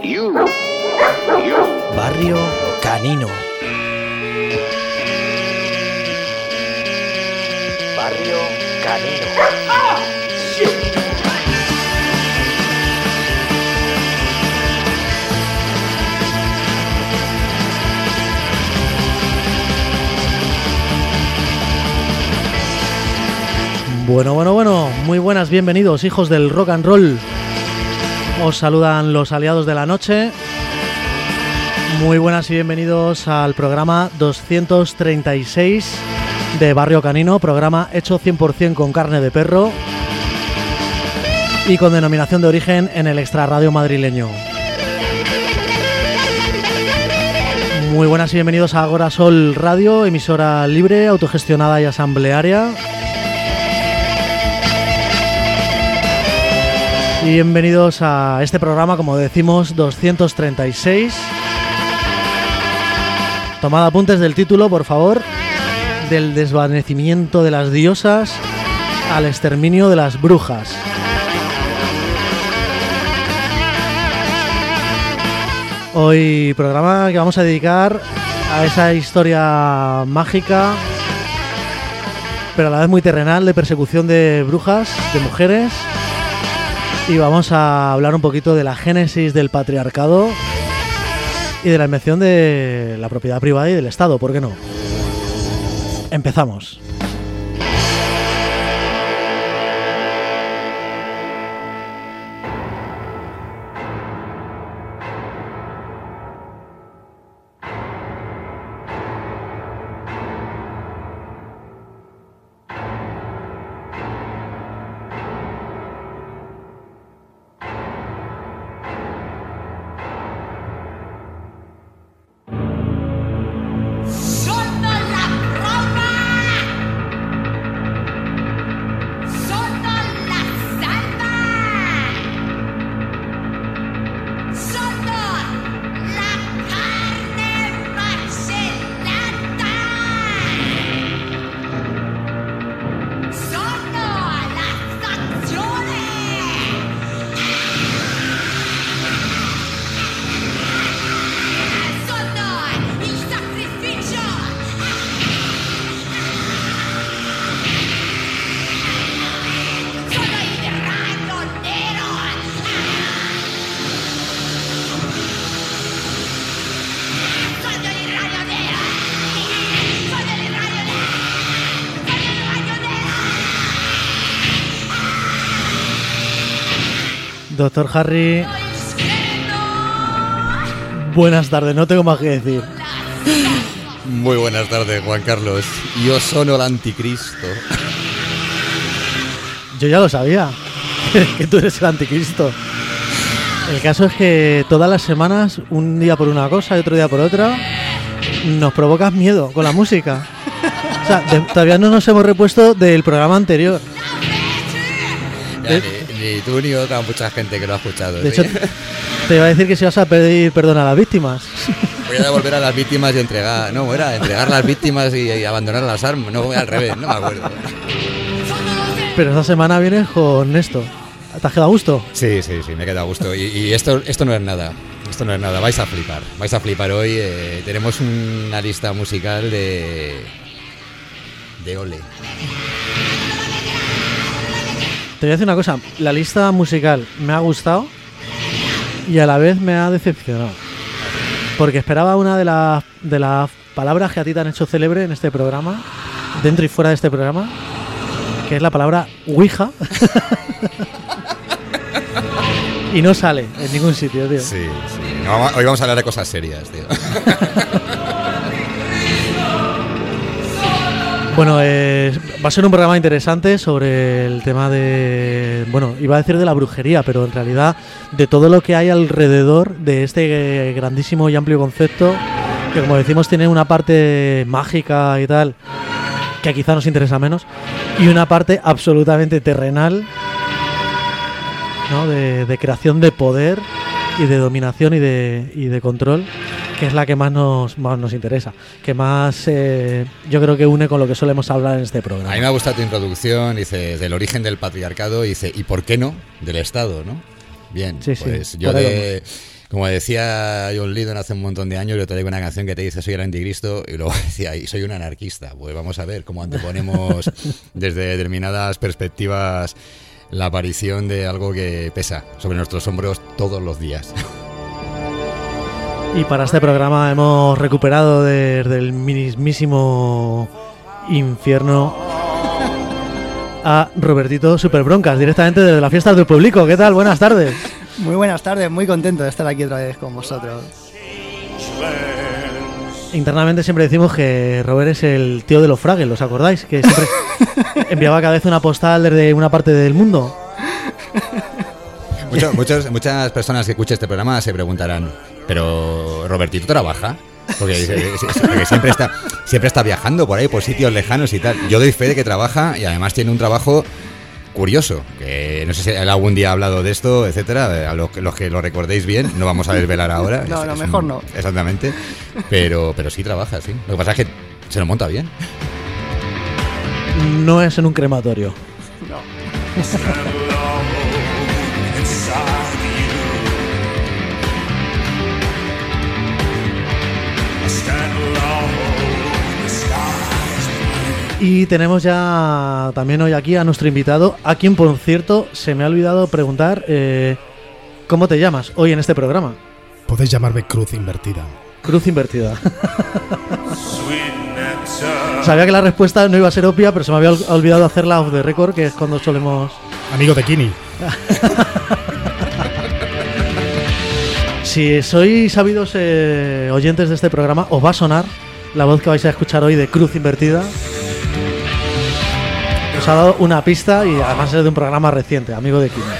Barrio Canino. Barrio Canino. Bueno, muy buenas, bienvenidos, hijos del rock and roll. Os saludan los aliados de la noche. Muy buenas y bienvenidos al programa 236 de Barrio Canino, programa hecho 100% con carne de perro y con denominación de origen en el extrarradio madrileño. Muy buenas y bienvenidos a Agora Sol Radio, emisora libre, autogestionada y asamblearia. Y bienvenidos a este programa, como decimos, 236. Tomad apuntes del título, por favor. Del desvanecimiento de las diosas al exterminio de las brujas. Hoy programa que vamos a dedicar a esa historia mágica, pero a la vez muy terrenal, de persecución de brujas, de mujeres. Y vamos a hablar un poquito de la génesis del patriarcado y de la invención de la propiedad privada y del Estado, ¿por qué no? Empezamos. Doctor Harry, buenas tardes, no tengo más que decir. Muy buenas tardes, Juan Carlos. Yo soy el anticristo. Yo ya lo sabía, que tú eres el anticristo. El caso es que todas las semanas, un día por una cosa y otro día por otra, nos provocas miedo con la música. O sea, todavía no nos hemos repuesto del programa anterior. Ni tú ni otra mucha gente que lo ha escuchado. De hecho, te iba a decir que si vas a pedir perdón a las víctimas. Voy a devolver a las víctimas y entregar. No, era entregar las víctimas y abandonar las armas. No, al revés, no me acuerdo. Pero esta semana vienes con esto. ¿Te has quedado a gusto? Sí, me he quedado a gusto. Y esto no es nada. Esto no es nada. Vais a flipar hoy. Tenemos una lista musical de ole. Te voy a decir una cosa, la lista musical me ha gustado y a la vez me ha decepcionado. Porque esperaba una de las palabras que a ti te han hecho célebre en este programa, dentro y fuera de este programa, que es la palabra Ouija. Y no sale en ningún sitio, tío. Sí. No, hoy vamos a hablar de cosas serias, tío. Bueno, va a ser un programa interesante sobre el tema de, bueno, iba a decir de la brujería, pero en realidad de todo lo que hay alrededor de este grandísimo y amplio concepto, que como decimos tiene una parte mágica y tal, que quizá nos interesa menos, y una parte absolutamente terrenal, ¿no? De creación de poder y de dominación y de control, que es la que más nos interesa, que más yo creo que une con lo que solemos hablar en este programa. A mí me ha gustado tu introducción, dice, del origen del patriarcado, dice, ¿y por qué no? Del Estado, ¿no? Bien, sí, pues sí, yo Como decía John Lydon hace un montón de años, yo te digo una canción que te dice soy el anticristo y luego decía y soy un anarquista. Pues vamos a ver cómo anteponemos desde determinadas perspectivas la aparición de algo que pesa sobre nuestros hombros todos los días. Y para este programa hemos recuperado desde el mismísimo infierno a Robertito Superbroncas, directamente desde las fiestas del público. ¿Qué tal? Buenas tardes. Muy buenas tardes, muy contento de estar aquí otra vez con vosotros. Internamente siempre decimos que Robert es el tío de los Fraggles, ¿os acordáis? Que siempre enviaba cada vez una postal desde una parte del mundo. Muchas personas que escuchan este programa se preguntarán, ¿pero Robertito trabaja? Porque siempre está viajando por ahí, por sitios lejanos y tal. Yo doy fe de que trabaja y además tiene un trabajo curioso, que no sé si él algún día ha hablado de esto, etcétera. A los que lo recordéis bien, no vamos a desvelar ahora. No, mejor no. Exactamente. Pero sí trabaja, sí. Lo que pasa es que se lo monta bien. No es en un crematorio. No. Y tenemos ya también hoy aquí a nuestro invitado, a quien, por cierto, se me ha olvidado preguntar ¿cómo te llamas hoy en este programa? Podéis llamarme Cruz Invertida. Cruz Invertida. Sabía que la respuesta no iba a ser obvia, pero se me había olvidado hacerla off the record, que es cuando solemos... Amigo de Kini. Si sois sabidos oyentes de este programa, os va a sonar la voz que vais a escuchar hoy de Cruz Invertida. Os ha dado una pista y además es de un programa reciente, amigo de Kini.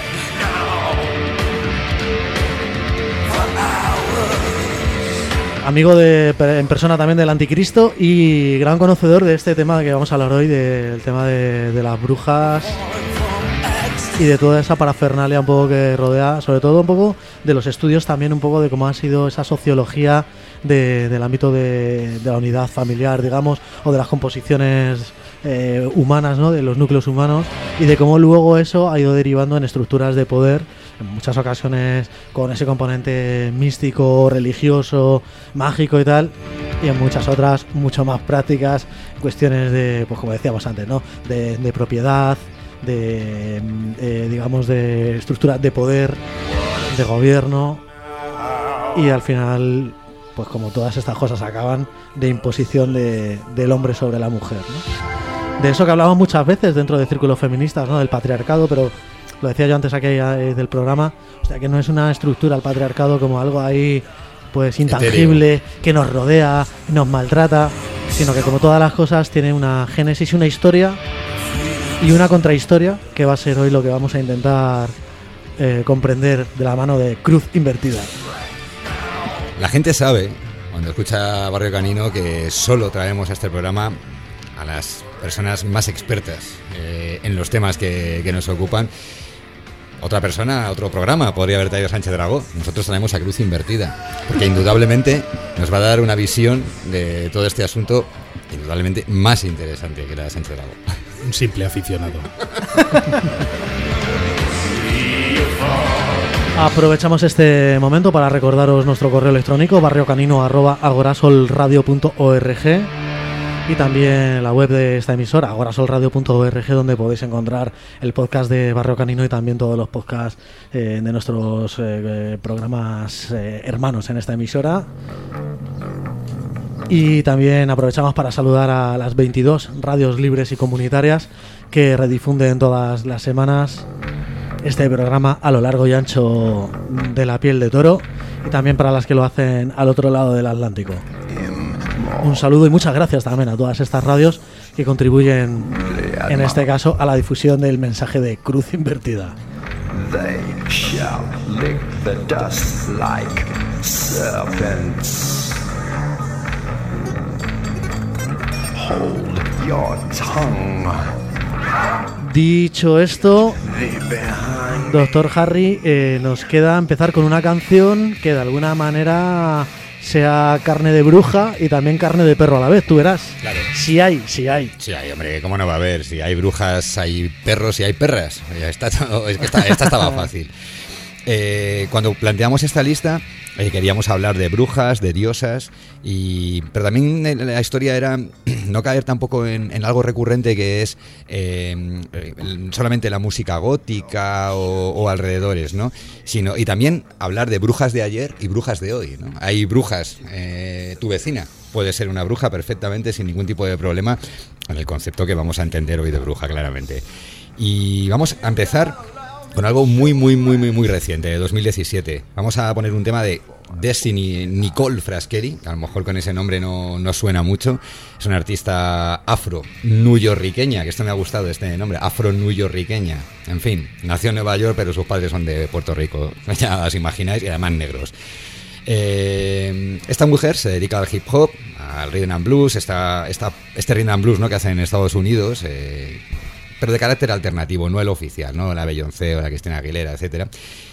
Amigo en persona también del anticristo y gran conocedor de este tema que vamos a hablar hoy, del tema de las brujas y de toda esa parafernalia un poco que rodea, sobre todo un poco de los estudios también, un poco de cómo ha sido esa sociología del ámbito de la unidad familiar, digamos, o de las composiciones humanas, ¿no? De los núcleos humanos, y de cómo luego eso ha ido derivando en estructuras de poder, en muchas ocasiones con ese componente místico, religioso, mágico y tal, y en muchas otras mucho más prácticas, cuestiones de, pues como decíamos antes, ¿no? De propiedad, digamos, de estructuras de poder, de gobierno, y al final, pues como todas estas cosas acaban de imposición del hombre sobre la mujer, ¿no? De eso que hablamos muchas veces dentro de círculos feministas, ¿no? Del patriarcado, pero lo decía yo antes aquí del programa, o sea, que no es una estructura el patriarcado como algo ahí pues intangible, que nos rodea, nos maltrata, sino que como todas las cosas tiene una génesis, una historia y una contrahistoria, que va a ser hoy lo que vamos a intentar comprender de la mano de Cruz Invertida. La gente sabe, cuando escucha Barrio Canino, que solo traemos a este programa a las personas más expertas en los temas que nos ocupan. Otra persona, otro programa podría haber traído Sánchez Dragó. Nosotros traemos a Cruz Invertida, porque indudablemente nos va a dar una visión de todo este asunto indudablemente más interesante que la de Sánchez Dragó. Un simple aficionado. Aprovechamos este momento para recordaros nuestro correo electrónico barriocanino@agorasolradio.org y también la web de esta emisora, agorasolradio.org, donde podéis encontrar el podcast de Barrio Canino y también todos los podcasts de nuestros programas hermanos en esta emisora. Y también aprovechamos para saludar a las 22 radios libres y comunitarias que redifunden todas las semanas este programa a lo largo y ancho de la piel de toro, y también para las que lo hacen al otro lado del Atlántico. Un saludo y muchas gracias también a todas estas radios que contribuyen, en este caso, a la difusión del mensaje de Cruz Invertida. They shall lick the dust like serpents. Hold your tongue. Dicho esto, Doctor Harry, nos queda empezar con una canción que de alguna manera sea carne de bruja y también carne de perro a la vez, tú verás. Claro. Sí hay. Sí hay, hombre, ¿cómo no va a haber? Si hay brujas, hay perros y hay perras. Esta estaba fácil. cuando planteamos esta lista queríamos hablar de brujas, de diosas, pero también la historia era no caer tampoco en algo recurrente que es solamente la música gótica o alrededores, ¿no? Y también hablar de brujas de ayer y brujas de hoy, ¿no? Hay brujas, tu vecina puede ser una bruja perfectamente sin ningún tipo de problema en el concepto que vamos a entender hoy de bruja, claramente. Y vamos a empezar con algo muy reciente, de 2017. Vamos a poner un tema de Destiny Nicole Frascheri, que a lo mejor con ese nombre no suena mucho. Es una artista afro-newyorriqueña, que esto me ha gustado, este nombre, afro-newyorriqueña. En fin, nació en Nueva York, pero sus padres son de Puerto Rico, ya os imagináis, y además negros. Esta mujer se dedica al hip hop, al rhythm and blues, este rhythm and blues, ¿no?, que hacen en Estados Unidos, pero de carácter alternativo, no el oficial, no la Beyoncé o la Christina Aguilera, etcétera.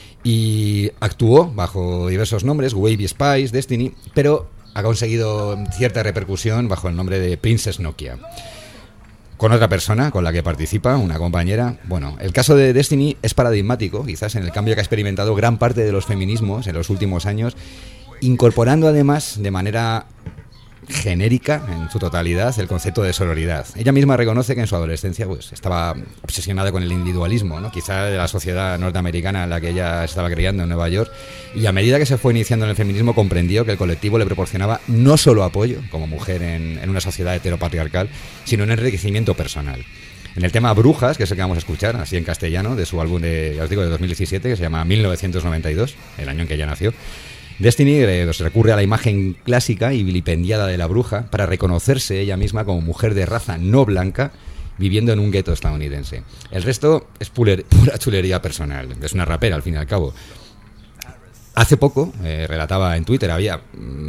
Y actuó bajo diversos nombres, Wavy Spice, Destiny, pero ha conseguido cierta repercusión bajo el nombre de Princess Nokia, con otra persona con la que participa, una compañera. Bueno, el caso de Destiny es paradigmático, quizás, en el cambio que ha experimentado gran parte de los feminismos en los últimos años, incorporando además de manera genérica en su totalidad el concepto de sororidad. Ella misma reconoce que en su adolescencia pues estaba obsesionada con el individualismo, ¿no?, quizá de la sociedad norteamericana en la que ella estaba criando en Nueva York, y a medida que se fue iniciando en el feminismo comprendió que el colectivo le proporcionaba no solo apoyo como mujer en una sociedad heteropatriarcal, sino un enriquecimiento personal. En el tema Brujas, que es el que vamos a escuchar así en castellano, de su álbum de 2017, que se llama 1992, el año en que ella nació, Destiny recurre a la imagen clásica y vilipendiada de la bruja para reconocerse ella misma como mujer de raza no blanca viviendo en un gueto estadounidense. El resto es pura chulería personal, es una rapera al fin y al cabo. Hace poco, relataba en Twitter, había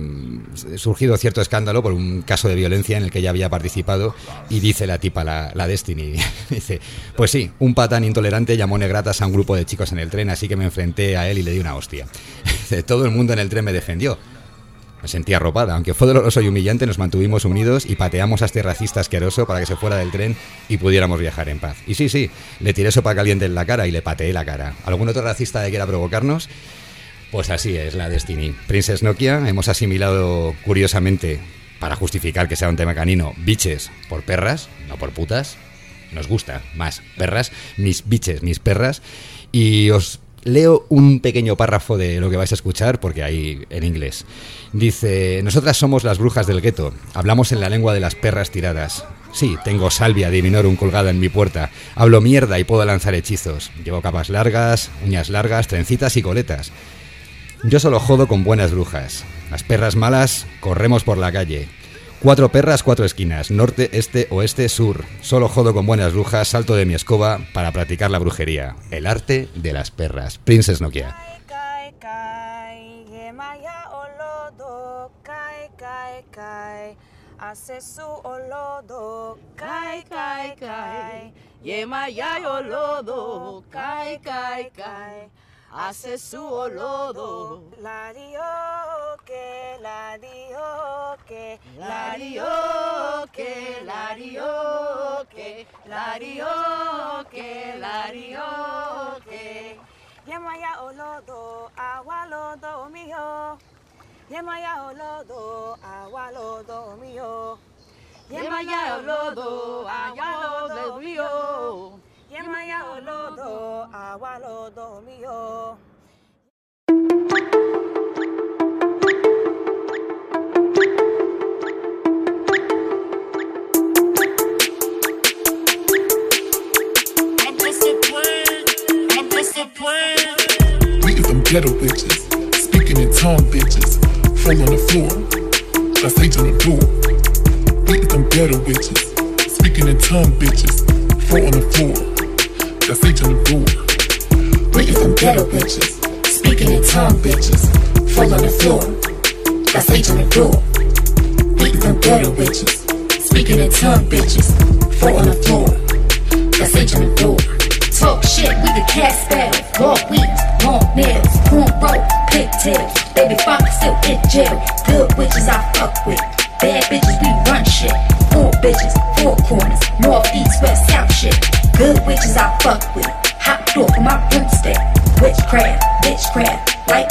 surgido cierto escándalo por un caso de violencia en el que ella había participado, y dice la tipa, la Destiny, dice, pues sí, un patán intolerante llamó negratas a un grupo de chicos en el tren, así que me enfrenté a él y le di una hostia. Todo el mundo en el tren me defendió. Me sentí arropada, aunque fue doloroso y humillante, nos mantuvimos unidos y pateamos a este racista asqueroso para que se fuera del tren y pudiéramos viajar en paz. Y sí, le tiré sopa caliente en la cara y le pateé la cara. ¿Algún otro racista que quiera provocarnos? Pues así es la Destiny. Princess Nokia, hemos asimilado curiosamente, para justificar que sea un tema canino, bitches por perras, no por putas. Nos gusta más perras, mis bitches, mis perras. Y os leo un pequeño párrafo de lo que vais a escuchar, porque hay en inglés. Dice: nosotras somos las brujas del gueto, hablamos en la lengua de las perras tiradas. Sí, tengo salvia divinorum colgada en mi puerta, hablo mierda y puedo lanzar hechizos. Llevo capas largas, uñas largas, trencitas y coletas. Yo solo jodo con buenas brujas. Las perras malas corremos por la calle. 4 perras, 4 esquinas, norte, este, oeste, sur. Solo jodo con buenas brujas, salto de mi escoba para practicar la brujería. El arte de las perras. Princess Nokia. Hace su olodo. La dio que, la dio que, la dio que, la dio que, la dio que, la dio que. Yemaya olodo, agua lodo mío. Yemaya olodo, agua lodo mío. Yemaya olodo, agua lodo mío. Yemaya olodo, agua lodo mío. We get them ghetto bitches, speaking in tongue bitches, fall on the floor, that's H on the door. We get them ghetto bitches, speaking in tongue bitches, fall on the floor. That's H on the door. We get them ghetto bitches, speaking in tongue bitches, fall on the floor. That's H on the door. We get them ghetto bitches, speaking in tongue bitches, fall on the floor. That's H on the door. Talk shit, we the cat spell. Walk weeds, long nails, cornrow, pigtails. Baby father still in jail. Good witches I fuck with. Bad bitches we run shit. 4 bitches, 4 corners, north, east, west, south shit. Good witches I fuck with. Hot door for my broomstick. Witchcraft, bitch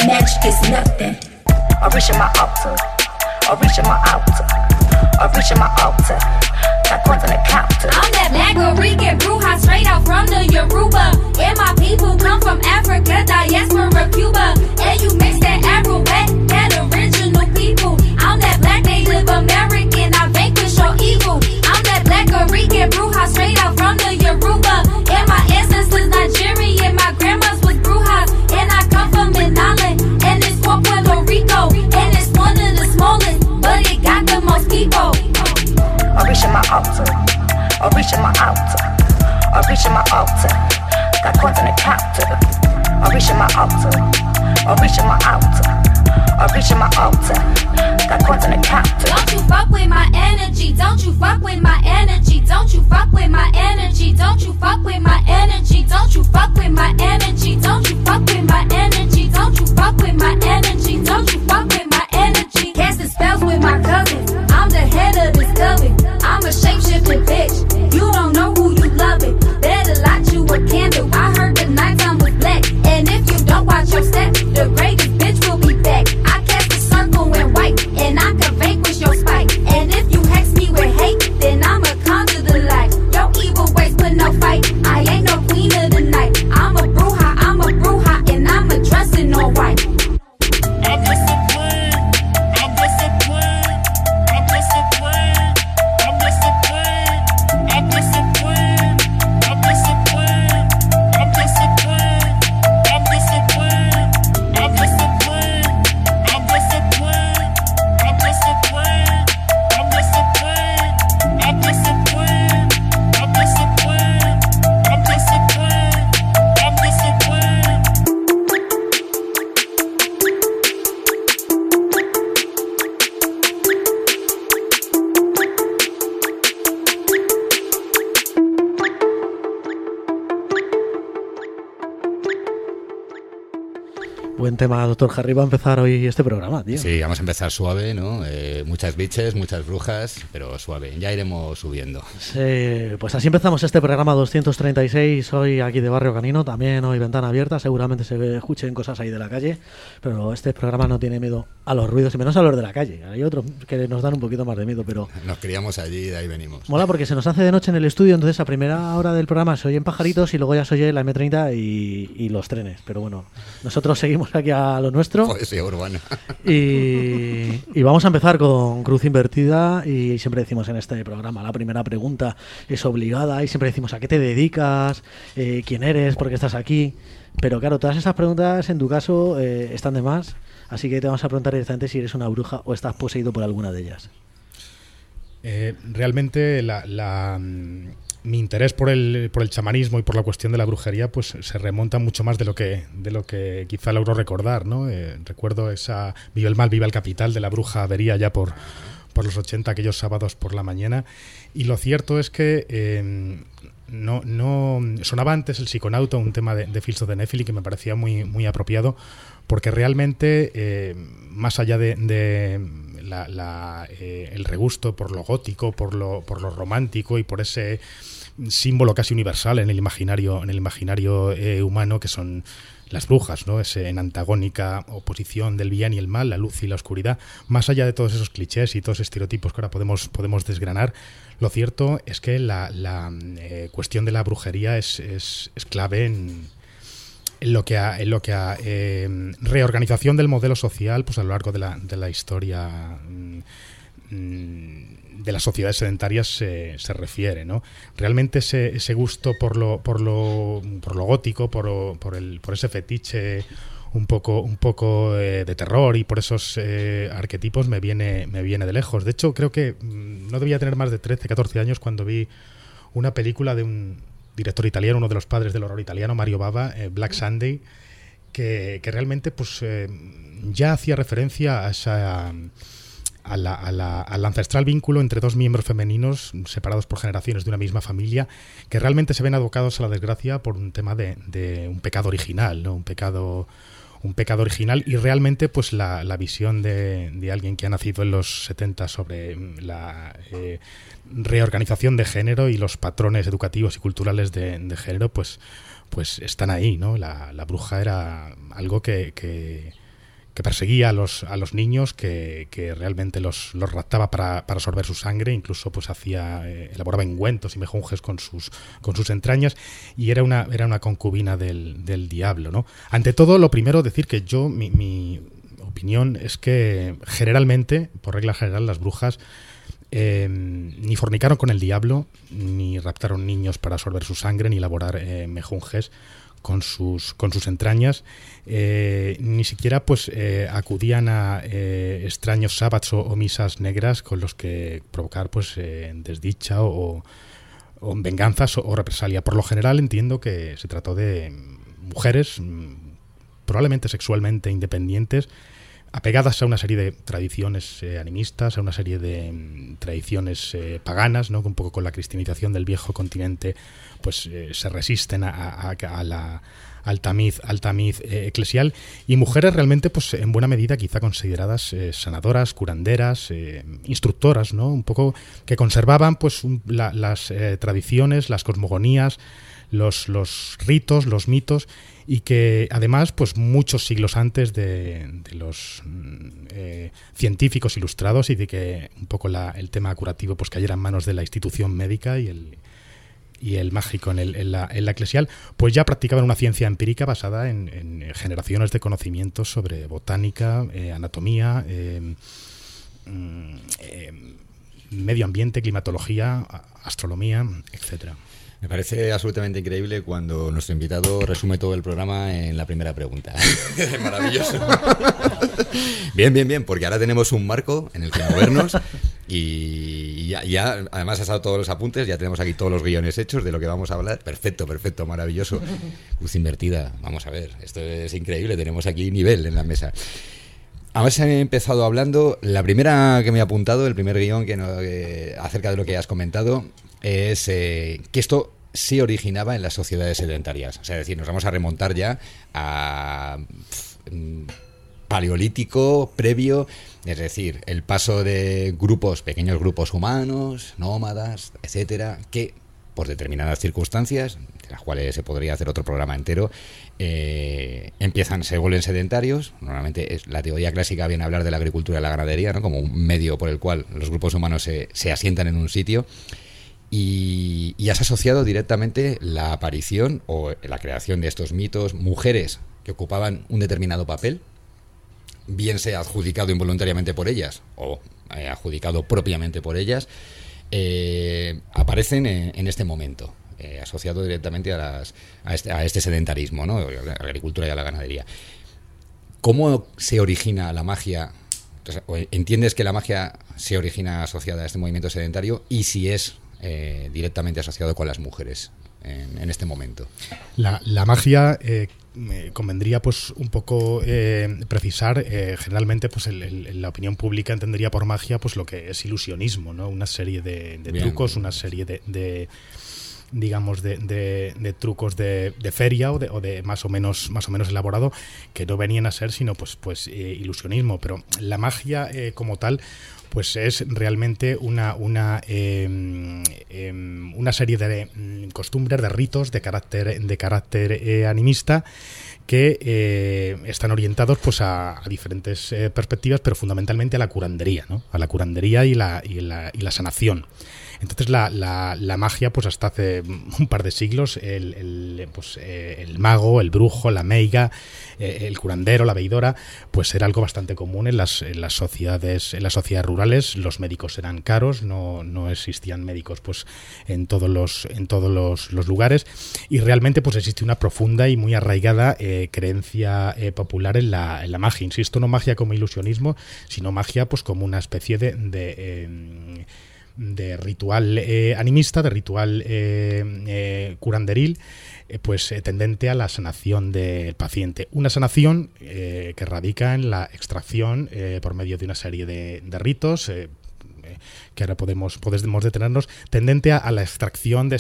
magic is nothing. Or reaching my altar, or reaching my altar, or reaching my altar. Got coins on the counter. I'm that black Rican bruja straight out from the Yoruba. And my people come from Africa, diaspora, Cuba. And you mix that Afro-Wet, that original people. I'm that black Native American, I vanquish your evil. I'm that black Rican bruja straight out from the Yoruba. And my ancestors Nigerian, my grandma's was brujas. And I come from Manala, and it's from Puerto Rico. And it's one of the smallest, but it got the most people. Or reaching my altar, or reaching my altar, or reaching my altar. Got coins on the counter. Or reaching my altar, or reaching my altar, or reaching my altar. Got coins on the counter. Don't you fuck with my energy, don't you fuck with my energy, don't you fuck with my energy, don't you fuck with my energy, don't you fuck with my energy, don't you fuck with my energy, don't you fuck with my energy, don't you fuck with my energy. Casting spells with my cousins, I'm the head of this coven. I'm a shape-shifting bitch, you don't know who you loving. Better light you a candle, I heard the nighttime was black. And if you don't watch your step, the greatest bitch will be back. I cast a circle in white, and I can vanquish your spite. And if you hex me with hate, then I'ma conjure the light. Your evil ways put no fight, I ain't no queen of the night. I'm a bruja, and I'm a dressing all white. I'm disciplined, I'm disciplined, I'm disciplined, I'm disciplined, I'm disciplined, I'm disciplined, I'm disciplined, I'm disciplined, I'm disciplined, I'm disciplined, I'm disciplined, I'm disciplined, I'm disciplined, I'm disciplined, I'm disciplined, I'm disciplined. Buen tema, doctor Harry, va a empezar hoy este programa, tío. Sí, vamos a empezar suave, ¿no? Muchas bitches, muchas brujas, pero suave. Ya iremos subiendo. Sí, pues así empezamos este programa 236, hoy aquí de Barrio Canino, también hoy ventana abierta, seguramente se escuchen cosas ahí de la calle, pero este programa no tiene miedo a los ruidos y menos a los de la calle. Hay otros que nos dan un poquito más de miedo, pero Nos criamos allí y de ahí venimos. mola porque se nos hace de noche en el estudio, entonces a primera hora del programa se oyen pajaritos y luego ya se oye la M30 y los trenes, pero bueno, nosotros seguimos aquí a lo nuestro. Poesía urbana. Y vamos a empezar con Cruz Invertida y siempre decimos en este programa, la primera pregunta es obligada y siempre decimos ¿a qué te dedicas? ¿Quién eres? ¿Por qué estás aquí? Pero claro, todas esas preguntas en tu caso están de más, así que te vamos a preguntar directamente si eres una bruja o estás poseído por alguna de ellas. Realmente mi interés por el chamanismo y por la cuestión de la brujería pues se remonta mucho más de lo que quizá logro recordar, ¿no? Recuerdo esa Viva el mal, viva el capital de la bruja Avería ya por los 80, aquellos sábados por la mañana, y lo cierto es que no sonaba antes el psiconauta, un tema de Fields of the Nephilim que me parecía muy, muy apropiado, porque realmente más allá de el regusto por lo gótico, por lo romántico y por ese símbolo casi universal en el imaginario humano que son las brujas, ¿no? En antagónica oposición del bien y el mal, la luz y la oscuridad. Más allá de todos esos clichés y todos esos estereotipos que ahora podemos desgranar, lo cierto es que la cuestión de la brujería es clave en lo que a reorganización del modelo social pues a lo largo de la historia de las sociedades sedentarias se refiere, ¿no? Realmente ese gusto por lo gótico, por ese fetiche un poco de terror y por esos arquetipos me viene de lejos. De hecho, creo que no debía tener más de 13, 14 años cuando vi una película de un director italiano, uno de los padres del horror italiano, Mario Bava, Black Sunday, que realmente pues ya hacía referencia a al ancestral vínculo entre dos miembros femeninos separados por generaciones de una misma familia, que realmente se ven abocados a la desgracia por un tema de un pecado original, ¿no? Un pecado original, y realmente pues la visión de alguien que ha nacido en los 70 sobre la reorganización de género y los patrones educativos y culturales de género pues están ahí, ¿no? La bruja era algo que que perseguía a los niños, que realmente los raptaba para absorber su sangre, incluso pues elaboraba ungüentos y mejunjes con sus entrañas, y era una concubina del diablo, ¿no? Ante todo, lo primero, decir que mi opinión es que generalmente, por regla general, las brujas ni fornicaron con el diablo, ni raptaron niños para absorber su sangre, ni elaborar mejunjes con sus entrañas, ni siquiera pues acudían a extraños sábados o misas negras con los que provocar pues desdicha o venganzas o represalia. Por lo general entiendo que se trató de mujeres probablemente sexualmente independientes, apegadas a una serie de tradiciones animistas, a una serie de tradiciones paganas, ¿no? Un poco con la cristianización del viejo continente, pues se resisten al tamiz eclesial, y mujeres realmente, pues en buena medida quizá consideradas sanadoras, curanderas, instructoras, ¿no? Un poco que conservaban pues las tradiciones, las cosmogonías, los ritos, los mitos, y que además pues muchos siglos antes de los científicos ilustrados, y de que un poco el tema curativo pues cayera en manos de la institución médica y el mágico en la eclesial, pues ya practicaban una ciencia empírica basada en generaciones de conocimientos sobre botánica, anatomía, medio ambiente, climatología, astronomía, etcétera. Me parece absolutamente increíble cuando nuestro invitado resume todo el programa en la primera pregunta. Maravilloso. Bien, porque ahora tenemos un marco en el que movernos, y ya además has dado todos los apuntes, ya tenemos aquí todos los guiones hechos de lo que vamos a hablar. Perfecto, maravilloso. Cruz invertida, vamos a ver, esto es increíble, tenemos aquí nivel en la mesa. Además he empezado hablando, la primera que me he apuntado, el primer guión acerca de lo que has comentado, es que esto se originaba en las sociedades sedentarias. O sea, es decir, nos vamos a remontar ya a paleolítico previo, es decir, el paso de pequeños grupos humanos, nómadas, etcétera, que por determinadas circunstancias, de las cuales se podría hacer otro programa entero, se vuelven sedentarios. Normalmente la teoría clásica viene a hablar de la agricultura y la ganadería, ¿no? Como un medio por el cual los grupos humanos se asientan en un sitio. Y has asociado directamente la aparición o la creación de estos mitos, mujeres que ocupaban un determinado papel, bien sea adjudicado involuntariamente por ellas o adjudicado propiamente por ellas, aparecen en este momento, asociado directamente a este sedentarismo, ¿no? A la agricultura y a la ganadería. ¿Cómo se origina la magia? Entonces, ¿entiendes que la magia se origina asociada a este movimiento sedentario, y si es directamente asociado con las mujeres en este momento? La magia, me convendría pues un poco precisar, generalmente pues la opinión pública entendería por magia pues lo que es ilusionismo, ¿no? Una serie de trucos, una serie de digamos de trucos de feria o de más o menos elaborado, que no venían a ser sino pues ilusionismo. Pero la magia como tal pues es realmente una serie de costumbres, de ritos de carácter animista, que están orientados pues a diferentes perspectivas, pero fundamentalmente a la curandería, ¿no? A la curandería y la sanación. Entonces la magia, pues hasta hace un par de siglos, el mago, el brujo, la meiga, el curandero, la veidora, pues era algo bastante común en las sociedades rurales. Los médicos eran caros, no existían médicos pues en todos los lugares, y realmente pues existe una profunda y muy arraigada creencia popular en la magia. Insisto, no magia como ilusionismo, sino magia pues como una especie de ritual animista, de ritual curanderil, pues tendente a la sanación del paciente. Una sanación que radica en la extracción por medio de una serie de ritos, que ahora podemos detenernos, tendente a la extracción de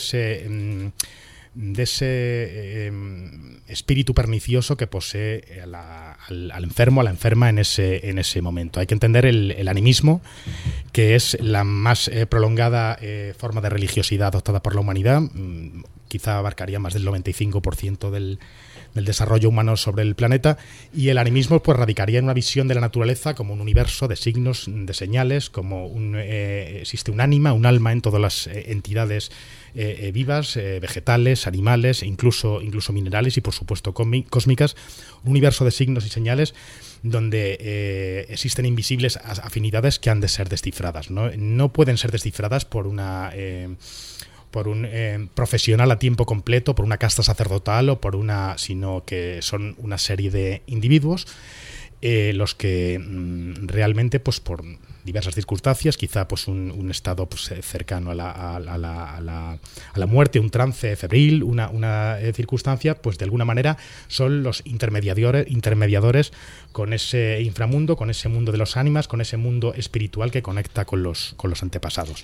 ese espíritu pernicioso que posee al enfermo, a la enferma en ese momento. Hay que entender el animismo, que es la más prolongada forma de religiosidad adoptada por la humanidad. Quizá abarcaría más del 95% del desarrollo humano sobre el planeta, y el animismo pues radicaría en una visión de la naturaleza como un universo de signos, de señales, como existe un ánima, un alma en todas las entidades vivas, vegetales, animales, incluso minerales y por supuesto cósmicas, un universo de signos y señales donde existen invisibles afinidades que han de ser descifradas, ¿no? No pueden ser descifradas por un profesional a tiempo completo, por una casta sacerdotal sino que son una serie de individuos los que realmente, pues por diversas circunstancias, quizá pues un estado pues cercano a la muerte, un trance febril, una circunstancia, pues de alguna manera son los intermediadores con ese inframundo, con ese mundo de los ánimas, con ese mundo espiritual que conecta con los antepasados.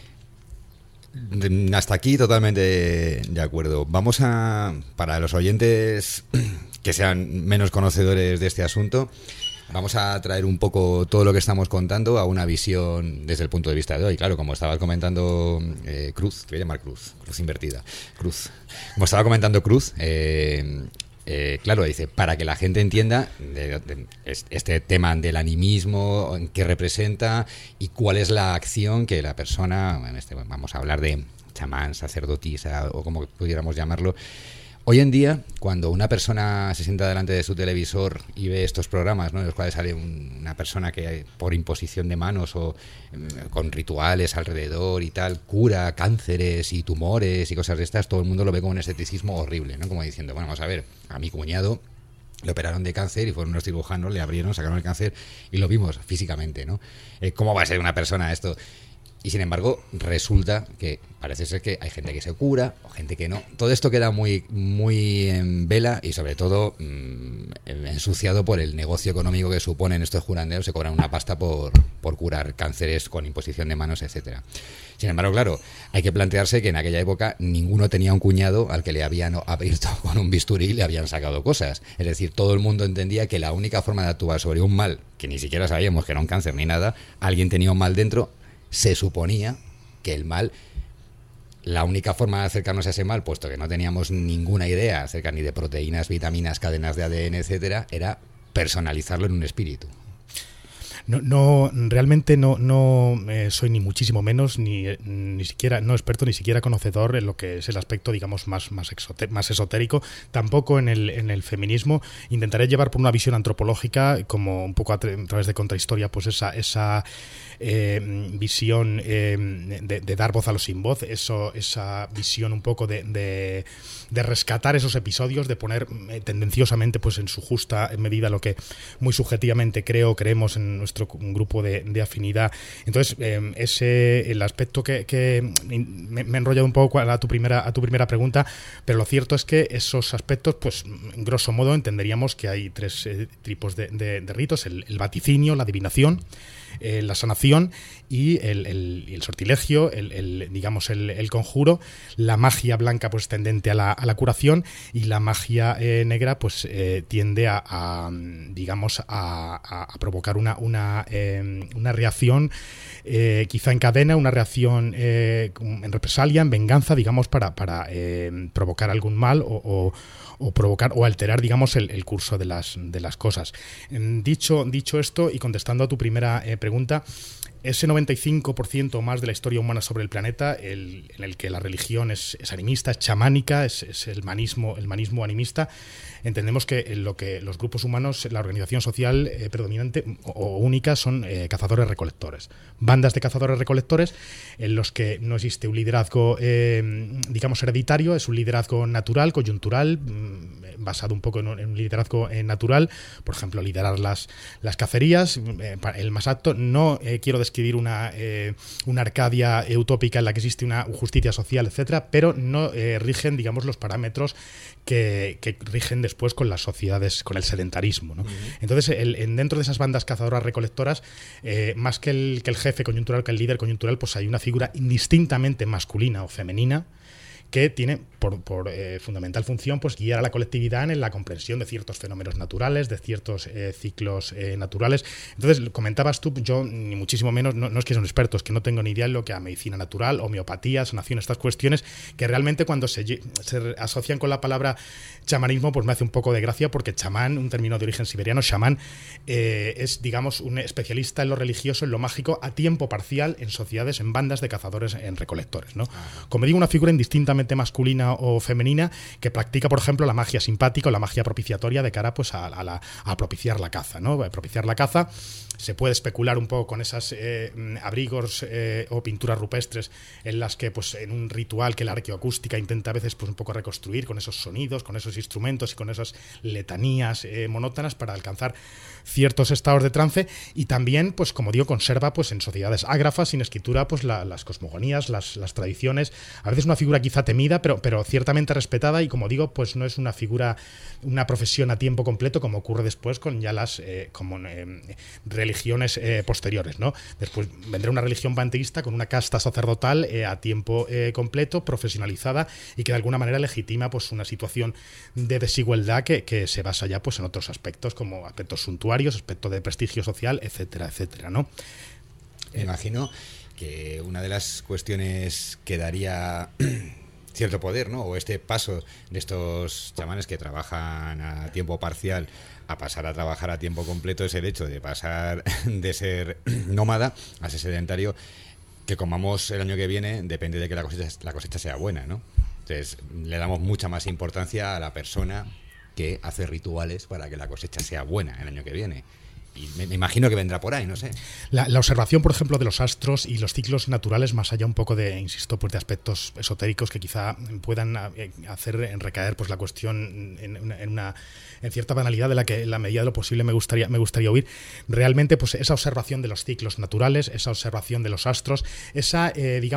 Hasta aquí totalmente de acuerdo. Vamos para los oyentes que sean menos conocedores de este asunto, vamos a traer un poco todo lo que estamos contando a una visión desde el punto de vista de hoy. Claro, como estaba comentando Cruz, voy a llamar Cruz invertida. Cruz. Como estaba comentando Cruz, claro, dice, para que la gente entienda este tema del animismo, qué representa y cuál es la acción que la persona, vamos a hablar de chamán, sacerdotisa o como pudiéramos llamarlo. Hoy en día, cuando una persona se sienta delante de su televisor y ve estos programas, ¿no?, en los cuales sale una persona que por imposición de manos o con rituales alrededor y tal, cura cánceres y tumores y cosas de estas, todo el mundo lo ve con un escepticismo horrible, ¿no? Como diciendo, bueno, vamos a ver, a mi cuñado le operaron de cáncer y fueron unos cirujanos, le abrieron, sacaron el cáncer y lo vimos físicamente, ¿no? ¿Cómo va a ser una persona esto? Y sin embargo, resulta que parece ser que hay gente que se cura o gente que no. Todo esto queda muy en vela y sobre todo ensuciado por el negocio económico que suponen estos curanderos. Se cobran una pasta por curar cánceres con imposición de manos, etcétera. Sin embargo, claro, hay que plantearse que en aquella época ninguno tenía un cuñado al que le habían abierto con un bisturí y le habían sacado cosas. Es decir, todo el mundo entendía que la única forma de actuar sobre un mal, que ni siquiera sabíamos que era un cáncer ni nada, alguien tenía un mal dentro. Se suponía que el mal, la única forma de acercarnos a ese mal, puesto que no teníamos ninguna idea acerca ni de proteínas, vitaminas, cadenas de ADN, etcétera, era personalizarlo en un espíritu. No, realmente no soy ni muchísimo menos ni siquiera no experto ni siquiera conocedor en lo que es el aspecto, digamos, más esotérico, tampoco en el feminismo. Intentaré llevar por una visión antropológica, como un poco a través de contrahistoria, pues esa visión de dar voz a los sin voz, esa visión un poco de rescatar esos episodios, de poner tendenciosamente pues en su justa medida lo que muy subjetivamente creemos en nuestro grupo de afinidad. Entonces, el aspecto que me he enrollado un poco a tu primera pregunta, pero lo cierto es que esos aspectos, pues grosso modo entenderíamos que hay tres tipos de ritos: el vaticinio, la adivinación, la sanación y el sortilegio, digamos el conjuro. La magia blanca pues tendente a la curación, y la magia negra pues tiende a provocar una reacción quizá en cadena, una reacción en represalia, en venganza, digamos, para provocar algún mal o provocar o alterar, digamos, el curso de las cosas. Dicho esto, y contestando a tu primera pregunta, ese 95% más de la historia humana sobre el planeta, en el que la religión es animista, es chamánica, es el manismo animista, entendemos que lo que los grupos humanos, la organización social predominante o única, son cazadores-recolectores. Bandas de cazadores-recolectores en los que no existe un liderazgo, digamos, hereditario, es un liderazgo natural, coyuntural, basado un poco en un liderazgo natural. Por ejemplo, liderar las cacerías, el más apto. No quiero describir una Arcadia utópica en la que existe una justicia social, etcétera, pero no rigen, digamos, los parámetros que rigen después con las sociedades, con el sedentarismo, ¿no? Entonces, dentro de esas bandas cazadoras recolectoras, más que el jefe coyuntural, que el líder coyuntural, pues hay una figura indistintamente masculina o femenina que tiene por fundamental función pues guiar a la colectividad en la comprensión de ciertos fenómenos naturales, de ciertos ciclos naturales. Entonces, comentabas tú, yo ni muchísimo menos, no es que son expertos, que no tengo ni idea en lo que a medicina natural, homeopatía, sanación, estas cuestiones que realmente cuando se asocian con la palabra chamanismo, pues me hace un poco de gracia, porque chamán, un término de origen siberiano, chamán, es, digamos, un especialista en lo religioso, en lo mágico, a tiempo parcial, en sociedades, en bandas de cazadores, en recolectores, ¿no? Como digo, una figura indistintamente masculina o femenina que practica, por ejemplo, la magia simpática o la magia propiciatoria de cara pues a propiciar la caza, ¿no? A propiciar la caza. Se puede especular un poco con esas abrigos o pinturas rupestres en las que, pues, en un ritual que la arqueoacústica intenta a veces pues un poco reconstruir con esos sonidos, con esos instrumentos y con esas letanías monótonas para alcanzar ciertos estados de trance. Y también, pues como digo, conserva pues en sociedades ágrafas, sin escritura, pues las cosmogonías, las tradiciones. A veces una figura quizá temida, pero ciertamente respetada, y como digo, pues no es una figura, una profesión a tiempo completo, como ocurre después con ya las religiones posteriores, ¿no? Después vendrá una religión panteísta con una casta sacerdotal a tiempo completo, profesionalizada, y que de alguna manera legitima pues una situación de desigualdad que se basa ya pues en otros aspectos, como aspectos suntuarios, aspectos de prestigio social, etcétera, etcétera, ¿no? Me imagino que una de las cuestiones que daría cierto poder, ¿no? O este paso de estos chamanes que trabajan a tiempo parcial a pasar a trabajar a tiempo completo, es el hecho de pasar de ser nómada a ser sedentario. Que comamos el año que viene depende de que la cosecha sea buena, ¿no? Entonces le damos mucha más importancia a la persona que hace rituales para que la cosecha sea buena el año que viene. Y me imagino que vendrá por ahí, no sé. La observación, por ejemplo, de los astros y los ciclos naturales, más allá un poco de, insisto, pues de aspectos esotéricos que quizá puedan hacer recaer pues la cuestión en cierta banalidad de la que en la medida de lo posible me gustaría huir. Realmente, pues esa observación de los ciclos naturales, esa observación de los astros, esa,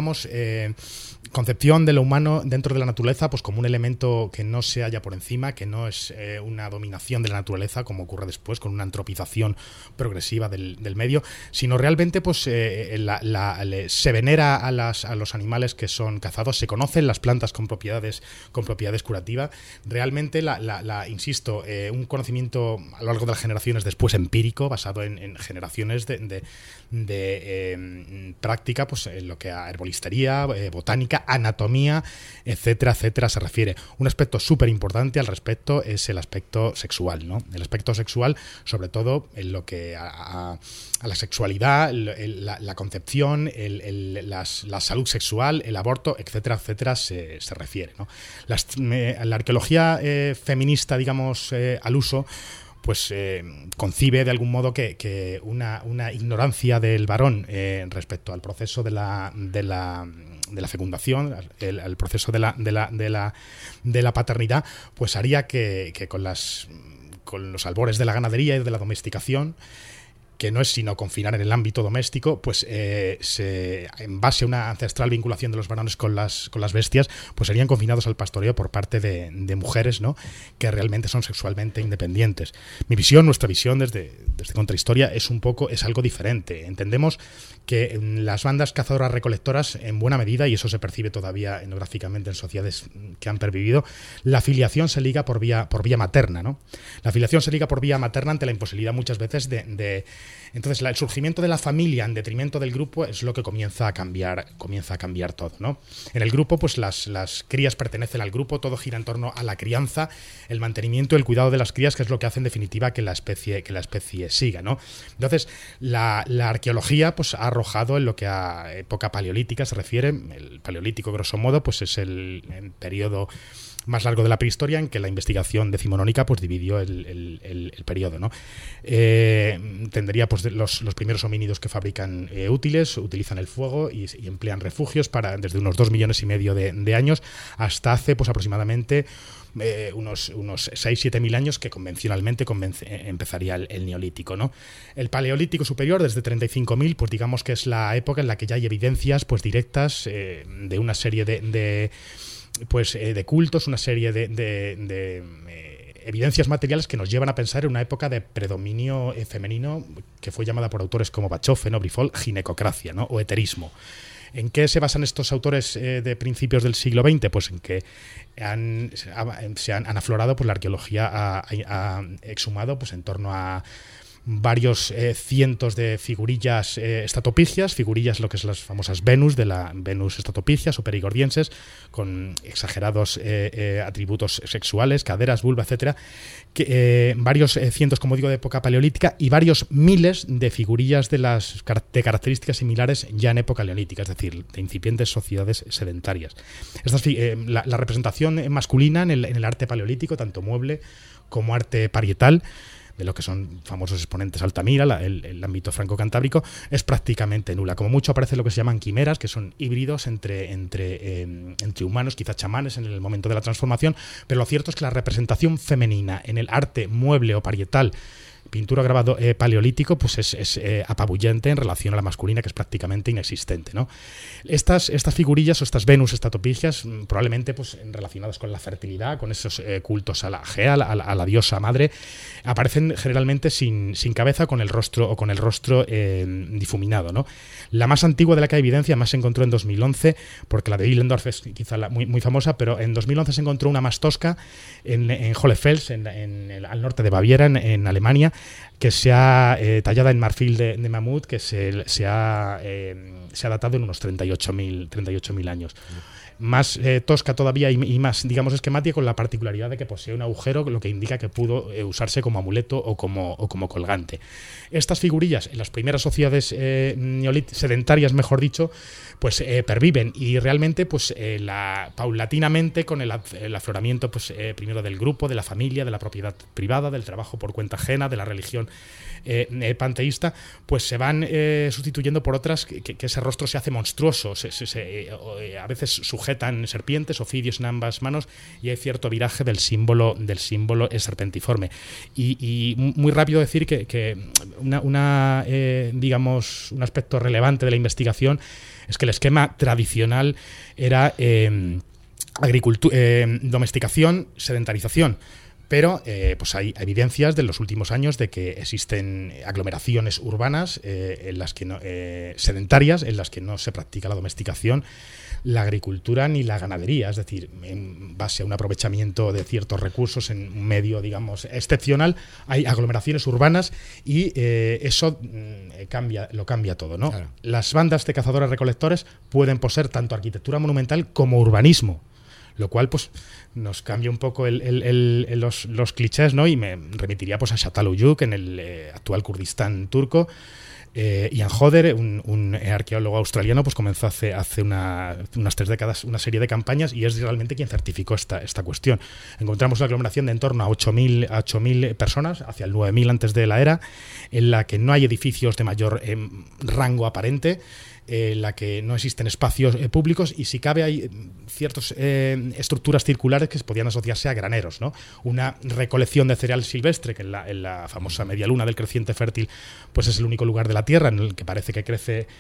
concepción de lo humano dentro de la naturaleza, pues como un elemento que no se halla por encima, que no es una dominación de la naturaleza, como ocurre después con una antropización progresiva del medio, sino realmente pues se venera a los animales que son cazados, se conocen las plantas con propiedades curativas. Realmente insisto, un conocimiento a lo largo de las generaciones después empírico, basado en generaciones de práctica, pues en lo que a herbolistería, botánica, anatomía, etcétera, etcétera se refiere. Un aspecto súper importante al respecto es el aspecto sexual, ¿no? El aspecto sexual, sobre todo en lo que a la sexualidad, la concepción, la salud sexual, el aborto, etcétera, etcétera, se refiere, ¿no? La arqueología feminista, digamos, al uso, pues concibe de algún modo que una ignorancia del varón respecto al proceso de la fecundación, el proceso de la paternidad, pues haría que con los albores de la ganadería y de la domesticación, que no es sino confinar en el ámbito doméstico, pues en base a una ancestral vinculación de los varones con las bestias, pues serían confinados al pastoreo por parte de mujeres, ¿no?, que realmente son sexualmente independientes. Nuestra visión desde Contrahistoria es algo diferente. Entendemos que en las bandas cazadoras recolectoras, en buena medida, y eso se percibe todavía etnográficamente en sociedades que han pervivido, la filiación se liga por vía materna, ¿no? La filiación se liga por vía materna ante la imposibilidad muchas veces entonces el surgimiento de la familia en detrimento del grupo es lo que comienza a cambiar todo, ¿no? En el grupo, pues las crías pertenecen al grupo, todo gira en torno a la crianza, el mantenimiento, el cuidado de las crías, que es lo que hace en definitiva que la especie siga, ¿no? Entonces la arqueología pues ha arrojado en lo que a época paleolítica se refiere. El paleolítico, grosso modo, pues es el periodo más largo de la prehistoria, en que la investigación decimonónica pues dividió el periodo, ¿no? Tendría pues los primeros homínidos que fabrican útiles, utilizan el fuego y emplean refugios desde unos 2,5 millones de años hasta hace pues aproximadamente unos 6-7 mil años, que convencionalmente empezaría el neolítico, ¿no? El paleolítico superior, desde 35.000, pues digamos que es la época en la que ya hay evidencias pues directas de una serie de cultos, una serie de evidencias materiales que nos llevan a pensar en una época de predominio femenino que fue llamada por autores como Bachofen o Brifol ginecocracia, ¿no?, o heterismo. ¿En qué se basan estos autores de principios del siglo XX? Pues en que han aflorado, pues la arqueología ha exhumado pues en torno a varios cientos de figurillas estratopigias, figurillas lo que es las famosas Venus, de la Venus estratopigias o perigordienses, con exagerados atributos sexuales, caderas, vulva, etcétera, varios cientos, como digo, de época paleolítica y varios miles de figurillas de características similares ya en época neolítica, es decir, de incipientes sociedades sedentarias. La representación masculina en el arte paleolítico, tanto mueble como arte parietal, de lo que son famosos exponentes Altamira, el ámbito franco-cantábrico, es prácticamente nula. Como mucho aparece lo que se llaman quimeras, que son híbridos entre humanos, quizá chamanes en el momento de la transformación, pero lo cierto es que la representación femenina en el arte mueble o parietal, pintura o grabado paleolítico, pues es apabullente en relación a la masculina, que es prácticamente inexistente, ¿no? Estas figurillas o estas Venus estratopigias, probablemente pues relacionadas con la fertilidad, con esos cultos a la Gea, a la diosa madre, aparecen generalmente sin cabeza, con el rostro difuminado, ¿no? La más antigua de la que hay evidencia, más se encontró en 2011, porque la de Illendorf es quizá muy, muy famosa, pero en 2011 se encontró una más tosca en Hohlefels, al norte de Baviera, en Alemania, que se ha tallada en marfil de mamut, que se ha datado en unos 38.000 años. Más tosca todavía y más, digamos, esquemática, con la particularidad de que posee un agujero, lo que indica que pudo usarse como amuleto o como colgante. Estas figurillas, en las primeras sociedades sedentarias, mejor dicho, pues perviven, y realmente pues paulatinamente, con el afloramiento pues primero del grupo, de la familia, de la propiedad privada, del trabajo por cuenta ajena, de la religión panteísta, pues se van sustituyendo por otras que ese rostro se hace monstruoso, a veces sujetan serpientes, ofidios en ambas manos, y hay cierto viraje del símbolo serpentiforme. Y muy rápido decir que digamos, un aspecto relevante de la investigación es que el esquema tradicional era domesticación, sedentarización. Pero pues hay evidencias de los últimos años de que existen aglomeraciones urbanas en las que sedentarias, en las que no se practica la domesticación, la agricultura ni la ganadería, es decir, en base a un aprovechamiento de ciertos recursos en un medio, digamos, excepcional, hay aglomeraciones urbanas, y eso lo cambia todo, ¿no? Claro. Las bandas de cazadores-recolectores pueden poseer tanto arquitectura monumental como urbanismo, lo cual pues nos cambia un poco los clichés, ¿no? Y me remitiría pues a Çatalhöyük, en el actual Kurdistán turco. Ian Hodder, un arqueólogo australiano, pues comenzó hace unas 3 décadas una serie de campañas, y es realmente quien certificó esta cuestión. Encontramos una aglomeración de en torno a 8.000 personas, hacia el 9.000 antes de la era, en la que no hay edificios de mayor rango aparente, en la que no existen espacios públicos, y si cabe hay ciertas estructuras circulares que podían asociarse a graneros, ¿no? Una recolección de cereal silvestre, que en la famosa media luna del creciente fértil pues es el único lugar de la Tierra en el que parece que crece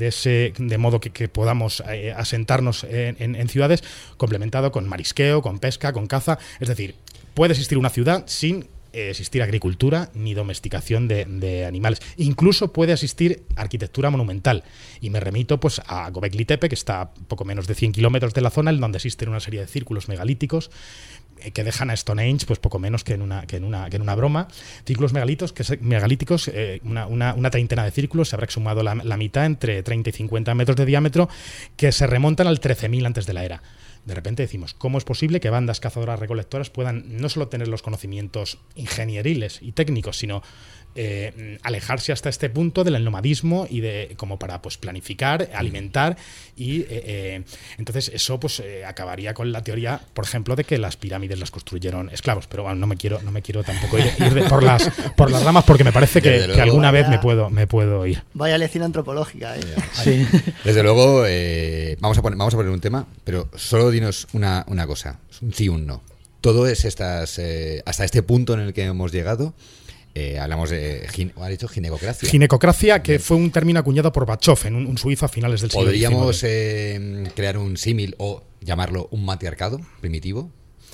de modo que podamos asentarnos en ciudades, complementado con marisqueo, con pesca, con caza. Es decir, puede existir una ciudad sin existir agricultura ni domesticación de animales. Incluso puede existir arquitectura monumental, y me remito pues a Göbekli Tepe, que está a poco menos de 100 kilómetros de la zona, en donde existen una serie de círculos megalíticos que dejan a Stonehenge pues poco menos que en una broma. Círculos megalíticos, una treintena de círculos, se habrá exhumado la mitad, entre 30 y 50 metros de diámetro, que se remontan al 13.000 antes de la era. De repente decimos, ¿cómo es posible que bandas cazadoras recolectoras puedan no solo tener los conocimientos ingenieriles y técnicos, sino alejarse hasta este punto del nomadismo y como para pues planificar, alimentar, y entonces eso pues acabaría con la teoría, por ejemplo, de que las pirámides las construyeron esclavos? Pero bueno, no me quiero tampoco ir por las ramas, porque me parece que alguna vez me puedo ir. Vaya lección antropológica, Sí. Desde luego, vamos a poner un tema, pero solo dinos una cosa, un sí, un no. Todo es hasta este punto en el que hemos llegado. Hablamos de ginecocracia. Ginecocracia, que fue un término acuñado por Bachov, un suizo a finales del siglo XIX. ¿Podríamos crear un símil o llamarlo un matriarcado primitivo?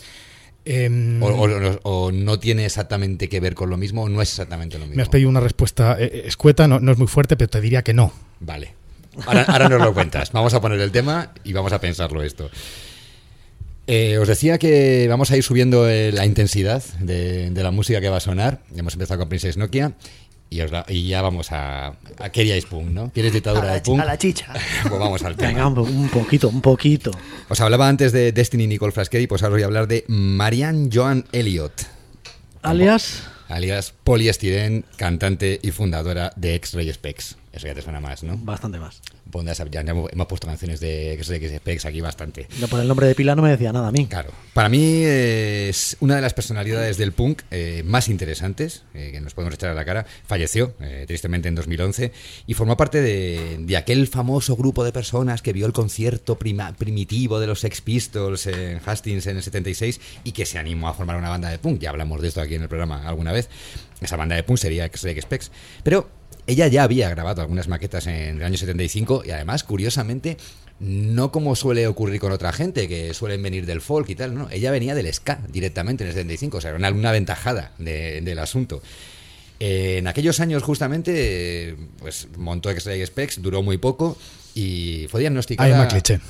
O no tiene exactamente que ver con lo mismo, o no es exactamente lo mismo. Me has pedido una respuesta escueta, no es muy fuerte, pero te diría que no. Vale. Ahora nos lo cuentas. Vamos a poner el tema y vamos a pensarlo esto. Os decía que vamos a ir subiendo la intensidad de la música que va a sonar. Hemos empezado con Princess Nokia y ya vamos a queríais punk, ¿no? ¿Quieres dictadura de punk? A la chicha. Pues vamos al tema. Venga, un poquito. Os hablaba antes de Destiny Nicole Frascheri, pues ahora os voy a hablar de Marianne Joan Elliott. Alias Polyestyrene, cantante y fundadora de X-Ray Spex. Eso ya te suena más, ¿no? bastante más. Ya hemos puesto canciones de X-Ray Spex aquí bastante. No, por el nombre de pila no me decía nada a mí. Claro. Para mí es una de las personalidades del punk más interesantes que nos podemos echar a la cara. Falleció, tristemente, en 2011 y formó parte de aquel famoso grupo de personas que vio el concierto primitivo de los Sex Pistols en Hastings en el 76 y que se animó a formar una banda de punk. Ya hablamos de esto aquí en el programa alguna vez. Esa banda de punk sería X-Ray Spex. Pero ella ya había grabado algunas maquetas en el año 75 y además, curiosamente, no como suele ocurrir con otra gente, que suelen venir del folk y tal, no, ella venía del ska directamente en el 75, o sea, era una aventajada del asunto. En aquellos años, justamente, pues montó X-Ray Spex, duró muy poco y fue diagnosticada... Hay más cliché.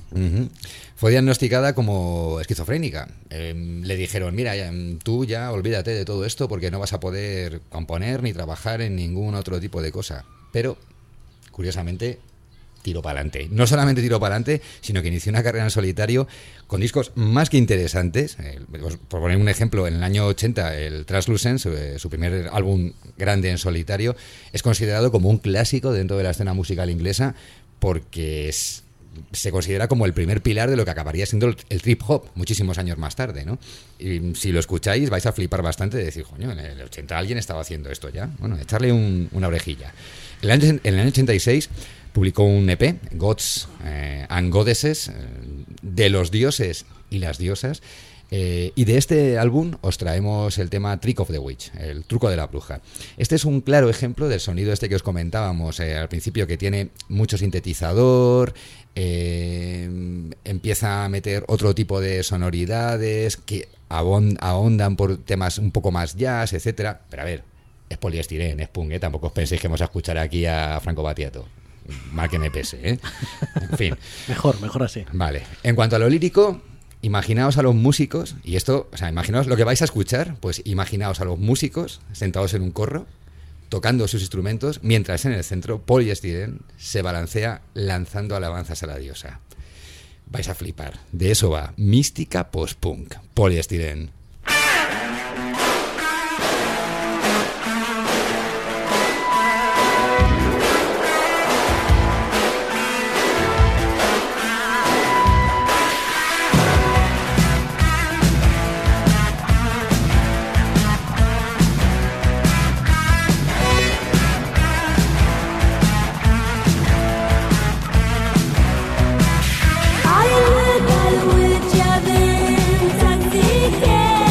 Fue diagnosticada como esquizofrénica. Le dijeron, mira, tú ya olvídate de todo esto porque no vas a poder componer ni trabajar en ningún otro tipo de cosa. Pero, curiosamente, tiró para adelante. No solamente tiró para adelante, sino que inició una carrera en solitario con discos más que interesantes. Por poner un ejemplo, en el año 80, el Translucence, su primer álbum grande en solitario, es considerado como un clásico dentro de la escena musical inglesa porque se considera como el primer pilar de lo que acabaría siendo el trip hop muchísimos años más tarde, ¿no? Y si lo escucháis vais a flipar bastante de decir, coño, en el 80 alguien estaba haciendo esto ya. Bueno, echarle una orejilla. En el año 86 publicó un EP, Gods and Goddesses, de los dioses y las diosas. Y de este álbum os traemos el tema Trick of the Witch, el truco de la bruja. Este es un claro ejemplo del sonido este que os comentábamos al principio, que tiene mucho sintetizador, empieza a meter otro tipo de sonoridades que ahondan por temas un poco más jazz, etcétera. Pero a ver, es poliestireno, es punk, tampoco os penséis que vamos a escuchar aquí a Franco Battiato. Mal que me pese, En fin. Mejor así. Vale. En cuanto a lo lírico, imaginaos a los músicos, y esto, o sea, imaginaos lo que vais a escuchar, pues imaginaos a los músicos sentados en un corro, tocando sus instrumentos, mientras en el centro Polyestyrene se balancea lanzando alabanzas a la diosa. Vais a flipar. De eso va mística post-punk. Polyestyrene. Are you with ya then?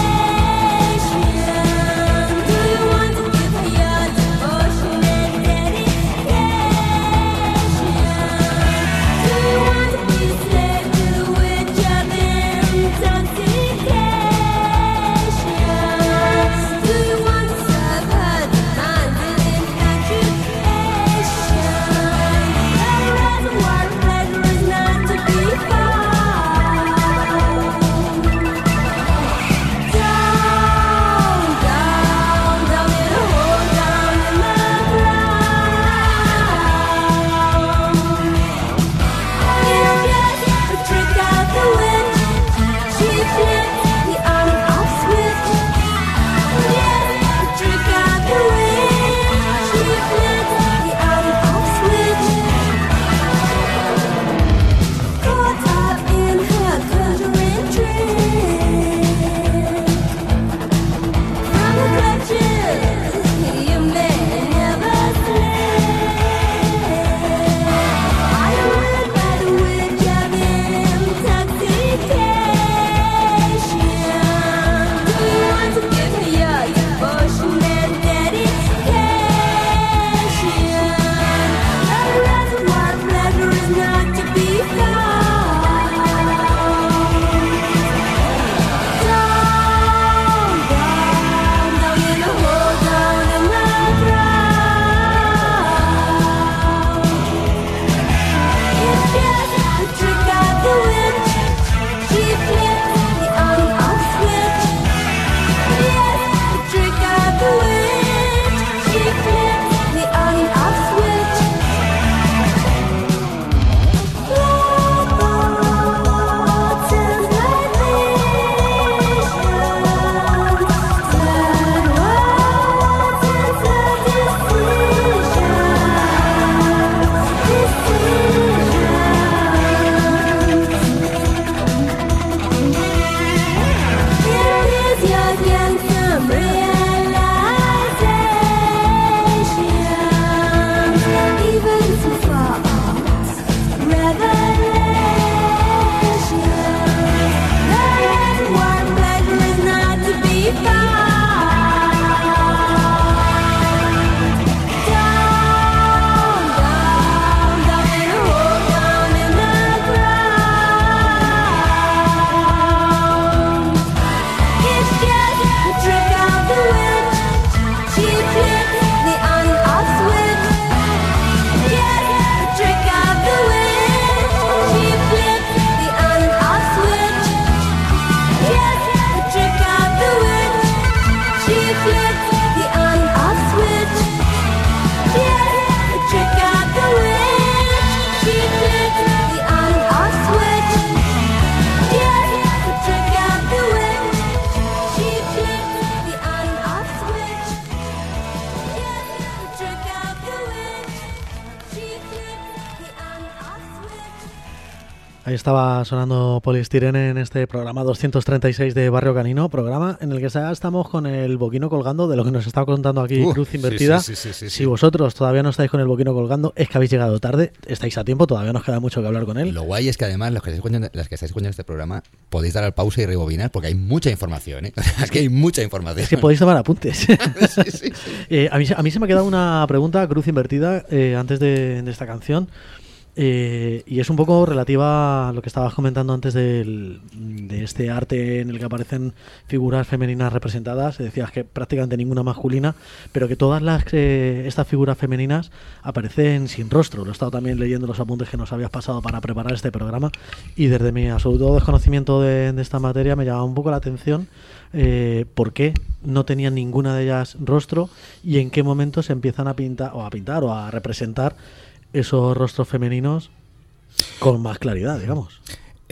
Ahí estaba sonando Poliestirene en este programa 236 de Barrio Canino, programa en el que estamos con el boquino colgando de lo que nos está contando aquí Cruz Invertida. Sí. Si vosotros todavía no estáis con el boquino colgando, es que habéis llegado tarde, estáis a tiempo, todavía nos queda mucho que hablar con él. Lo guay es que además las que estáis escuchando este programa podéis dar al pausa y rebobinar porque hay mucha información, ¿eh? Es que hay mucha información. Es que podéis tomar apuntes. Sí. A mí se me ha quedado una pregunta, Cruz Invertida, antes de esta canción. Y es un poco relativa a lo que estabas comentando antes de este arte en el que aparecen figuras femeninas representadas. Decías que prácticamente ninguna masculina, pero que todas estas figuras femeninas aparecen sin rostro. Lo he estado también leyendo los apuntes que nos habías pasado para preparar este programa, y desde mi absoluto desconocimiento de esta materia me llamaba un poco la atención por qué no tenían ninguna de ellas rostro y en qué momento se empiezan a pintar o a representar esos rostros femeninos con más claridad, digamos.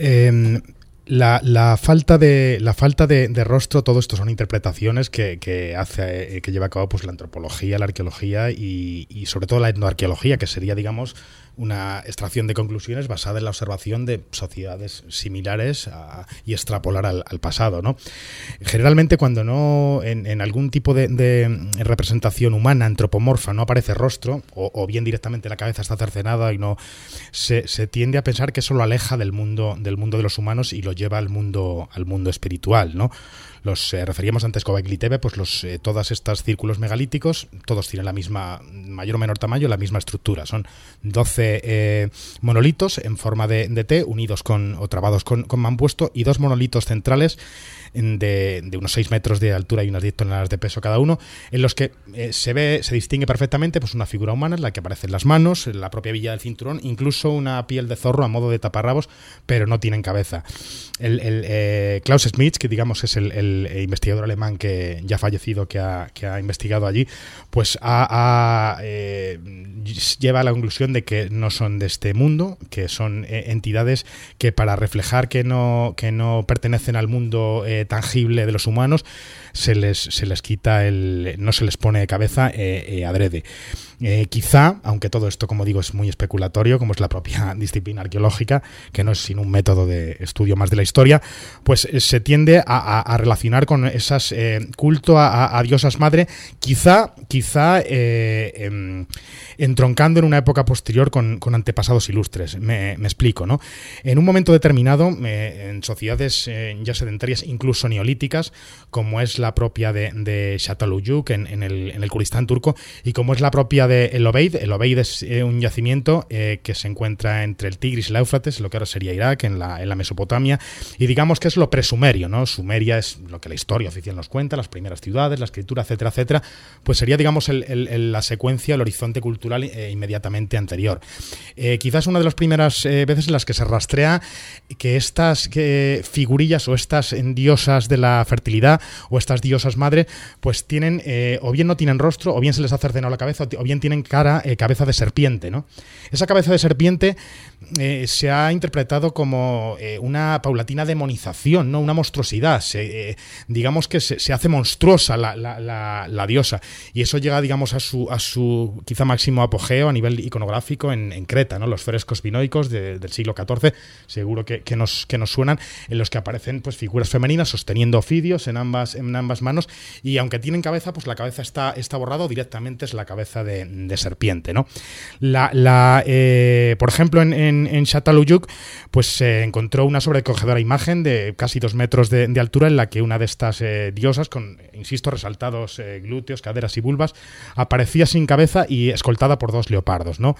La falta de rostro, todo esto son interpretaciones que lleva a cabo pues la antropología, la arqueología y sobre todo la etnoarqueología, que sería, digamos, una extracción de conclusiones basada en la observación de sociedades similares y extrapolar al pasado, ¿no? Generalmente cuando no en algún tipo de representación humana antropomorfa no aparece rostro, o bien directamente la cabeza está cercenada y no se tiende a pensar que eso lo aleja del mundo de los humanos y lo lleva al mundo espiritual, ¿no? Referíamos antes con Göbekli Tepe, pues todas estas círculos megalíticos, todos tienen la misma, mayor o menor tamaño, la misma estructura. Son 12 monolitos en forma de T, unidos o trabados con mampuesto, y 2 monolitos centrales de unos 6 metros de altura y unas 10 toneladas de peso cada uno, en los que se distingue perfectamente pues una figura humana en la que aparecen las manos, la propia villa del cinturón, incluso una piel de zorro a modo de taparrabos, pero no tienen cabeza. Klaus Schmitz, que digamos es el investigador alemán que ya fallecido que ha investigado allí, pues lleva a la conclusión de que no son de este mundo, que son entidades que, para reflejar que no pertenecen al mundo tangible de los humanos, se les quita no se les pone cabeza adrede. Quizá, aunque todo esto, como digo, es muy especulatorio, como es la propia disciplina arqueológica, que no es sino un método de estudio más de la historia, pues se tiende a relacionar con esas culto a diosas madre, quizá entroncando en una época posterior con antepasados ilustres. Me explico, ¿no? En un momento determinado, en sociedades ya sedentarias, incluso neolíticas, como es la propia de Çatalhöyük en el Kurdistán turco, y como es la propia de El Obeid. El Obeid es un yacimiento que se encuentra entre el Tigris y el Éufrates, lo que ahora sería Irak, en la Mesopotamia, y digamos que es lo presumerio, ¿no? Sumeria es lo que la historia oficial nos cuenta, las primeras ciudades, la escritura, etcétera, etcétera. Pues sería, digamos, la secuencia, el horizonte cultural inmediatamente anterior. Quizás una de las primeras veces en las que se rastrea que estas figurillas o estas diosas de la fertilidad o estas diosas madre, pues tienen, o bien no tienen rostro, o bien se les ha cercenado la cabeza, o bien tienen cabeza de serpiente, ¿no? Esa cabeza de serpiente se ha interpretado como una paulatina demonización, ¿no? Una monstruosidad. Digamos que se hace monstruosa la diosa, y eso llega, digamos, a su quizá máximo apogeo a nivel iconográfico en Creta, ¿no? Los frescos minoicos del siglo XIV, seguro que nos suenan, en los que aparecen pues figuras femeninas sosteniendo ofidios en ambas manos, y aunque tienen cabeza, pues la cabeza está borrada, o directamente es la cabeza de serpiente, ¿no? Por ejemplo, en Çatalhöyük, pues se encontró una sobrecogedora imagen de casi 2 metros de altura, en la que una de estas diosas, con, insisto, resaltados glúteos, caderas y vulvas, aparecía sin cabeza y escoltada por 2 leopardos, ¿no?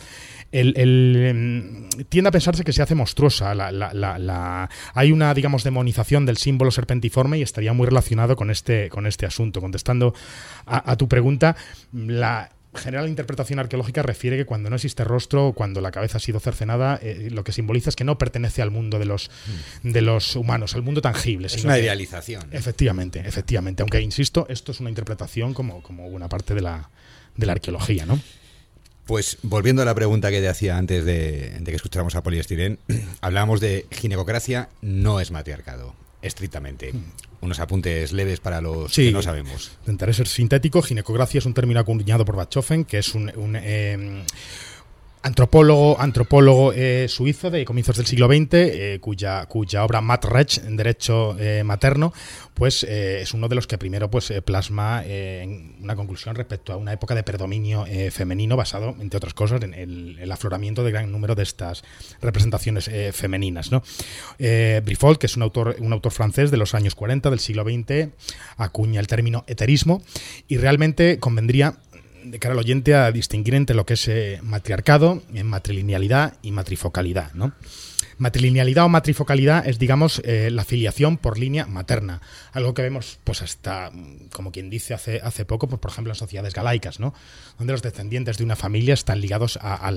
Tiende a pensarse que se hace monstruosa. Hay una, digamos, demonización del símbolo serpentiforme, y estaría muy relacionado con este asunto. Contestando a tu pregunta, la general interpretación arqueológica refiere que cuando no existe rostro, cuando la cabeza ha sido cercenada, lo que simboliza es que no pertenece al mundo de los humanos, al mundo tangible. Es una idealización. Efectivamente. Aunque, insisto, esto es una interpretación como una parte de la arqueología, ¿no? Pues volviendo a la pregunta que te hacía antes de que escucháramos a Poliestirene, hablábamos de ginecocracia, no es matriarcado, estrictamente. Unos apuntes leves para los que no sabemos. Intentaré ser sintético. Ginecocracia es un término acuñado por Bachofen, que es antropólogo suizo de comienzos del siglo XX, cuya obra Matt-Recht, en derecho materno, pues es uno de los que primero pues plasma una conclusión respecto a una época de predominio femenino basado, entre otras cosas, en el afloramiento de gran número de estas representaciones femeninas, ¿no? Briffault, que es un autor francés de los años 40 del siglo XX, acuña el término heterismo y realmente convendría de cara al oyente a distinguir entre lo que es matriarcado, matrilinealidad y matrifocalidad, ¿no? Matrilinealidad o matrifocalidad es, digamos, la filiación por línea materna, algo que vemos pues hasta, como quien dice, hace poco, pues, por ejemplo, en sociedades galaicas, ¿no? Donde los descendientes de una familia están ligados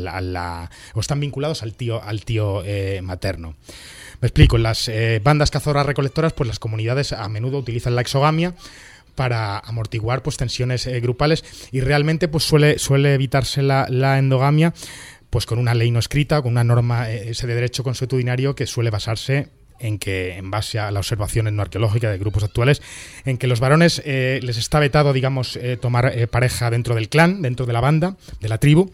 o están vinculados al tío materno. Me explico, en las bandas cazadoras recolectoras, pues las comunidades a menudo utilizan la exogamia para amortiguar pues tensiones grupales y realmente pues suele evitarse la endogamia pues con una ley no escrita, con una norma ese de derecho consuetudinario que suele basarse en base a las observaciones no arqueológicas de grupos actuales, en que los varones les está vetado, digamos, tomar pareja dentro del clan, dentro de la banda, de la tribu,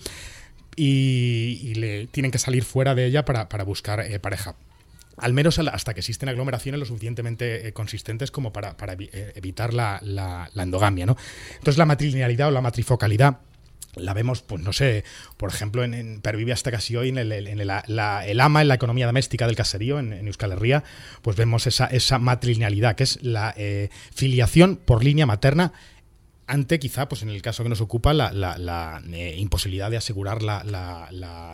y le tienen que salir fuera de ella para buscar pareja. Al menos hasta que existen aglomeraciones lo suficientemente consistentes como para evitar la endogamia, ¿no? Entonces la matrilinealidad o la matrifocalidad la vemos, pues no sé, por ejemplo, pervive hasta casi hoy en el ama en la economía doméstica del caserío, en Euskal Herria, pues vemos esa matrilinealidad, que es la filiación por línea materna ante quizá, pues en el caso que nos ocupa, la imposibilidad de asegurar la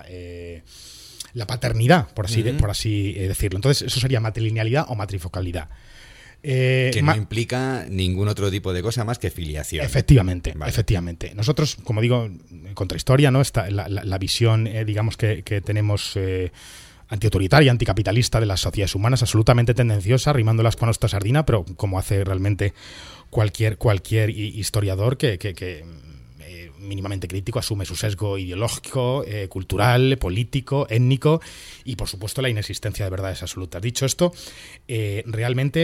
paternidad, por así decirlo. Entonces, eso sería matrilinealidad o matrifocalidad. Que no implica ningún otro tipo de cosa más que filiación. Efectivamente, vale. Efectivamente. Nosotros, como digo, en Contrahistoria, ¿no? Está la visión, digamos, que tenemos antiautoritaria, anticapitalista de las sociedades humanas, absolutamente tendenciosa, rimándolas con nuestra sardina, pero como hace realmente cualquier historiador que mínimamente crítico, asume su sesgo ideológico, cultural, político, étnico y, por supuesto, la inexistencia de verdades absolutas. Dicho esto, realmente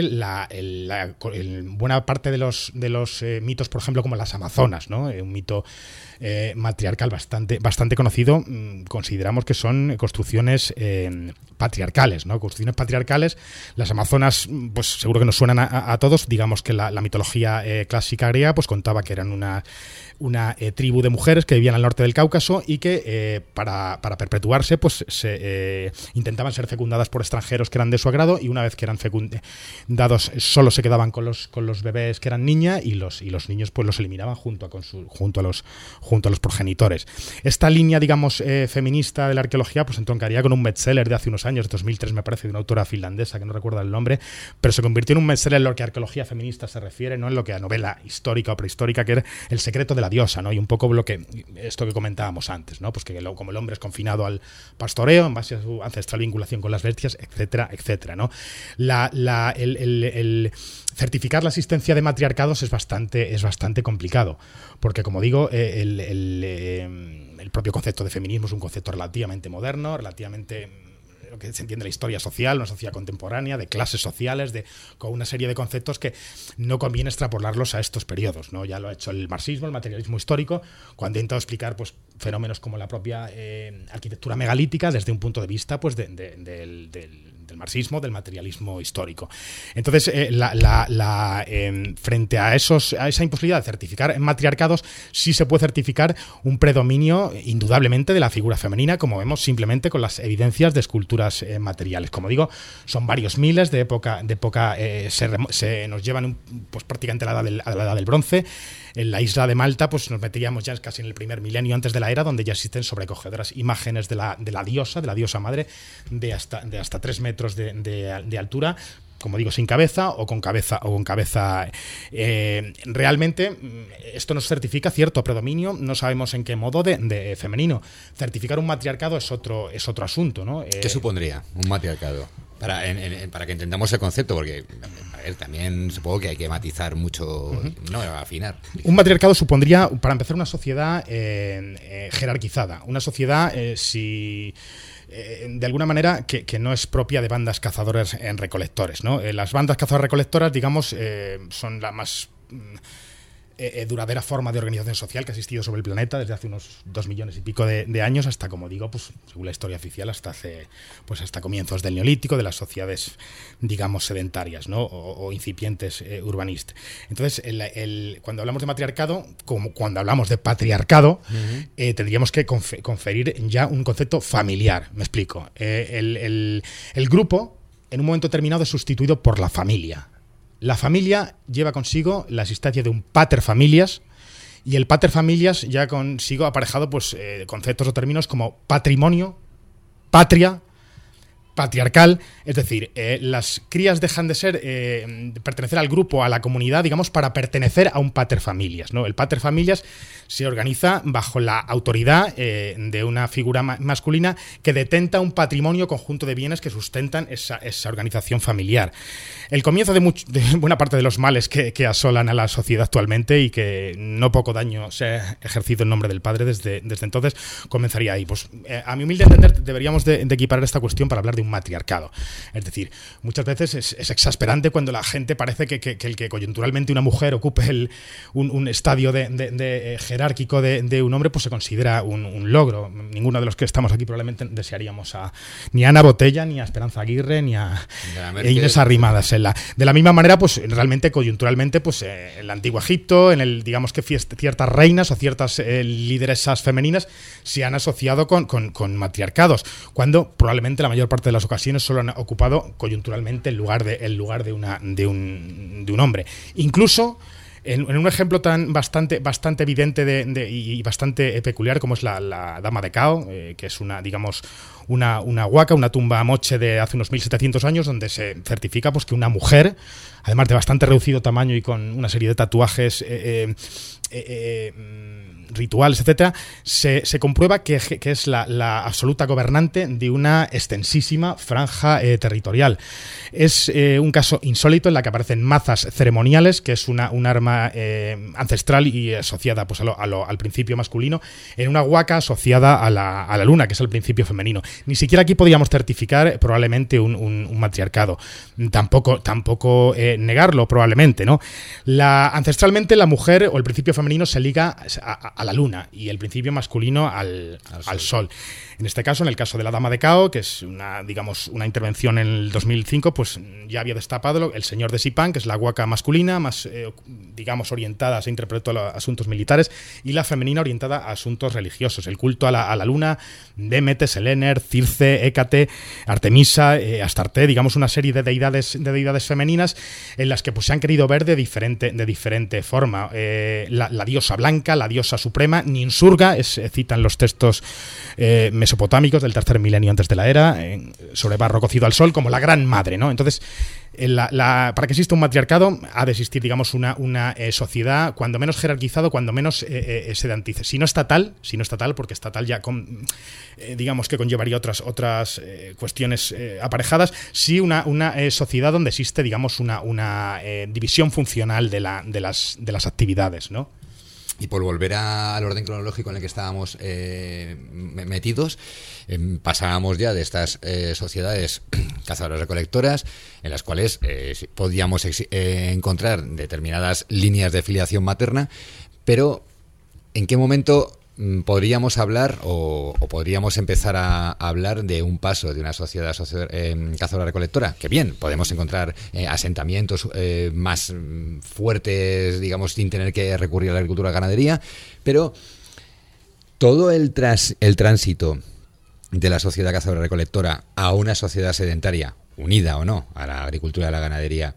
buena parte de los mitos, por ejemplo, como las Amazonas, ¿no? Un mito matriarcal bastante conocido, consideramos que son construcciones patriarcales, ¿no? Construcciones patriarcales. Las Amazonas, pues seguro que nos suenan a todos. Digamos que la mitología clásica griega pues contaba que eran una tribu de mujeres que vivían al norte del Cáucaso y que para perpetuarse pues intentaban ser fecundadas por extranjeros que eran de su agrado, y una vez que eran fecundados solo se quedaban con los bebés que eran niñas, y los niños pues los eliminaban junto a los progenitores. Esta línea, digamos, feminista de la arqueología pues entroncaría con un bestseller de hace unos años, 2003 me parece, de una autora finlandesa que no recuerdo el nombre, pero se convirtió en un bestseller en lo que a arqueología feminista se refiere, no en lo que a novela histórica o prehistórica, que era El secreto de la diosa, ¿no? Y un poco esto que comentábamos antes, ¿no? Pues que como el hombre es confinado al pastoreo en base a su ancestral vinculación con las bestias, etcétera, etcétera, ¿no? El certificar la existencia de matriarcados es bastante complicado, porque, como digo, el propio concepto de feminismo es un concepto relativamente moderno, relativamente lo que se entiende la historia social, una sociedad contemporánea, de clases sociales, con una serie de conceptos que no conviene extrapolarlos a estos periodos, ¿no? Ya lo ha hecho el marxismo, el materialismo histórico, cuando ha intentado explicar pues fenómenos como la propia arquitectura megalítica desde un punto de vista pues del marxismo, del materialismo histórico. Entonces, frente a esa imposibilidad de certificar matriarcados, sí se puede certificar un predominio indudablemente de la figura femenina, como vemos simplemente con las evidencias de esculturas materiales. Como digo, son varios miles de época se nos llevan pues prácticamente a la edad del bronce. En la isla de Malta pues nos meteríamos ya casi en el primer milenio antes de la era, donde ya existen sobrecogedoras imágenes de la diosa madre de hasta 3 metros de altura, como digo, sin cabeza o con cabeza. Realmente esto nos certifica cierto predominio, no sabemos en qué modo de femenino. Certificar un matriarcado es otro asunto, ¿no? ¿Qué supondría un matriarcado? Para que entendamos el concepto, porque a ver, también supongo que hay que matizar mucho, no afinar. Un matriarcado supondría, para empezar, una sociedad jerarquizada, una sociedad de alguna manera que no es propia de bandas cazadoras recolectores, ¿no? Las bandas cazadoras recolectoras, digamos, son las más duradera forma de organización social que ha existido sobre el planeta desde hace unos 2 millones y pico de años hasta, como digo, pues según la historia oficial, hasta comienzos del Neolítico, de las sociedades, digamos, sedentarias, ¿no? o incipientes urbanistas. Entonces, cuando hablamos de matriarcado, como cuando hablamos de patriarcado, tendríamos que conferir ya un concepto familiar. Me explico. El grupo, en un momento determinado, es sustituido por la familia. La familia lleva consigo la existencia de un pater familias, y el pater familias ya consigo aparejado conceptos o términos como patrimonio, patria, patriarcal. Es decir, las crías dejan de ser pertenecer al grupo, a la comunidad, digamos, para pertenecer a un pater familias, ¿no? El pater familias se organiza bajo la autoridad de una figura masculina que detenta un patrimonio, conjunto de bienes que sustentan esa organización familiar. El comienzo de buena parte de los males que asolan a la sociedad actualmente, y que no poco daño se ha ejercido en nombre del padre desde entonces, comenzaría ahí. Pues, a mi humilde entender, deberíamos de equiparar esta cuestión para hablar de un matriarcado. Es decir, muchas veces es exasperante cuando la gente parece que el que coyunturalmente una mujer ocupe un estadio de jerárquico de un hombre, pues se considera un logro. Ninguno de los que estamos aquí probablemente desearíamos ni a Ana Botella, ni a Esperanza Aguirre, ni a Inés Arrimadas. De la misma manera, pues realmente coyunturalmente, pues en el antiguo Egipto, digamos que ciertas reinas o ciertas lideresas femeninas se han asociado con matriarcados, cuando probablemente la mayor parte de las ocasiones solo han ocupado coyunturalmente el lugar de un hombre. Incluso en un ejemplo tan bastante evidente y bastante peculiar como es la Dama de Cao, que es una huaca, una tumba moche de hace unos 1700 años, donde se certifica pues que una mujer, además de bastante reducido tamaño y con una serie de tatuajes rituales, etcétera, se comprueba que es la absoluta gobernante de una extensísima franja territorial. Es un caso insólito en la que aparecen mazas ceremoniales, que es un arma ancestral y asociada pues al principio masculino, en una huaca asociada a la luna, que es el principio femenino. Ni siquiera aquí podríamos certificar probablemente un matriarcado. Tampoco negarlo probablemente, ¿no? Ancestralmente la mujer o el principio femenino se liga a la luna y el principio masculino al sol. En este caso, en el caso de la Dama de Cao, que es una intervención en el 2005, pues ya había destapado el Señor de Sipán, que es la huaca masculina, más orientada, se interpretó a asuntos militares, y la femenina orientada a asuntos religiosos, el culto a la luna, Demeter, Selener, Circe, Hécate, Artemisa, Astarte, digamos una serie de deidades femeninas en las que pues se han querido ver de diferente forma. La diosa blanca, la diosa suprema, Ninsurga, citan los textos mesopotámicos del tercer milenio antes de la era, sobre barro cocido al sol, como la gran madre, ¿no? Entonces, para que exista un matriarcado ha de existir, digamos, una sociedad cuando menos jerarquizado, cuando menos sedantice. Si no estatal, porque estatal ya digamos que conllevaría otras cuestiones aparejadas, sí una sociedad donde existe, digamos, una división funcional de las actividades, ¿no? Y por volver al orden cronológico en el que estábamos metidos, pasábamos ya de estas sociedades cazadoras-recolectoras, en las cuales podíamos encontrar determinadas líneas de filiación materna, pero ¿en qué momento podríamos hablar o podríamos empezar a hablar de un paso de una sociedad cazadora-recolectora? Que bien, podemos encontrar asentamientos más fuertes, digamos, sin tener que recurrir a la agricultura y ganadería, pero todo el tránsito de la sociedad cazadora-recolectora a una sociedad sedentaria, unida o no a la agricultura y a la ganadería,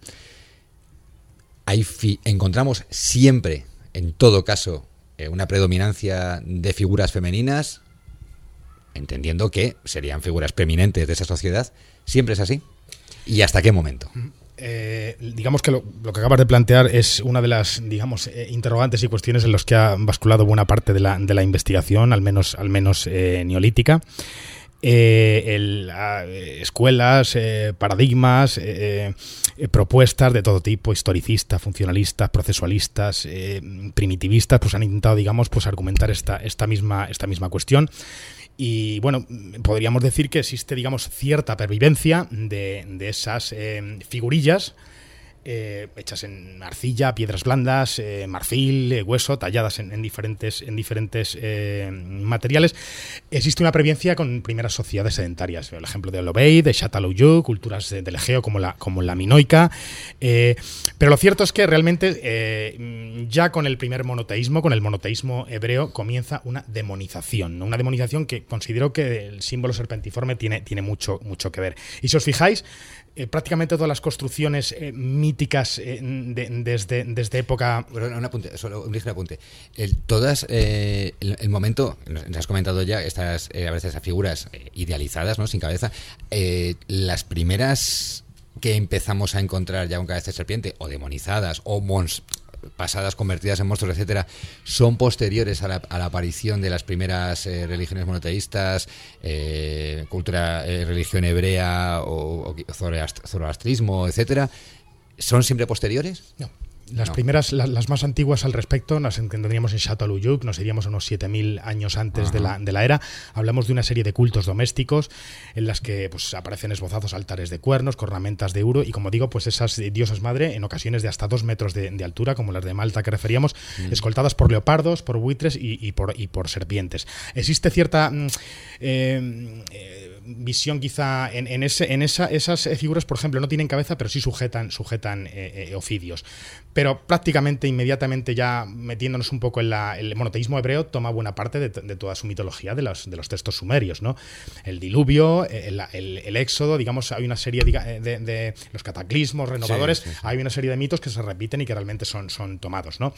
encontramos siempre, en todo caso, una predominancia de figuras femeninas, entendiendo que serían figuras preeminentes de esa sociedad. ¿Siempre es así? ¿Y hasta qué momento? Digamos que lo que acabas de plantear es una de las, digamos, interrogantes y cuestiones en los que ha basculado buena parte de la investigación, al menos neolítica. Escuelas, paradigmas, propuestas de todo tipo, historicistas, funcionalistas, procesualistas, primitivistas, pues han intentado, digamos, pues argumentar esta misma cuestión. Y bueno, podríamos decir que existe, digamos, cierta pervivencia de esas figurillas hechas en arcilla, piedras blandas, marfil, hueso, talladas en diferentes materiales. Existe una previencia con primeras sociedades sedentarias. El ejemplo de Lobeid, de Çatalhöyük, culturas del Egeo como la minoica. Pero lo cierto es que realmente ya con el primer monoteísmo, con el monoteísmo hebreo, comienza una demonización, ¿no? Una demonización que considero que el símbolo serpentiforme tiene mucho que ver. Y si os fijáis, prácticamente todas las construcciones míticas desde época... Bueno, un apunte, solo un ligero apunte. El momento, nos has comentado ya, estas a veces esas figuras idealizadas, ¿no? Sin cabeza, las primeras que empezamos a encontrar ya con cabeza de serpiente, o demonizadas, o pasadas convertidas en monstruos, etcétera, son posteriores a la aparición de las primeras religiones monoteístas, religión hebrea o zoroastrismo, etcétera. ¿Son siempre posteriores? No. Las primeras, las más antiguas al respecto, nos entenderíamos en Çatalhöyük, nos iríamos unos 7.000 años antes de la era. Hablamos de una serie de cultos domésticos en las que pues aparecen esbozados altares de cuernos, cornamentas de oro y, como digo, pues esas diosas madre, en ocasiones de hasta 2 metros de altura, como las de Malta que referíamos, escoltadas por leopardos, por buitres y por serpientes. Existe cierta visión quizá en esas figuras, por ejemplo, no tienen cabeza, pero sí sujetan ofidios. Pero prácticamente inmediatamente, ya metiéndonos un poco en el monoteísmo hebreo, toma buena parte de toda su mitología de los textos sumerios, ¿no? El diluvio, el éxodo, digamos, hay una serie de los cataclismos renovadores, sí. Hay una serie de mitos que se repiten y que realmente son tomados, ¿no?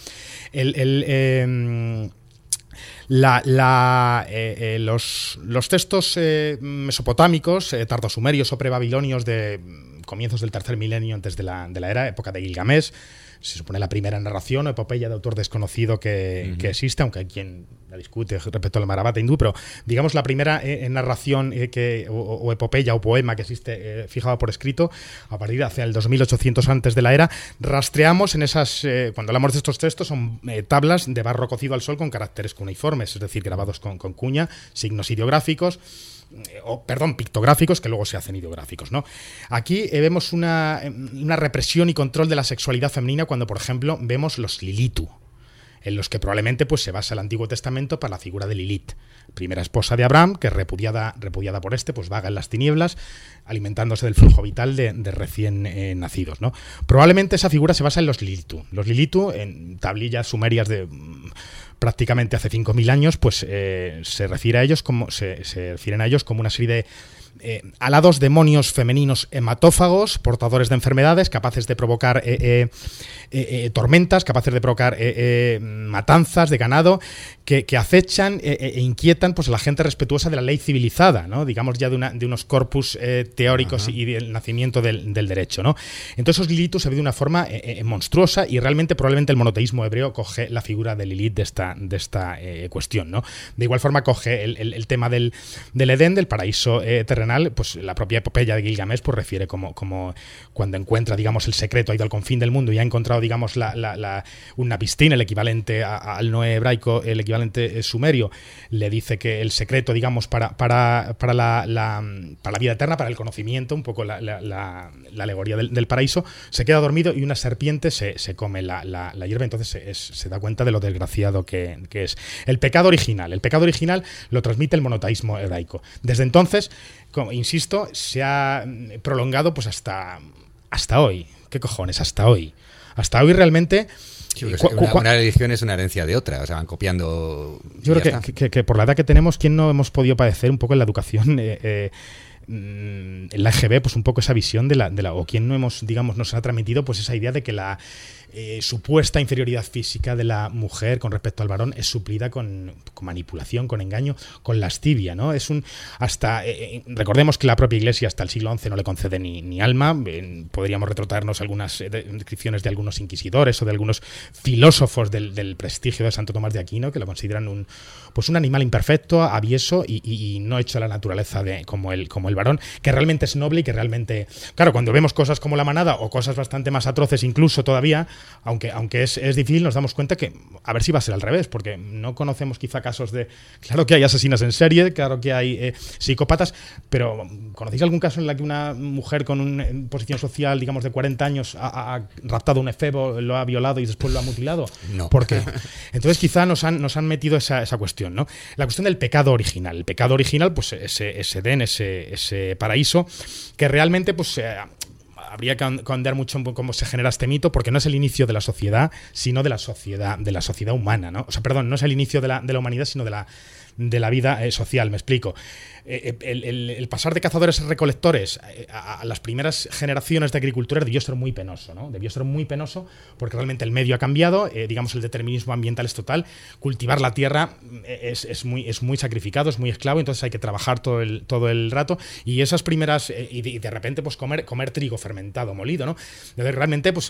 Los textos mesopotámicos, tardosumerios o prebabilonios de comienzos del tercer milenio antes de la era, época de Gilgamesh, se supone la primera narración o epopeya de autor desconocido que existe, aunque hay quien la discute respecto al Mahabharata hindú, pero digamos la primera narración o epopeya o poema que existe fijado por escrito a partir de hacia el 2800 antes de la era. Rastreamos en esas, cuando hablamos de estos textos, son tablas de barro cocido al sol con caracteres cuneiformes, es decir, grabados con cuña, signos ideográficos, pictográficos que luego se hacen ideográficos, ¿no? Aquí vemos una represión y control de la sexualidad femenina cuando, por ejemplo, vemos los Lilitu, en los que probablemente pues se basa el Antiguo Testamento para la figura de Lilith, primera esposa de Abraham, que repudiada por pues vaga en las tinieblas, alimentándose del flujo vital de recién nacidos, ¿no? Probablemente esa figura se basa en los Lilitu. Los Lilitu, en tablillas sumerias de prácticamente hace 5.000 años, pues se refieren a ellos como una serie de alados demonios femeninos hematófagos, portadores de enfermedades, capaces de provocar tormentas, capaces de provocar matanzas de ganado, que acechan e inquietan pues a la gente respetuosa de la ley civilizada, ¿no? Digamos ya de unos corpus teóricos y del nacimiento del derecho, ¿no? Entonces esos Lilitus se ve de una forma monstruosa y realmente probablemente el monoteísmo hebreo coge la figura de Lilith de esta cuestión, ¿no? De igual forma coge el tema del Edén, del paraíso terrenal, pues la propia epopeya de Gilgamesh pues refiere como cuando encuentra, digamos, el secreto, ha ido al confín del mundo y ha encontrado, digamos, una piscina, el equivalente al Noé hebraico, el equivalente sumerio, le dice que el secreto, digamos, para la vida eterna, para el conocimiento, un poco la alegoría del paraíso, se queda dormido y una serpiente se come la hierba. Entonces se da cuenta de lo desgraciado que es. El pecado original lo transmite el monoteísmo hebraico. Desde entonces, como insisto, se ha prolongado pues hasta hoy. ¿Qué cojones? Hasta hoy. Hasta hoy realmente... Sí, una religión es una herencia de otra, o sea, van copiando. Yo creo que por la edad que tenemos, ¿quién no hemos podido padecer un poco en la educación, en la EGB, pues un poco esa visión de la o quién no hemos, digamos, nos ha transmitido pues esa idea de que la supuesta inferioridad física de la mujer con respecto al varón es suplida con manipulación, con engaño, con lascivia, ¿no? Recordemos que la propia Iglesia hasta el siglo XI no le concede ni alma. Podríamos retrotraernos algunas descripciones de algunos inquisidores o de algunos filósofos del prestigio de Santo Tomás de Aquino, que lo consideran un animal imperfecto, avieso y no hecho a la naturaleza como el varón, que realmente es noble y que realmente, claro, cuando vemos cosas como la manada o cosas bastante más atroces incluso todavía, aunque es difícil, nos damos cuenta que a ver si va a ser al revés, porque no conocemos quizá casos de... Claro que hay asesinas en serie, claro que hay psicópatas, pero ¿conocéis algún caso en la que una mujer con una posición social, digamos, de 40 años ha raptado a un efebo, lo ha violado y después lo ha mutilado? No. ¿Por qué? Entonces quizá nos han metido esa cuestión, ¿no? La cuestión del pecado original. El pecado original, pues ese Edén, ese paraíso, que realmente, pues... habría que ahondar mucho en cómo se genera este mito, porque no es el inicio de la sociedad, sino de la sociedad humana, ¿no? O sea, perdón, no es el inicio de la humanidad, sino de la vida social, me explico. El pasar de cazadores a recolectores a las primeras generaciones de agricultores debió ser muy penoso, ¿no? Debió ser muy penoso porque realmente el medio ha cambiado, digamos, el determinismo ambiental es total, cultivar la tierra es muy sacrificado, es muy esclavo, entonces hay que trabajar todo el rato, y esas primeras, y de repente pues comer trigo fermentado, molido, ¿no? Entonces realmente pues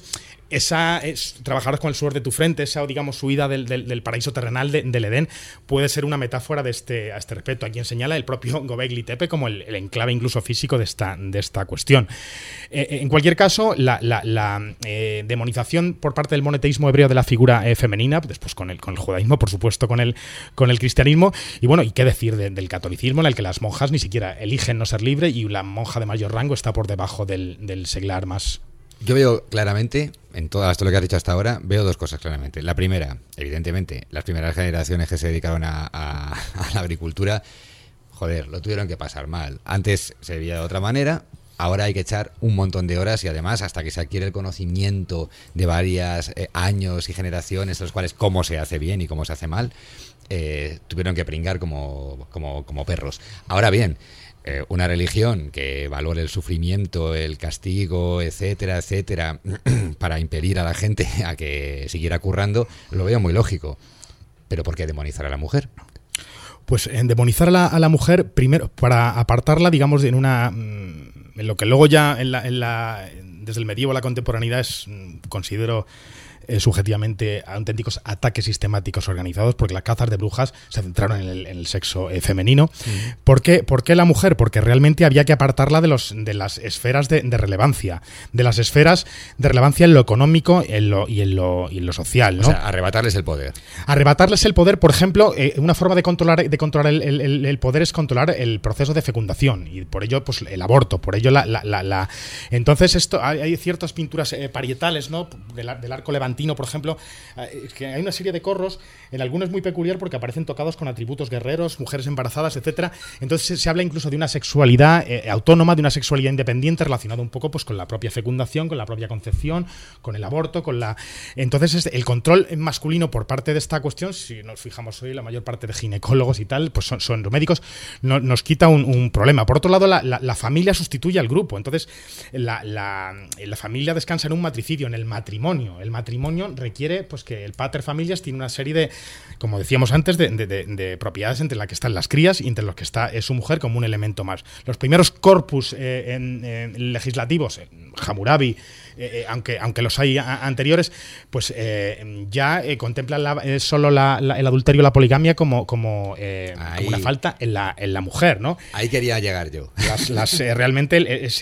trabajar con el sudor de tu frente, esa, digamos, huida del paraíso terrenal del Edén, puede ser una metáfora a este respecto, a quien señala el propio Göbekli Tepe como el enclave incluso físico de esta cuestión. En cualquier caso, la demonización por parte del monoteísmo hebreo de la figura femenina, después con el judaísmo, por supuesto con el cristianismo, y bueno, y qué decir del catolicismo, en el que las monjas ni siquiera eligen no ser libre y la monja de mayor rango está por debajo del seglar más. Yo veo claramente, en todo lo que has dicho hasta ahora, veo dos cosas claramente. La primera, evidentemente, las primeras generaciones que se dedicaron a la agricultura, joder, lo tuvieron que pasar mal. Antes se veía de otra manera, ahora hay que echar un montón de horas y además hasta que se adquiere el conocimiento de varios años y generaciones, los cuales cómo se hace bien y cómo se hace mal, tuvieron que pringar como perros. Ahora bien, una religión que valore el sufrimiento, el castigo, etcétera, etcétera, para impedir a la gente a que siguiera currando, lo veo muy lógico. Pero ¿por qué demonizar a la mujer? Pues en demonizar a la mujer, primero, para apartarla, digamos, en lo que luego ya desde el medievo a la contemporaneidad considero subjetivamente auténticos ataques sistemáticos organizados, porque las cazas de brujas se centraron en el sexo femenino. ¿Por qué la mujer? Porque realmente había que apartarla de las esferas de relevancia, de las esferas de relevancia en lo económico y en lo social, ¿no? O sea, arrebatarles el poder. Arrebatarles el poder, por ejemplo, una forma de controlar el poder es controlar el proceso de fecundación, y por ello pues el aborto, por ello entonces esto hay ciertas pinturas parietales, ¿no? del arco levantino, por ejemplo, que hay una serie de corros, en algunos muy peculiar porque aparecen tocados con atributos guerreros, mujeres embarazadas, etcétera. Entonces se habla incluso de una sexualidad autónoma, de una sexualidad independiente, relacionada un poco pues con la propia fecundación, con la propia concepción, con el aborto, entonces el control masculino por parte de esta cuestión, si nos fijamos hoy, la mayor parte de ginecólogos y tal, pues son los médicos, nos quita un problema. Por otro lado, la familia sustituye al grupo. Entonces la familia descansa en un matricidio, en el matrimonio. El matrimonio requiere pues que el pater familias tiene una serie de, como decíamos antes, de propiedades entre las que están las crías y entre los que está su mujer como un elemento más. Los primeros corpus legislativos, Hammurabi, aunque los hay anteriores, pues ya contemplan solo el adulterio y la poligamia como una falta en la mujer, ¿no? Ahí quería llegar yo. Realmente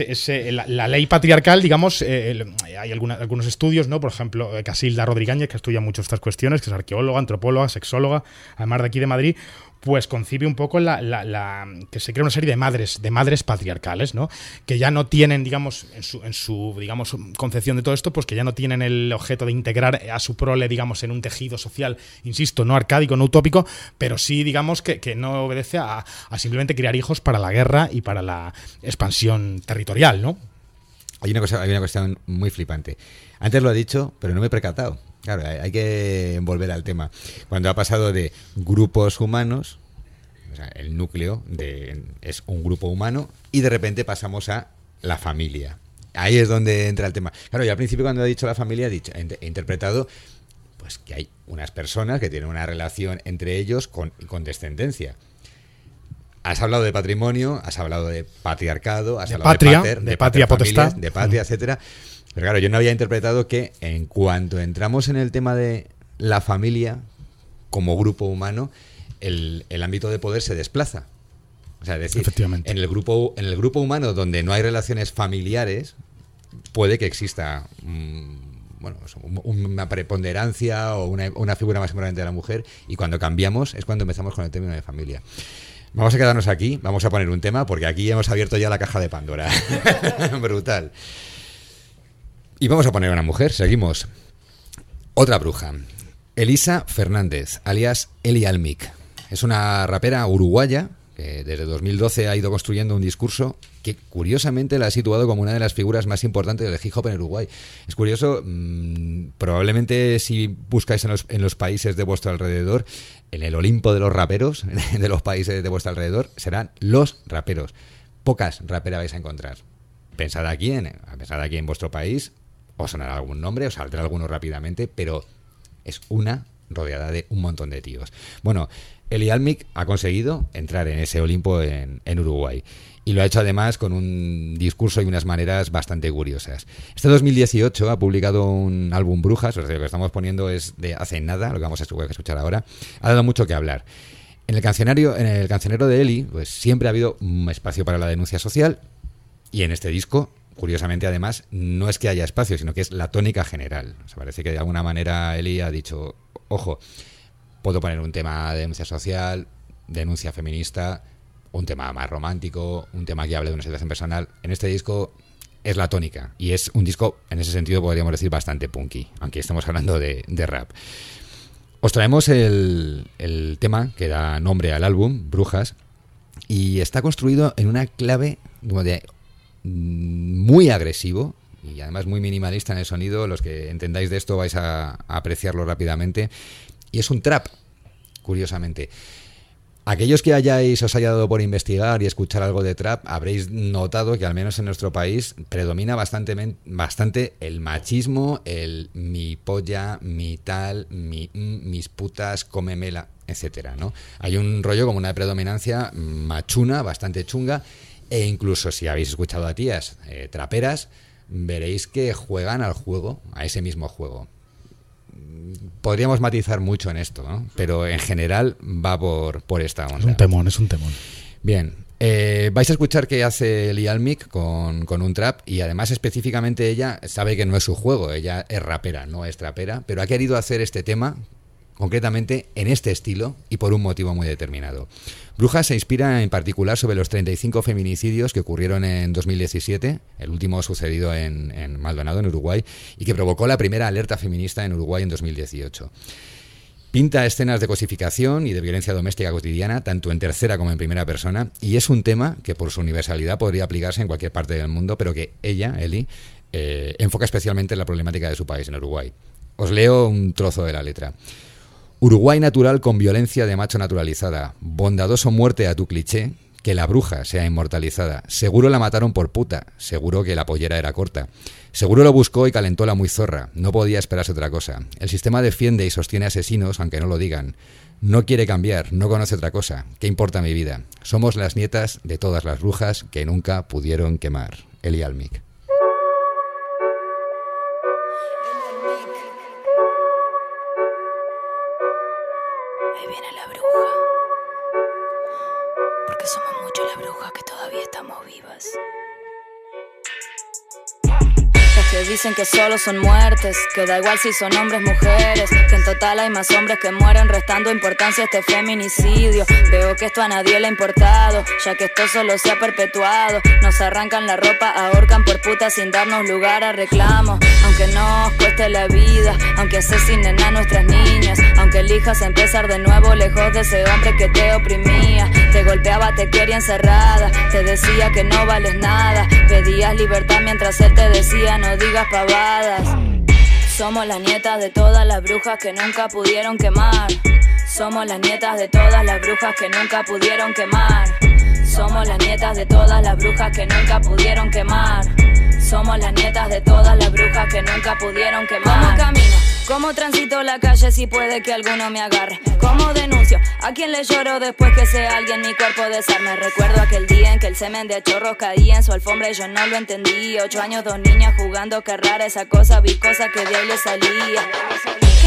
la ley patriarcal, digamos, hay algunos estudios, ¿no? Por ejemplo, Casilda Rodríguez, que estudia mucho estas cuestiones, que es arqueóloga, antropóloga, sexóloga, además de aquí de Madrid, pues concibe un poco que se crea una serie de madres patriarcales, ¿no? Que ya no tienen, digamos, en su digamos, concepción de todo esto, pues que ya no tienen el objeto de integrar a su prole, digamos, en un tejido social, insisto, no arcádico, no utópico, pero sí, digamos, que no obedece a simplemente criar hijos para la guerra y para la expansión territorial, ¿no? Hay una cuestión muy flipante. Antes lo he dicho, pero no me he percatado. Claro, hay que volver al tema. Cuando ha pasado de grupos humanos, o sea, el núcleo es un grupo humano, y de repente pasamos a la familia. Ahí es donde entra el tema. Claro, yo al principio cuando he dicho la familia he interpretado pues que hay unas personas que tienen una relación entre ellos con descendencia. Has hablado de patrimonio, has hablado de patriarcado, has hablado de patria potestad, de patria, etcétera. Pero claro, yo no había interpretado que en cuanto entramos en el tema de la familia como grupo humano, el ámbito de poder se desplaza. O sea, es decir, en el grupo humano donde no hay relaciones familiares, puede que exista una preponderancia o una figura más importante de la mujer, y cuando cambiamos es cuando empezamos con el término de familia. Vamos a quedarnos aquí, vamos a poner un tema, porque aquí hemos abierto ya la caja de Pandora. Brutal. Y vamos a poner una mujer, seguimos. Otra bruja, Elisa Fernández, alias Eli Almic. Es una rapera uruguaya que desde 2012 ha ido construyendo un discurso que curiosamente la ha situado como una de las figuras más importantes del hip hop en Uruguay. Es curioso, probablemente si buscáis en los países de vuestro alrededor, en el Olimpo de los raperos, de los países de vuestro alrededor, serán los raperos. Pocas raperas vais a encontrar. Pensad aquí en vuestro país, os sonará algún nombre, os saldrá alguno rápidamente, pero es una rodeada de un montón de tíos. Bueno, Eli Almic ha conseguido entrar en ese Olimpo en Uruguay, y lo ha hecho además con un discurso y unas maneras bastante curiosas. Este 2018 ha publicado un álbum Brujas, o sea, lo que estamos poniendo es de hace nada, lo que vamos a escuchar ahora. Ha dado mucho que hablar. En el cancionero de Eli, pues siempre ha habido un espacio para la denuncia social, y en este disco, curiosamente además, no es que haya espacio, sino que es la tónica general. O sea, parece que de alguna manera Eli ha dicho, ojo, puedo poner un tema de denuncia social, denuncia feminista, un tema más romántico, un tema que hable de una situación personal. En este disco es la tónica, y es un disco, en ese sentido podríamos decir, bastante punky, aunque estamos hablando de rap. Os traemos el tema que da nombre al álbum, Brujas, y está construido en una clave muy agresivo y además muy minimalista en el sonido. Los que entendáis de esto vais a apreciarlo rápidamente, y es un trap, curiosamente. Aquellos que os haya dado por investigar y escuchar algo de trap, habréis notado que al menos en nuestro país predomina bastante el machismo, el mi polla, mi tal, mis putas, cómemela, etcétera, ¿no? Hay un rollo como una predominancia machuna, bastante chunga, e incluso si habéis escuchado a tías traperas, veréis que juegan al juego, a ese mismo juego. Podríamos matizar mucho en esto, ¿no? Pero en general va por esta onda. Es un temón. Bien, vais a escuchar que hace Eli Almic con un trap, y además específicamente ella sabe que no es su juego, ella es rapera, no es trapera, pero ha querido hacer este tema concretamente en este estilo y por un motivo muy determinado. Brujas se inspira en particular sobre los 35 feminicidios que ocurrieron en 2017, el último sucedido en Maldonado, en Uruguay, y que provocó la primera alerta feminista en Uruguay en 2018. Pinta escenas de cosificación y de violencia doméstica cotidiana, tanto en tercera como en primera persona, y es un tema que por su universalidad podría aplicarse en cualquier parte del mundo, pero que ella, Eli, enfoca especialmente en la problemática de su país, en Uruguay. Os leo un trozo de la letra. Uruguay natural con violencia de macho naturalizada, bondadoso muerte a tu cliché, que la bruja sea inmortalizada, seguro la mataron por puta, seguro que la pollera era corta, seguro lo buscó y calentó la muy zorra, no podía esperarse otra cosa, el sistema defiende y sostiene asesinos aunque no lo digan, no quiere cambiar, no conoce otra cosa, ¿qué importa mi vida? Somos las nietas de todas las brujas que nunca pudieron quemar. Eli Almic. Ahí viene la bruja, porque somos muchas las brujas que todavía estamos vivas. Los que dicen que solo son muertes, que da igual si son hombres, mujeres, que en total hay más hombres que mueren, restando importancia a este feminicidio. Veo que esto a nadie le ha importado, ya que esto solo se ha perpetuado. Nos arrancan la ropa, ahorcan por puta sin darnos lugar a reclamo. Aunque nos cueste la vida, aunque asesinen a nuestras niñas, aunque elijas empezar de nuevo lejos de ese hombre que te oprimía, te golpeaba, te quería encerrada, te decía que no vales nada, pedías libertad mientras él te decía no digas pavadas. Somos las nietas de todas las brujas que nunca pudieron quemar. Somos las nietas de todas las brujas que nunca pudieron quemar. Somos las nietas de todas las brujas que nunca pudieron quemar. Somos las nietas de todas las brujas que nunca pudieron quemar. ¿Cómo camino? ¿Cómo transito la calle si puede que alguno me agarre? ¿Cómo denuncio? ¿A quién le lloro después que sea alguien mi cuerpo desarme? Recuerdo aquel día en que el semen de chorros caía en su alfombra y yo no lo entendí. 8 años, 2 niñas jugando, qué rara esa cosa viscosa que de ahí le salía.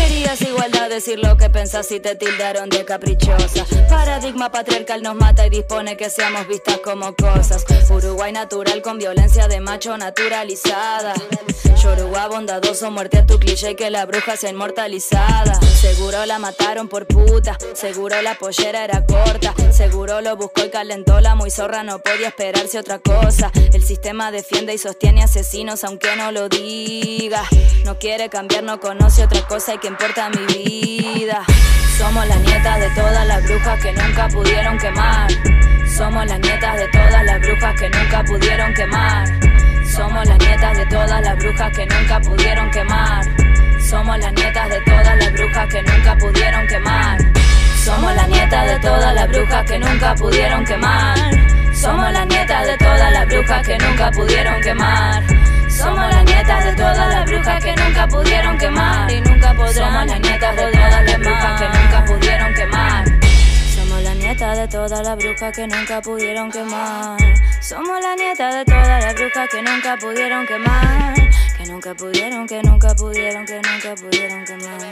Querías igualdad, decir lo que pensás y te tildaron de caprichosa. Paradigma patriarcal nos mata y dispone que seamos vistas como cosas. Uruguay natural con violencia de macho naturalizada. Yoruba bondadoso, muerte a tu cliché que la bruja sea inmortalizada. Seguro la mataron por puta, seguro la pollera era corta, seguro lo buscó y calentó la muy zorra, no podía esperarse otra cosa. El sistema defiende y sostiene asesinos aunque no lo diga. No quiere cambiar, no conoce otra cosa y que importa mi vida. Somos las nietas de todas las brujas que nunca pudieron quemar. Somos las nietas de todas las brujas que nunca pudieron quemar. Somos las nietas de todas las brujas que nunca pudieron quemar. Somos las nietas de todas las brujas que nunca pudieron quemar. Somos las nietas de todas las brujas que nunca pudieron quemar. Somos las nietas de todas las brujas que nunca pudieron quemar. Somos las nietas de todas las brujas que nunca pudieron quemar y nunca podrán. Somos las nietas de todas las brujas que nunca pudieron quemar. Somos las nietas de todas las brujas que nunca pudieron quemar. Somos las nietas de todas las brujas que nunca pudieron quemar. Que nunca pudieron, que nunca pudieron, que nunca pudieron quemar.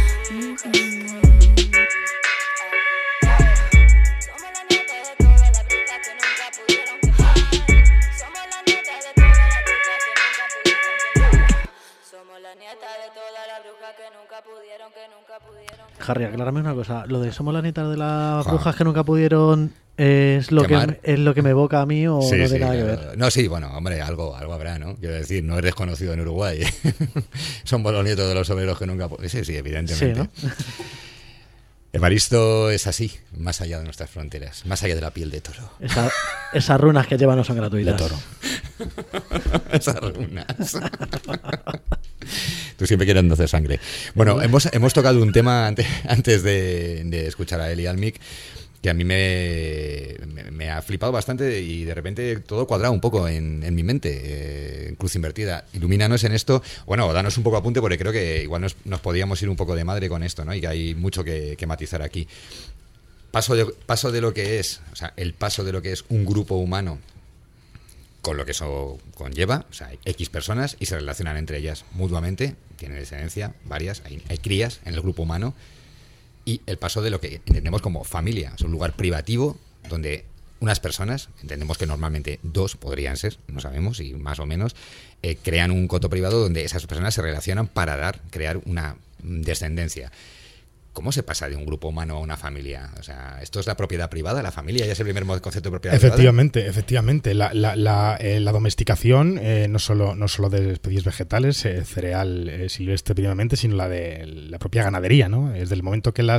Harry, aclárame una cosa. Lo de somos las nietas de las brujas que nunca pudieron es lo que me evoca a mí o sí, no tiene sí, nada que ver. No, sí, bueno, hombre, algo habrá, ¿no? Quiero decir, no es desconocido en Uruguay. Somos los nietos de los obreros que nunca pudieron. Sí, evidentemente. Sí, ¿no? Evaristo es así, más allá de nuestras fronteras, más allá de la piel de toro. Esas runas que lleva no son gratuitas. De toro. Esas runas. Tú siempre quieres hacer sangre. Bueno, hemos tocado un tema antes de escuchar a Eli Almic que a mí me ha flipado bastante y de repente todo cuadrado un poco en mi mente. Cruz invertida, ilumínanos en esto. Bueno, danos un poco apunte porque creo que igual nos podíamos ir un poco de madre con esto, ¿no? Y que hay mucho que matizar aquí. Paso de lo que es, o sea, el paso de lo que es un grupo humano con lo que eso conlleva, o sea, hay X personas y se relacionan entre ellas mutuamente, tienen descendencia, varias, hay crías en el grupo humano, y el paso de lo que entendemos como familia, es un lugar privativo donde unas personas, entendemos que normalmente dos podrían ser, no sabemos, y más o menos, crean un coto privado donde esas personas se relacionan para crear una descendencia. ¿Cómo se pasa de un grupo humano a una familia? O sea, ¿esto es la propiedad privada? ¿La familia ya es el primer concepto de propiedad privada? Efectivamente. La domesticación, no solo de especies vegetales, cereal silvestre primeramente, sino la de la propia ganadería, ¿no? Desde el momento que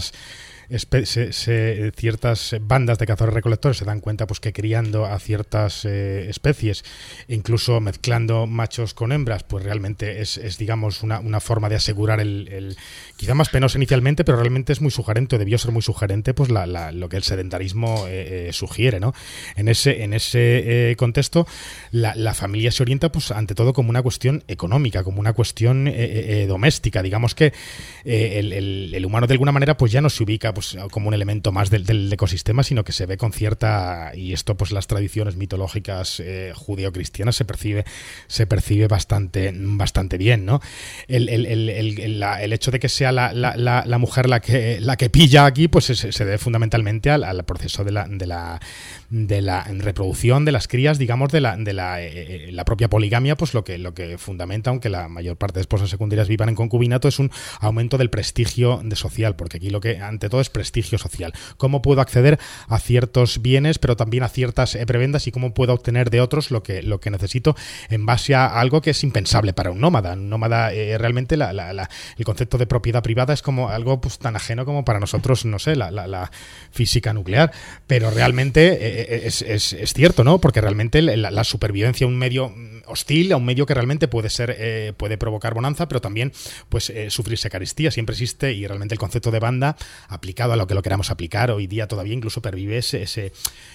ciertas bandas de cazadores-recolectores se dan cuenta pues que criando a ciertas especies, incluso mezclando machos con hembras, pues realmente es digamos, una forma de asegurar el quizá más penoso inicialmente, pero realmente es muy sugerente, o debió ser muy sugerente, pues lo que el sedentarismo sugiere, ¿no? En ese contexto, la familia se orienta, pues ante todo, como una cuestión económica, como una cuestión doméstica. Digamos que el humano, de alguna manera, pues ya no se ubica pues como un elemento más del ecosistema, sino que se ve con cierta, y esto pues las tradiciones mitológicas judeocristianas se percibe bastante bien, ¿no? El hecho de que sea la mujer la que pilla aquí, pues se debe fundamentalmente al proceso de la reproducción de las crías, digamos, de la propia poligamia, pues lo que fundamenta, aunque la mayor parte de esposas secundarias vivan en concubinato, es un aumento del prestigio social, porque aquí lo que ante todo es prestigio social. ¿Cómo puedo acceder a ciertos bienes, pero también a ciertas prebendas, y cómo puedo obtener de otros lo que necesito en base a algo que es impensable para un nómada? Un nómada, realmente el concepto de propiedad privada es como algo pues tan ajeno como para nosotros, no sé, la física nuclear, pero realmente es cierto, ¿no? Porque realmente la supervivencia a un medio hostil, a un medio que realmente puede provocar bonanza, pero también pues sufrirse carestía, siempre existe, y realmente el concepto de banda, aplicado a lo que lo queramos aplicar hoy día, todavía incluso pervive ese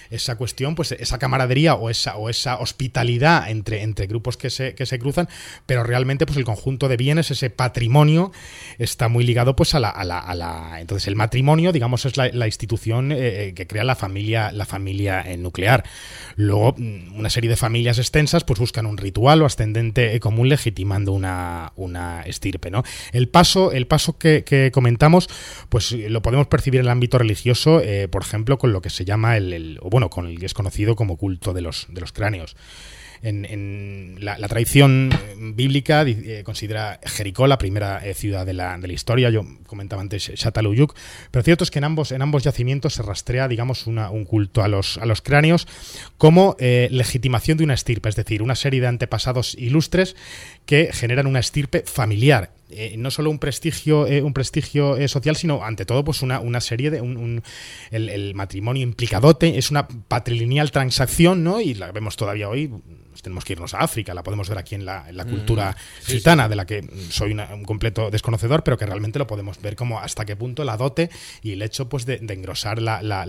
esa cuestión, pues esa camaradería o esa hospitalidad entre grupos que se cruzan, pero realmente pues el conjunto de bienes, ese patrimonio, está muy ligado pues a la entonces el matrimonio, digamos, es la institución que crea la familia nuclear. Luego una serie de familias extensas pues buscan un ritual o ascendente común legitimando una estirpe, ¿no? El paso que comentamos pues lo podemos percibir en el ámbito religioso, por ejemplo, con lo que se llama con el que es conocido como culto de los cráneos. En la tradición bíblica considera Jericó la primera ciudad de la historia. Yo comentaba antes Çatalhöyük, pero cierto es que en ambos yacimientos se rastrea, digamos, un culto a los cráneos como legitimación de una estirpe, es decir, una serie de antepasados ilustres que generan una estirpe familiar. No solo un prestigio social, sino ante todo pues una serie de el matrimonio implicadote, es una patrilineal transacción, ¿no? Y la vemos todavía hoy. Tenemos que irnos a África, la podemos ver aquí en la cultura gitana, de la que soy un completo desconocedor, pero que realmente lo podemos ver como hasta qué punto la dote y el hecho pues de engrosar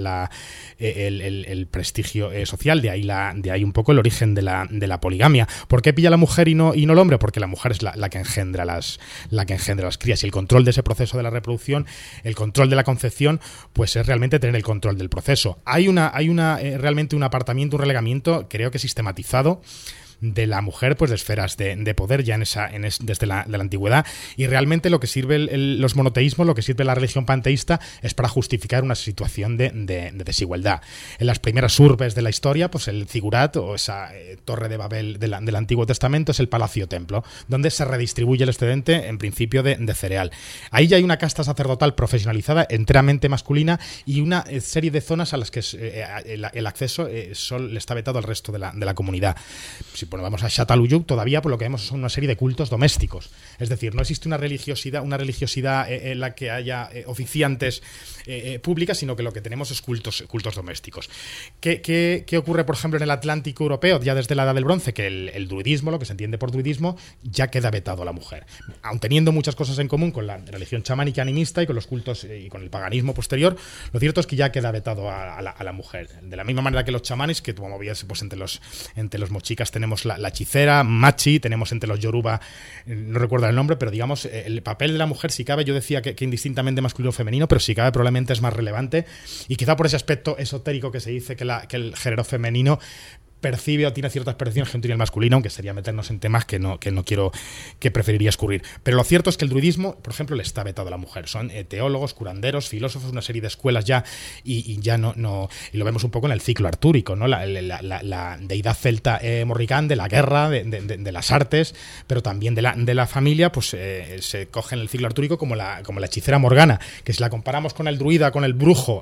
el prestigio social. De ahí un poco el origen de la poligamia. ¿Por qué pilla la mujer y no el hombre? Porque la mujer es la que engendra las crías, y el control de ese proceso de la reproducción, el control de la concepción, pues es realmente tener el control del proceso. Hay realmente un apartamiento, un relegamiento, creo que sistematizado, de la mujer, pues de esferas de poder ya desde la antigüedad, y realmente lo que sirve los monoteísmos, lo que sirve la religión panteísta es para justificar una situación de desigualdad. En las primeras urbes de la historia, pues el zigurat o esa torre de Babel del Antiguo Testamento es el palacio-templo, donde se redistribuye el excedente en principio de cereal. Ahí ya hay una casta sacerdotal profesionalizada, enteramente masculina, y una serie de zonas a las que el acceso le está vetado al resto de la comunidad. Si vamos a Çatalhöyük, todavía por lo que vemos son una serie de cultos domésticos. Es decir, no existe una religiosidad en la que haya oficiantes públicas, sino que lo que tenemos es cultos domésticos. ¿Qué ocurre, por ejemplo, en el Atlántico europeo, ya desde la Edad del Bronce? Que el druidismo, lo que se entiende por druidismo, ya queda vetado a la mujer. Aun teniendo muchas cosas en común con la religión chamánica animista y con los cultos y con el paganismo posterior, lo cierto es que ya queda vetado a la mujer. De la misma manera que los chamanes, que como veías, pues entre los mochicas tenemos la hechicera, machi, tenemos entre los yoruba, no recuerdo el nombre, pero digamos, el papel de la mujer, si cabe, yo decía que indistintamente masculino o femenino, pero si cabe probablemente es más relevante, y quizá por ese aspecto esotérico que se dice que el género femenino percibe o tiene ciertas percepciones gentil y masculino, aunque sería meternos en temas que no quiero, que preferiría escurrir. Pero lo cierto es que el druidismo, por ejemplo, le está vetado a la mujer. Son teólogos, curanderos, filósofos, una serie de escuelas ya, y ya no, y lo vemos un poco en el ciclo artúrico, ¿no? La deidad celta Morrigan, de la guerra, de las artes, pero también de la familia, pues se coge en el ciclo artúrico como la hechicera Morgana, que si la comparamos con el druida, con el brujo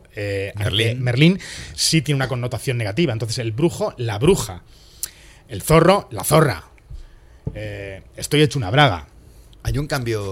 Merlín, sí tiene una connotación negativa. Entonces el brujo, la bruja, el zorro, la zorra. Estoy hecho una braga. Hay un cambio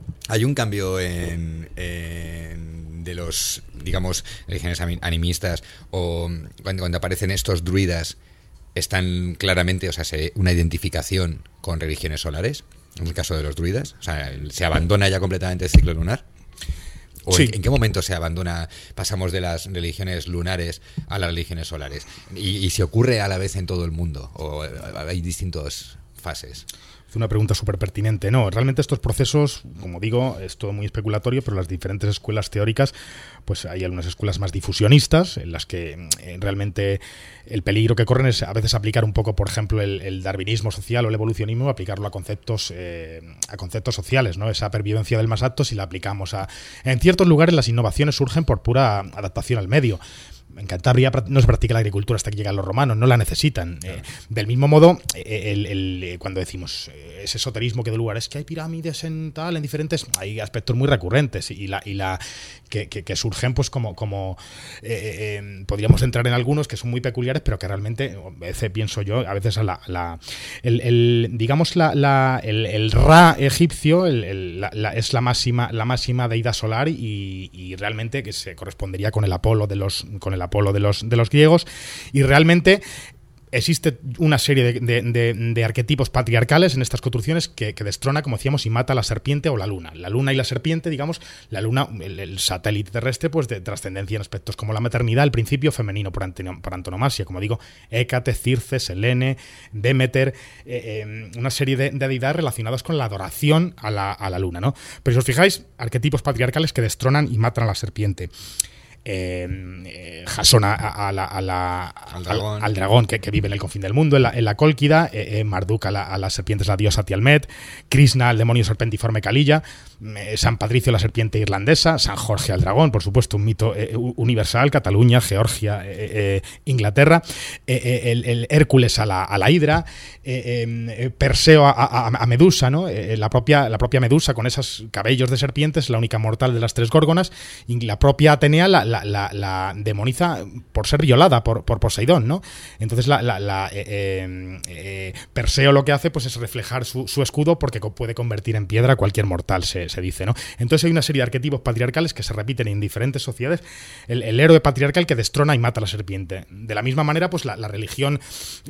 de los, digamos, religiones animistas, o cuando aparecen estos druidas, están claramente, o sea, una identificación con religiones solares, en el caso de los druidas. O sea, se abandona ya completamente el ciclo lunar. ¿O sí. ¿En qué momento se abandona, pasamos de las religiones lunares a las religiones solares? ¿Y se ocurre a la vez en todo el mundo? ¿O hay distintas fases? Es una pregunta súper pertinente. No, realmente estos procesos, como digo, es todo muy especulatorio, pero las diferentes escuelas teóricas, pues hay algunas escuelas más difusionistas, en las que realmente el peligro que corren es a veces aplicar un poco, por ejemplo, el darwinismo social o el evolucionismo, aplicarlo a conceptos sociales, ¿no? Esa pervivencia del más apto, si la aplicamos en ciertos lugares, las innovaciones surgen por pura adaptación al medio. En Cantabria no se practica la agricultura hasta que llegan los romanos, no la necesitan. Del mismo modo, cuando decimos ese esoterismo que de lugar es que hay pirámides en diferentes, hay aspectos muy recurrentes y que surgen pues como podríamos entrar en algunos que son muy peculiares, pero que realmente, a veces pienso yo, a veces el Ra egipcio es la máxima deidad solar y realmente que se correspondería con el Apolo de los griegos, y realmente existe una serie de arquetipos patriarcales en estas construcciones que destrona, como decíamos, y mata a la serpiente o la luna. La luna y la serpiente, digamos, la luna, el satélite terrestre, pues de trascendencia en aspectos como la maternidad, el principio femenino por antonomasia, como digo, Hécate, Circe, Selene, Demeter, una serie de deidades relacionadas con la adoración a la luna, ¿no? Pero si os fijáis, arquetipos patriarcales que destronan y matan a la serpiente. Jasón al dragón que vive en el confín del mundo, en la Cólquida, Marduk a la serpiente es la diosa Tiamat, Krishna al demonio serpentiforme Kalilla, San Patricio la serpiente irlandesa, San Jorge al dragón, por supuesto un mito universal, Cataluña, Georgia, Inglaterra, el Hércules a la hidra, Perseo a Medusa, ¿no? La propia Medusa con esos cabellos de serpiente es la única mortal de las tres górgonas, y la propia Atenea la demoniza por ser violada por Poseidón, ¿no? Entonces Perseo lo que hace pues es reflejar su escudo, porque puede convertir en piedra a cualquier mortal, se dice, ¿no? Entonces hay una serie de arquetipos patriarcales que se repiten en diferentes sociedades. El héroe patriarcal que destrona y mata a la serpiente. De la misma manera, pues la religión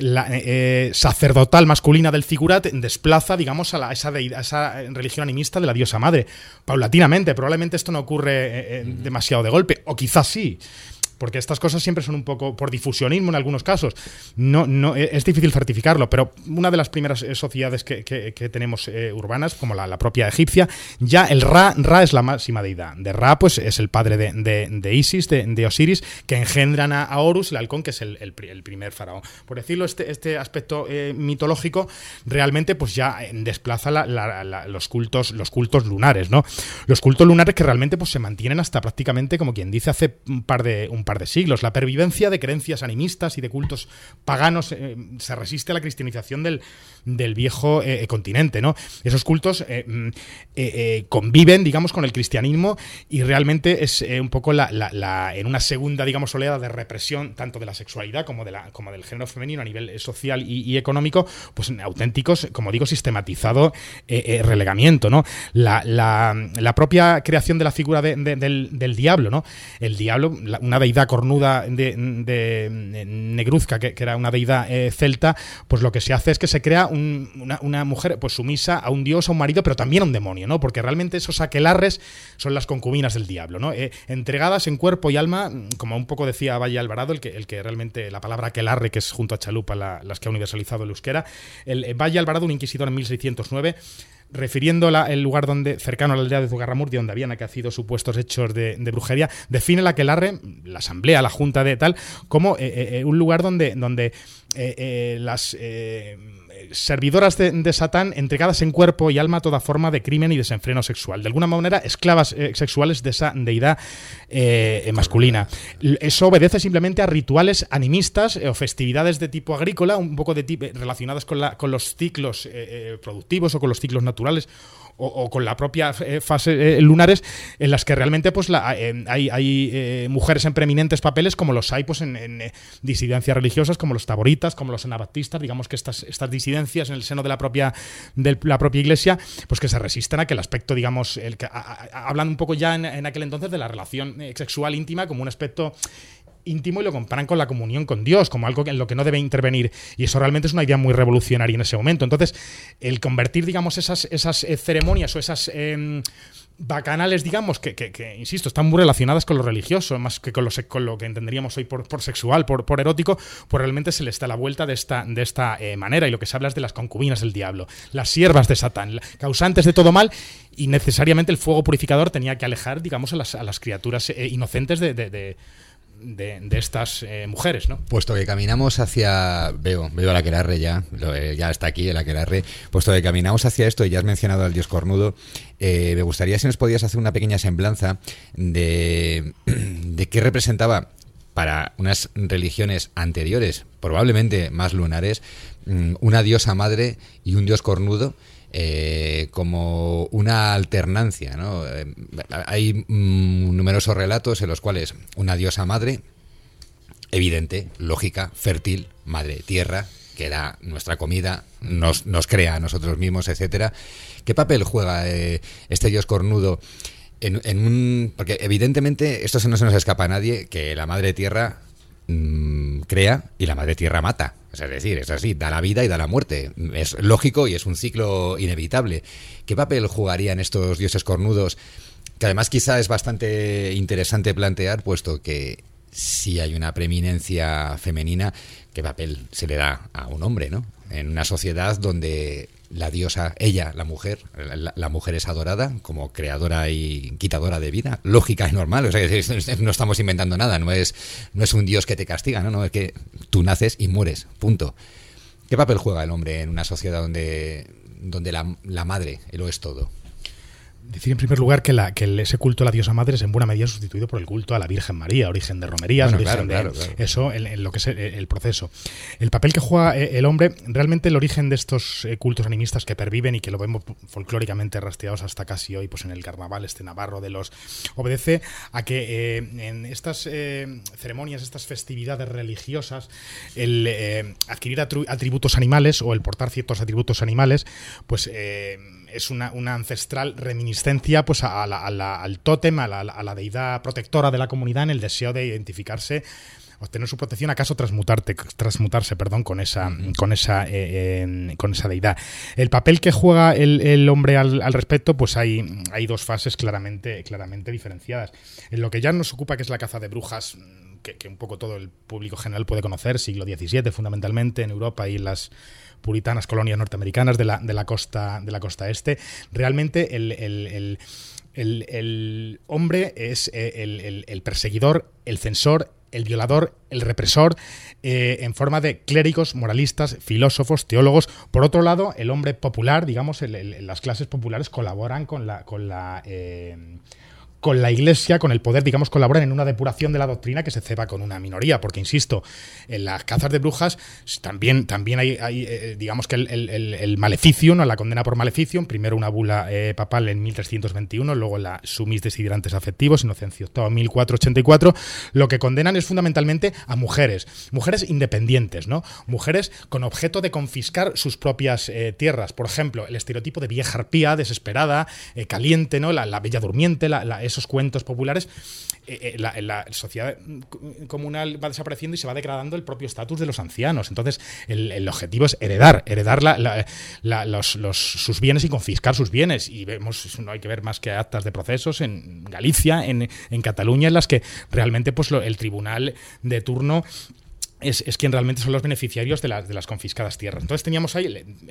sacerdotal masculina del Zigurat desplaza, digamos, a esa religión animista de la diosa madre. Paulatinamente, probablemente esto no ocurre demasiado de golpe, o quizás sí, porque estas cosas siempre son un poco por difusionismo en algunos casos. No es difícil certificarlo, pero una de las primeras sociedades que tenemos urbanas, como la propia egipcia, ya el Ra es la máxima deidad. De Ra, pues es el padre de Isis, de Osiris, que engendran a Horus, el halcón, que es el primer faraón. Por decirlo, este aspecto mitológico realmente pues ya desplaza los cultos lunares, ¿no? Los cultos lunares que realmente pues se mantienen hasta prácticamente, como quien dice, hace un par de siglos. La pervivencia de creencias animistas y de cultos paganos se resiste a la cristianización del viejo continente, ¿no? Esos cultos conviven, digamos, con el cristianismo, y realmente es un poco en una segunda, digamos, oleada de represión tanto de la sexualidad como del género femenino a nivel social y económico, pues en auténticos, como digo, sistematizado relegamiento, ¿no? La propia creación de la figura del diablo, ¿no? El diablo, una deidad cornuda de Negruzca, que era una deidad celta, pues lo que se hace es que se crea una mujer pues sumisa a un dios, a un marido, pero también a un demonio, ¿no? Porque realmente esos aquelarres son las concubinas del diablo, ¿no? Entregadas en cuerpo y alma, como un poco decía Valle Alvarado, el que realmente la palabra aquelarre, que es junto a chalupa las que ha universalizado el euskera, Valle Alvarado, un inquisidor en 1609, refiriendo el lugar cercano a la aldea de Zugarramurdi, donde habían acaecido supuestos hechos de brujería, define el aquelarre, la asamblea, la junta de tal, como un lugar donde las servidoras de Satán, entregadas en cuerpo y alma a toda forma de crimen y desenfreno sexual, de alguna manera esclavas sexuales de esa deidad masculina. Eso obedece simplemente a rituales animistas o festividades de tipo agrícola, un poco relacionadas con los ciclos productivos o con los ciclos naturales, o con la propia fase lunares, en las que realmente pues hay mujeres en preeminentes papeles, como los hay pues en disidencias religiosas, como los taboritas, como los anabaptistas. Digamos que estas disidencias en el seno de la propia iglesia, pues que se resisten a que el aspecto, digamos, hablan un poco ya en aquel entonces de la relación sexual íntima como un aspecto íntimo, y lo comparan con la comunión con Dios, como algo en lo que no debe intervenir, y eso realmente es una idea muy revolucionaria en ese momento. Entonces, el convertir, digamos, esas ceremonias o esas bacanales, digamos, que insisto, están muy relacionadas con lo religioso, más que con lo que entenderíamos hoy por sexual, por erótico, pues realmente se les da la vuelta de esta manera, y lo que se habla es de las concubinas del diablo, las siervas de Satán, causantes de todo mal, y necesariamente el fuego purificador tenía que alejar, digamos, a las criaturas inocentes de estas mujeres, ¿no? Puesto que caminamos hacia... Veo el aquelarre ya está aquí el aquelarre. Puesto que caminamos hacia esto, y ya has mencionado al dios cornudo, me gustaría si nos podías hacer una pequeña semblanza de qué representaba para unas religiones anteriores, probablemente más lunares, una diosa madre y un dios cornudo, como una alternancia, ¿no? Hay numerosos relatos en los cuales una diosa madre, evidente, lógica, fértil, madre tierra, que da nuestra comida, nos crea a nosotros mismos, etcétera. ¿Qué papel juega este dios cornudo porque evidentemente esto no se nos escapa a nadie, que la madre tierra crea y la madre tierra mata. Es decir, es así, da la vida y da la muerte. Es lógico y es un ciclo inevitable. ¿Qué papel jugarían estos dioses cornudos? Que además quizá es bastante interesante plantear, puesto que si hay una preeminencia femenina, ¿qué papel se le da a un hombre, ¿no? En una sociedad donde la diosa, ella, la mujer es adorada como creadora y quitadora de vida, lógica y normal. O sea, no estamos inventando nada, no es un dios que te castiga, no, es que tú naces y mueres, punto. ¿Qué papel juega el hombre en una sociedad donde la madre lo es todo? Decir en primer lugar que ese culto a la diosa madre es en buena medida sustituido por el culto a la Virgen María, origen de romerías, claro. Eso en lo que es el proceso. El papel que juega el hombre, realmente el origen de estos cultos animistas que perviven y que lo vemos folclóricamente rastreados hasta casi hoy, pues en el carnaval navarro obedece a que en estas ceremonias, estas festividades religiosas, el adquirir atributos animales o el portar ciertos atributos animales, pues es una ancestral reminiscencia pues al tótem, a la deidad protectora de la comunidad, en el deseo de identificarse, obtener su protección, acaso transmutarse con esa deidad. El papel que juega el hombre al respecto, pues hay dos fases claramente diferenciadas. En lo que ya nos ocupa, que es la caza de brujas, que un poco todo el público general puede conocer, siglo XVII fundamentalmente en Europa y en las puritanas colonias norteamericanas de la costa este. Realmente el hombre es el perseguidor, el censor, el violador, el represor, en forma de clérigos, moralistas, filósofos, teólogos. Por otro lado, el hombre popular, digamos, las clases populares colaboran con la Iglesia, con el poder, digamos, colaboran en una depuración de la doctrina que se ceba con una minoría, porque, insisto, en las cazas de brujas también hay digamos que el maleficio, ¿no? La condena por maleficio, primero una bula papal en 1321, luego la Sumis Desiderantes Afectivos, Inocencio VIII, 1484, lo que condenan es fundamentalmente a mujeres independientes, ¿no? Mujeres con objeto de confiscar sus propias tierras. Por ejemplo, el estereotipo de vieja arpía, desesperada, caliente, ¿no? La bella durmiente, esos cuentos populares, la sociedad comunal va desapareciendo y se va degradando el propio estatus de los ancianos. Entonces, el objetivo es heredar sus bienes y confiscar sus bienes. Y vemos, no hay que ver más que actas de procesos en Galicia, en Cataluña, en las que realmente pues el tribunal de turno es quien realmente son los beneficiarios de las confiscadas tierras. Entonces teníamos ahí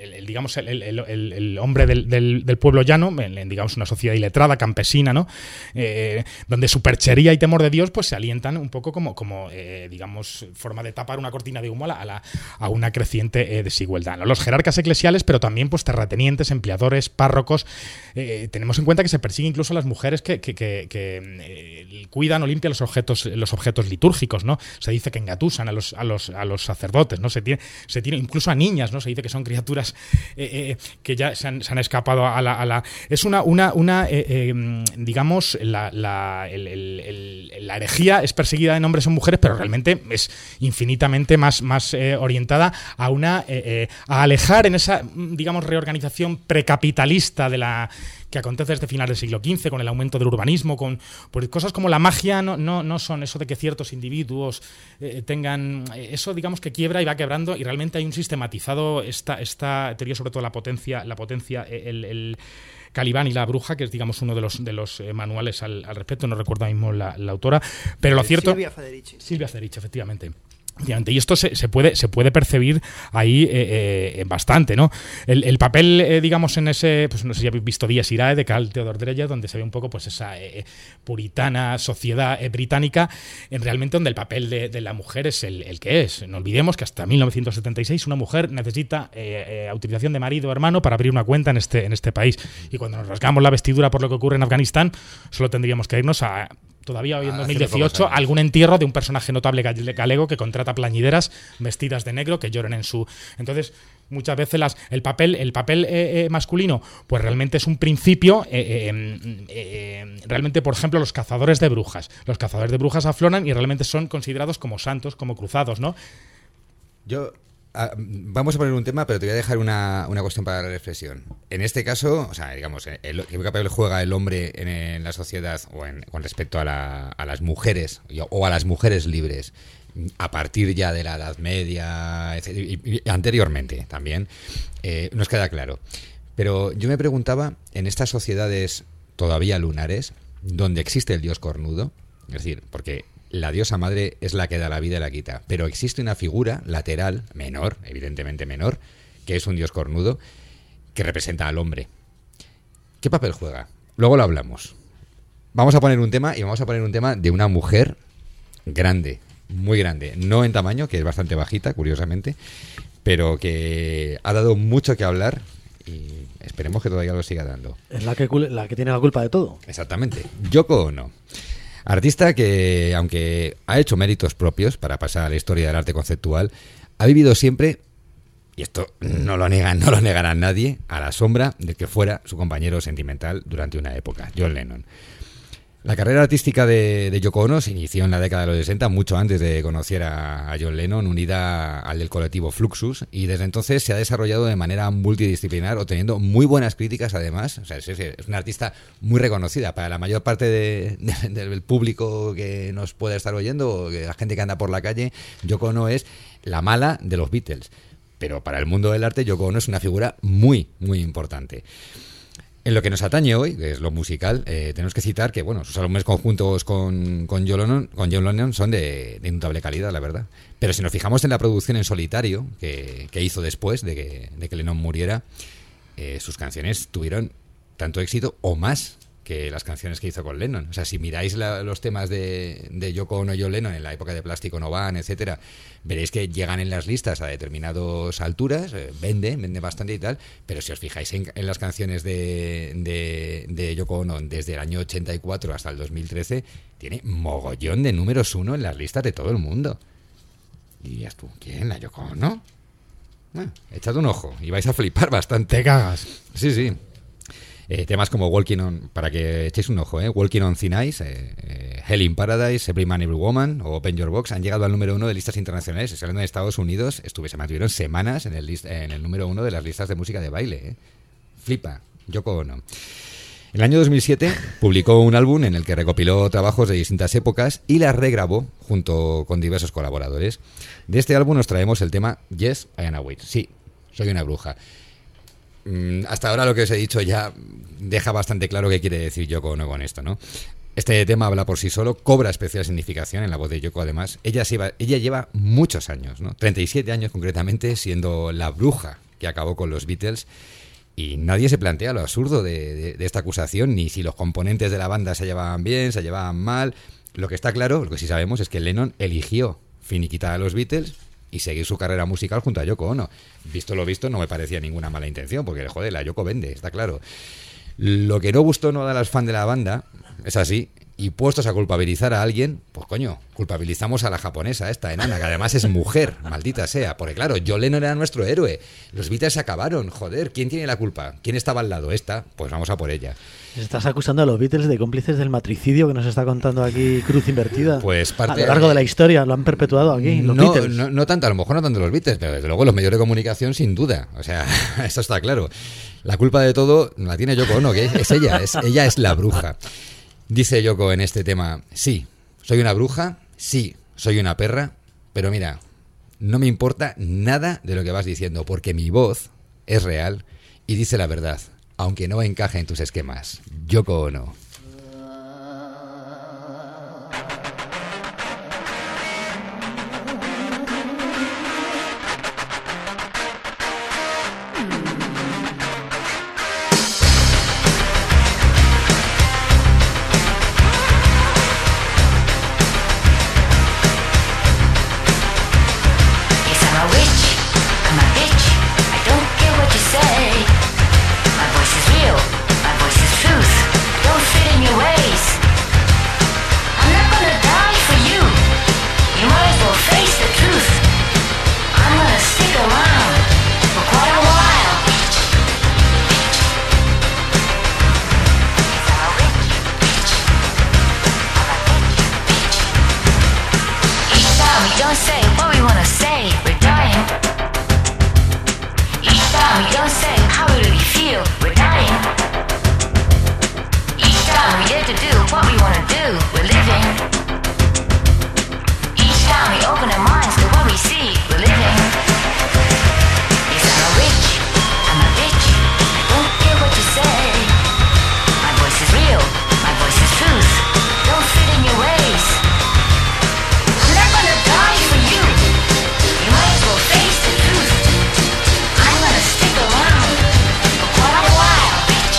el hombre del pueblo llano, digamos una sociedad iletrada, campesina, ¿no? Donde superchería y temor de Dios pues se alientan un poco como digamos, forma de tapar una cortina de humo a una creciente desigualdad, ¿no? Los jerarcas eclesiales, pero también pues terratenientes, empleadores, párrocos. Tenemos en cuenta que se persigue incluso a las mujeres que cuidan o limpian los objetos litúrgicos, ¿no? Se dice que engatusan a los sacerdotes, ¿no? Se tiene incluso a niñas, ¿no? Se dice que son criaturas que ya se han escapado a la es digamos la herejía es perseguida en hombres o mujeres, pero realmente es infinitamente más orientada a a alejar en esa, digamos, reorganización precapitalista que acontece desde finales del siglo XV, con el aumento del urbanismo, por cosas como la magia no son eso de que ciertos individuos tengan eso, digamos, que quiebra y va quebrando, y realmente hay un sistematizado esta teoría, sobre todo la potencia el Calibán y la bruja, que es, digamos, uno de los manuales al respecto, no recuerdo ahora mismo la autora, pero lo cierto... Silvia Federici, efectivamente. Y esto se puede percibir ahí bastante, ¿no? El papel, digamos, en ese, pues no sé si habéis visto Dies Irae de Carl Theodor Dreyer, donde se ve un poco pues esa puritana sociedad británica, realmente donde el papel de la mujer es el que es. No olvidemos que hasta 1976 una mujer necesita autorización de marido o hermano para abrir una cuenta en este país. Y cuando nos rasgamos la vestidura por lo que ocurre en Afganistán, solo tendríamos que irnos a... Todavía hoy en 2018, algún entierro de un personaje notable galego que contrata plañideras vestidas de negro que lloran en su... Entonces, muchas veces el papel masculino, pues realmente es un principio. Realmente, por ejemplo, los cazadores de brujas. Los cazadores de brujas afloran y realmente son considerados como santos, como cruzados, ¿no? Yo vamos a poner un tema, pero te voy a dejar una cuestión para la reflexión. En este caso, o sea, digamos, ¿qué papel juega el hombre en la sociedad con respecto a las mujeres o a las mujeres libres? A partir ya de la Edad Media, y anteriormente también, nos queda claro. Pero yo me preguntaba, en estas sociedades todavía lunares, donde existe el dios cornudo, es decir, porque la diosa madre es la que da la vida y la quita, pero existe una figura lateral, menor, evidentemente menor, que es un dios cornudo, que representa al hombre. ¿Qué papel juega? Luego lo hablamos. Vamos a poner un tema de una mujer grande, muy grande, no en tamaño, que es bastante bajita, curiosamente, pero que ha dado mucho que hablar y esperemos que todavía lo siga dando. Es la que tiene la culpa de todo. Exactamente. Yoko Ono. Artista que, aunque ha hecho méritos propios para pasar a la historia del arte conceptual, ha vivido siempre, y esto no lo negará nadie, a la sombra de que fuera su compañero sentimental durante una época, John Lennon. La carrera artística de Yoko Ono se inició en la década de los 60, mucho antes de conocer a John Lennon, unida al del colectivo Fluxus, y desde entonces se ha desarrollado de manera multidisciplinar, obteniendo muy buenas críticas además. O sea, es una artista muy reconocida para la mayor parte del público que nos pueda estar oyendo, o la gente que anda por la calle. Yoko Ono es la mala de los Beatles, pero para el mundo del arte Yoko Ono es una figura muy, muy importante. En lo que nos atañe hoy, que es lo musical, tenemos que citar que sus álbumes conjuntos con John Lennon son de indudable calidad, la verdad. Pero si nos fijamos en la producción en solitario que hizo después de que Lennon muriera, sus canciones tuvieron tanto éxito o más que las canciones que hizo con Lennon. O sea, si miráis los temas de Yoko Ono y John Lennon en la época de Plástico No Van, etcétera, veréis que llegan en las listas a determinadas alturas, vende bastante y tal, pero si os fijáis en las canciones de Yoko Ono desde el año 84 hasta el 2013, tiene mogollón de números 1 en las listas de todo el mundo. Y dirías tú, ¿quién? ¿La Yoko Ono? Echad un ojo y vais a flipar bastante. Te cagas. Sí, sí. Temas como Walking On, para que echéis un ojo, Walking on Thin Ice, Hell in Paradise, Every Man, Every Woman o Open Your Box han llegado al número 1 de listas internacionales. Saliendo de Estados Unidos, se mantuvieron semanas en el número 1 de las listas de música de baile. Flipa, Yoko Ono. En el año 2007 publicó un álbum en el que recopiló trabajos de distintas épocas y las regrabó junto con diversos colaboradores. De este álbum nos traemos el tema Yes, I Am a Witch. Sí, soy una bruja. Hasta ahora lo que os he dicho ya deja bastante claro qué quiere decir Yoko Ono con esto, ¿no? Este tema habla por sí solo, cobra especial significación en la voz de Yoko además. Ella lleva muchos años, ¿no? 37 años concretamente, siendo la bruja que acabó con los Beatles, y nadie se plantea lo absurdo de esta acusación, ni si los componentes de la banda se llevaban bien, se llevaban mal. Lo que está claro, lo que sí sabemos, es que Lennon eligió finiquitar a los Beatles y seguir su carrera musical junto a Yoko Ono. Visto lo visto, no me parecía ninguna mala intención, porque, joder, la Yoko vende, está claro. Lo que no gustó no a los fans de la banda, es así, y puestos a culpabilizar a alguien, pues coño, culpabilizamos a la japonesa esta enana, que además es mujer, maldita sea, porque claro, John Lennon era nuestro héroe, los Beatles se acabaron, joder, ¿quién tiene la culpa? ¿Quién estaba al lado? Esta, pues vamos a por ella. ¿Estás acusando a los Beatles de cómplices del matricidio que nos está contando aquí Cruz Invertida? Pues parte a lo largo de la historia lo han perpetuado aquí, los Beatles. No tanto, a lo mejor no tanto los Beatles, pero desde luego los medios de comunicación sin duda, o sea, eso está claro. La culpa de todo la tiene Yoko Ono, que es ella, ella es la bruja. Dice Yoko en este tema: sí, soy una bruja, sí, soy una perra, pero mira, no me importa nada de lo que vas diciendo, porque mi voz es real y dice la verdad, aunque no encaje en tus esquemas. Yoko Ono. Don't real, we're dying. Each time we dare to do what we wanna do, we're living. Each time we open our minds to what we see, we're living. Yes, I'm a witch, I'm a bitch, I don't care what you say. My voice is real, my voice is truth, don't fit in your ways. I'm not gonna die for you, you might as well face the truth. I'm gonna stick around for quite a while, bitch.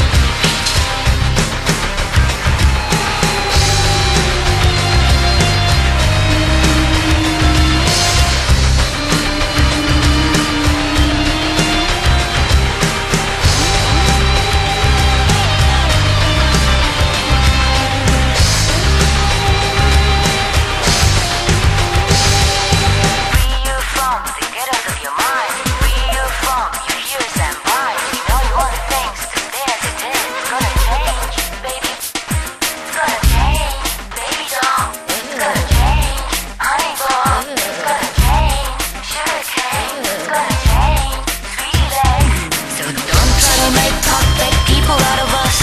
Free you from the ghettos of your mind. Free you from your fears and minds. You know you want things to stay as it is. It's gonna change, baby. It's gonna change, baby doll. It's gonna change, honey ball. It's gonna change, sugar cane. It's gonna change, sweet legs. So don't try to make toxic people out of us.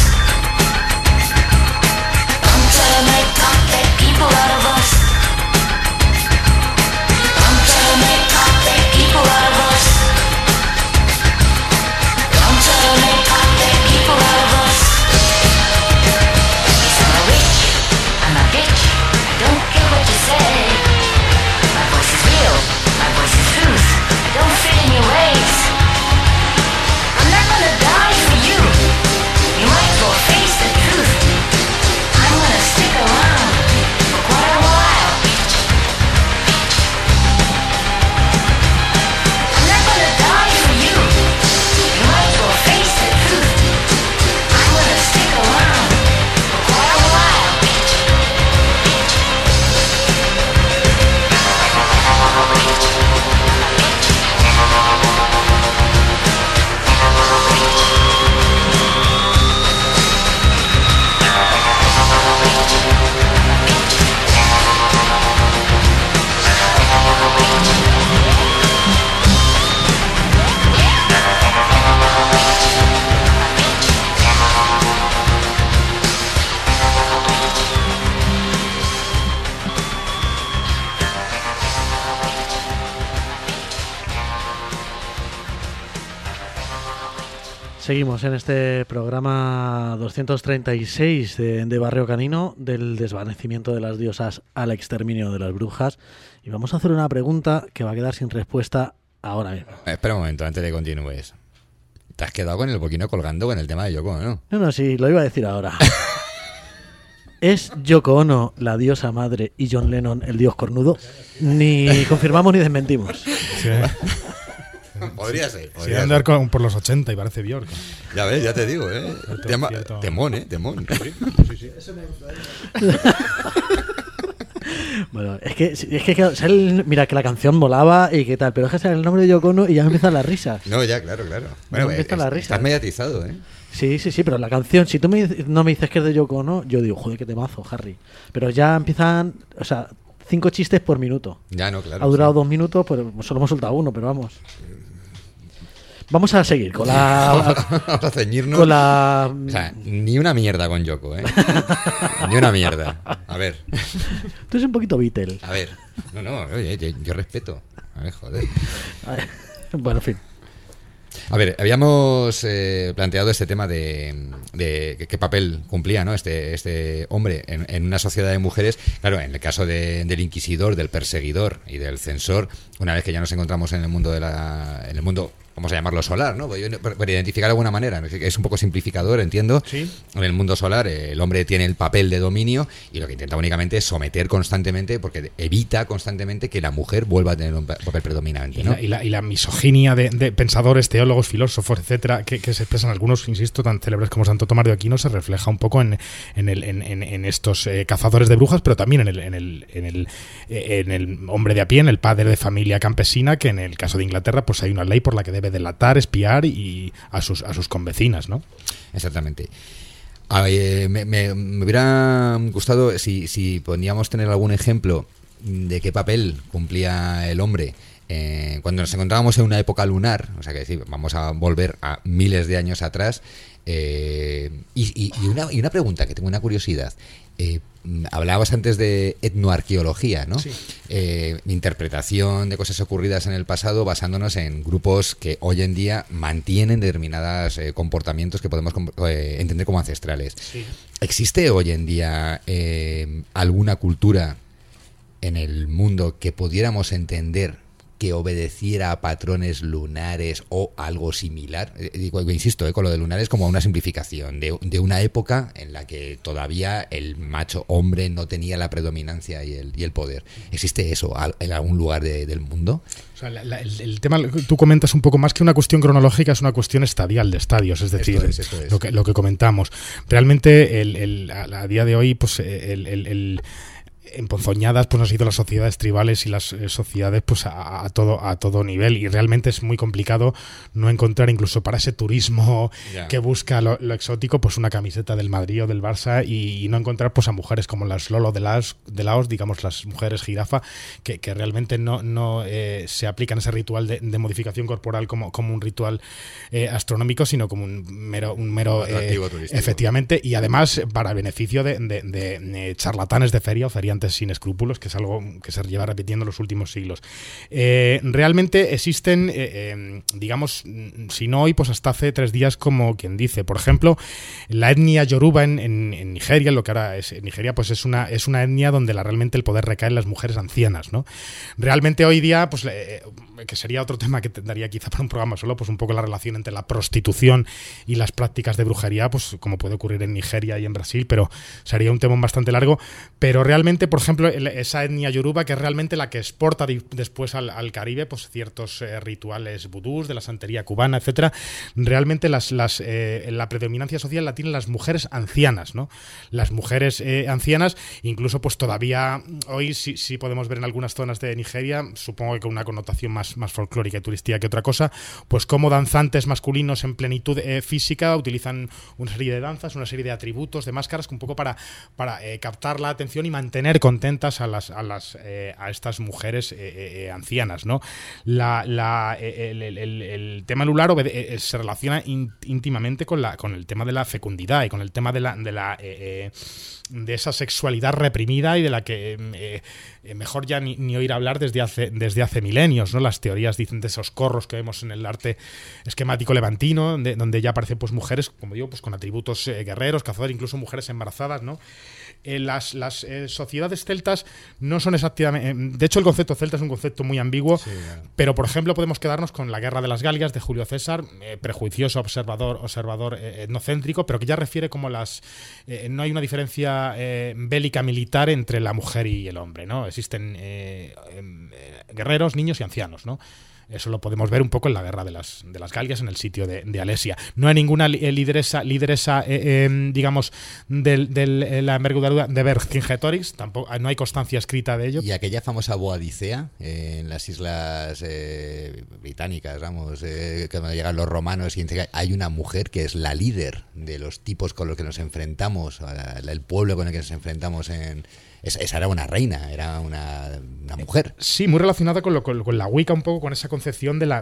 Don't try to make toxic people out of us. Don't try to make toxic people out of us. Don't try to make toxic people out of us. Yes, I'm a witch, I'm a bitch, I don't care what you say. My voice is real, my voice is truth, I don't fit in your ways. I'm not gonna die for you, you might as well face the truth. I'm gonna stick around for quite a while, bitch. I'm not gonna die for you, you might as well face the truth. I'm gonna stick around for quite a while, bitch. Seguimos en este programa 236 de Barrio Canino, del desvanecimiento de las diosas al exterminio de las brujas. Y vamos a hacer una pregunta que va a quedar sin respuesta ahora mismo. Espera un momento, antes de que continúes. Te has quedado con el boquino colgando con el tema de Yoko Ono, ¿no? No, sí, lo iba a decir ahora. ¿Es Yoko Ono la diosa madre y John Lennon el dios cornudo? Ni confirmamos ni desmentimos. Sí. Podría ser. Sí, andar por los 80 y parece Bjork. Ya ves, ya te digo, ¿eh? Cierto. Temón, ¿eh? Temón. Sí. Bueno, es que claro, mira que la canción molaba y qué tal, pero es que sale el nombre de Yoko Ono y ya me empiezan las risas. No, ya, claro. Bueno, empiezan las risas. estás mediatizado, ¿eh? Sí, pero la canción, si tú no me dices que es de Yoko Ono, yo digo, joder, qué temazo, Harry. Pero ya empiezan, o sea, 5 chistes por minuto. Ya, no, claro. Ha durado 2 minutos, pero solo hemos soltado uno, pero vamos. Vamos a seguir con la... Vamos a ceñirnos. Con la... O sea, ni una mierda con Yoko, ¿eh? Ni una mierda. A ver. Tú eres un poquito Beatle. A ver. No, oye, yo respeto. A ver, joder. Bueno, en fin. A ver, habíamos planteado este tema de qué papel cumplía, ¿no? este hombre en una sociedad de mujeres. Claro, en el caso del inquisidor, del perseguidor y del censor, una vez que ya nos encontramos en el mundo en el mundo, vamos a llamarlo solar, ¿no? Para identificar de alguna manera, es un poco simplificador, entiendo. Sí. En el mundo solar, el hombre tiene el papel de dominio y lo que intenta únicamente es someter constantemente, porque evita constantemente que la mujer vuelva a tener un papel predominante, ¿no? Y la misoginia de pensadores, teólogos, filósofos, etcétera, que se expresan algunos, insisto, tan célebres como Santo Tomás de Aquino, se refleja un poco en estos cazadores de brujas, pero también en el hombre de a pie, en el padre de familia campesina, que en el caso de Inglaterra pues hay una ley por la que debe delatar, espiar y a sus convecinas, ¿no? Exactamente. Me hubiera gustado si podíamos tener algún ejemplo de qué papel cumplía el hombre cuando nos encontrábamos en una época lunar, o sea que sí, vamos a volver a miles de años atrás, y una pregunta que tengo, una curiosidad. Hablabas antes de etnoarqueología, ¿no? Sí. Interpretación de cosas ocurridas en el pasado basándonos en grupos que hoy en día mantienen determinados comportamientos que podemos entender como ancestrales. Sí. ¿Existe hoy en día alguna cultura en el mundo que pudiéramos entender que obedeciera a patrones lunares o algo similar? Insisto, con lo de lunares como una simplificación de una época en la que todavía el macho hombre no tenía la predominancia y el poder. ¿Existe eso en algún lugar del mundo? O sea, el tema, tú comentas un poco más que una cuestión cronológica, es una cuestión estadial de estadios, es decir, esto es. Lo que comentamos. Realmente, a día de hoy, pues emponzoñadas pues han sido las sociedades tribales y las sociedades pues a todo nivel, y realmente es muy complicado no encontrar, incluso para ese turismo que busca lo exótico, pues una camiseta del Madrid o del Barça, y no encontrar pues a mujeres como las Lolo de Laos, digamos las mujeres jirafa, que realmente no se aplican ese ritual de modificación corporal como un ritual astronómico, sino como un mero efectivamente, y además para beneficio de charlatanes de feria o feriantes sin escrúpulos, que es algo que se lleva repitiendo en los últimos siglos. Realmente existen, digamos, si no hoy, pues hasta hace 3 días, como quien dice. Por ejemplo, la etnia yoruba en Nigeria, lo que ahora es Nigeria, pues es una etnia donde realmente el poder recae en las mujeres ancianas, ¿no? Realmente hoy día, pues que sería otro tema que daría quizá para un programa solo, pues un poco la relación entre la prostitución y las prácticas de brujería, pues como puede ocurrir en Nigeria y en Brasil, pero sería un tema bastante largo. Pero realmente, por ejemplo, esa etnia yoruba, que es realmente la que exporta después al Caribe pues ciertos rituales vudús de la santería cubana, etcétera, realmente la predominancia social la tienen las mujeres ancianas, ¿no? Las mujeres ancianas, incluso pues todavía hoy sí podemos ver en algunas zonas de Nigeria, supongo que con una connotación más folclórica y turística que otra cosa, pues como danzantes masculinos en plenitud física utilizan una serie de danzas, una serie de atributos, de máscaras, un poco para captar la atención y mantener contentas a estas mujeres ancianas, ¿no? El tema lunar se relaciona íntimamente con el tema de la fecundidad y con el tema de esa sexualidad reprimida y de la que mejor ya ni oír hablar desde hace milenios, ¿no? Las teorías dicen de esos corros que vemos en el arte esquemático levantino, donde ya aparecen pues mujeres, como digo, pues con atributos guerreros, cazadores, incluso mujeres embarazadas, ¿no? Las sociedades celtas no son exactamente... De hecho, el concepto celta es un concepto muy ambiguo, sí, claro. Pero, por ejemplo, podemos quedarnos con la Guerra de las Galias de Julio César, prejuicioso, observador etnocéntrico, pero que ya refiere como no hay una diferencia bélica militar entre la mujer y el hombre, ¿no? Existen guerreros, niños y ancianos, ¿no? Eso lo podemos ver un poco en la Guerra de las Galias, en el sitio de Alesia. No hay ninguna lideresa digamos, de la envergadura de Vercingetorix, tampoco, no hay constancia escrita de ello. Y aquella famosa Boadicea, en las islas británicas, vamos, cuando llegan los romanos, y hay una mujer que es la líder de los tipos con los que nos enfrentamos, el pueblo con el que nos enfrentamos esa era una reina, era una mujer. Sí, muy relacionada con la Wicca, un poco con esa concepción de la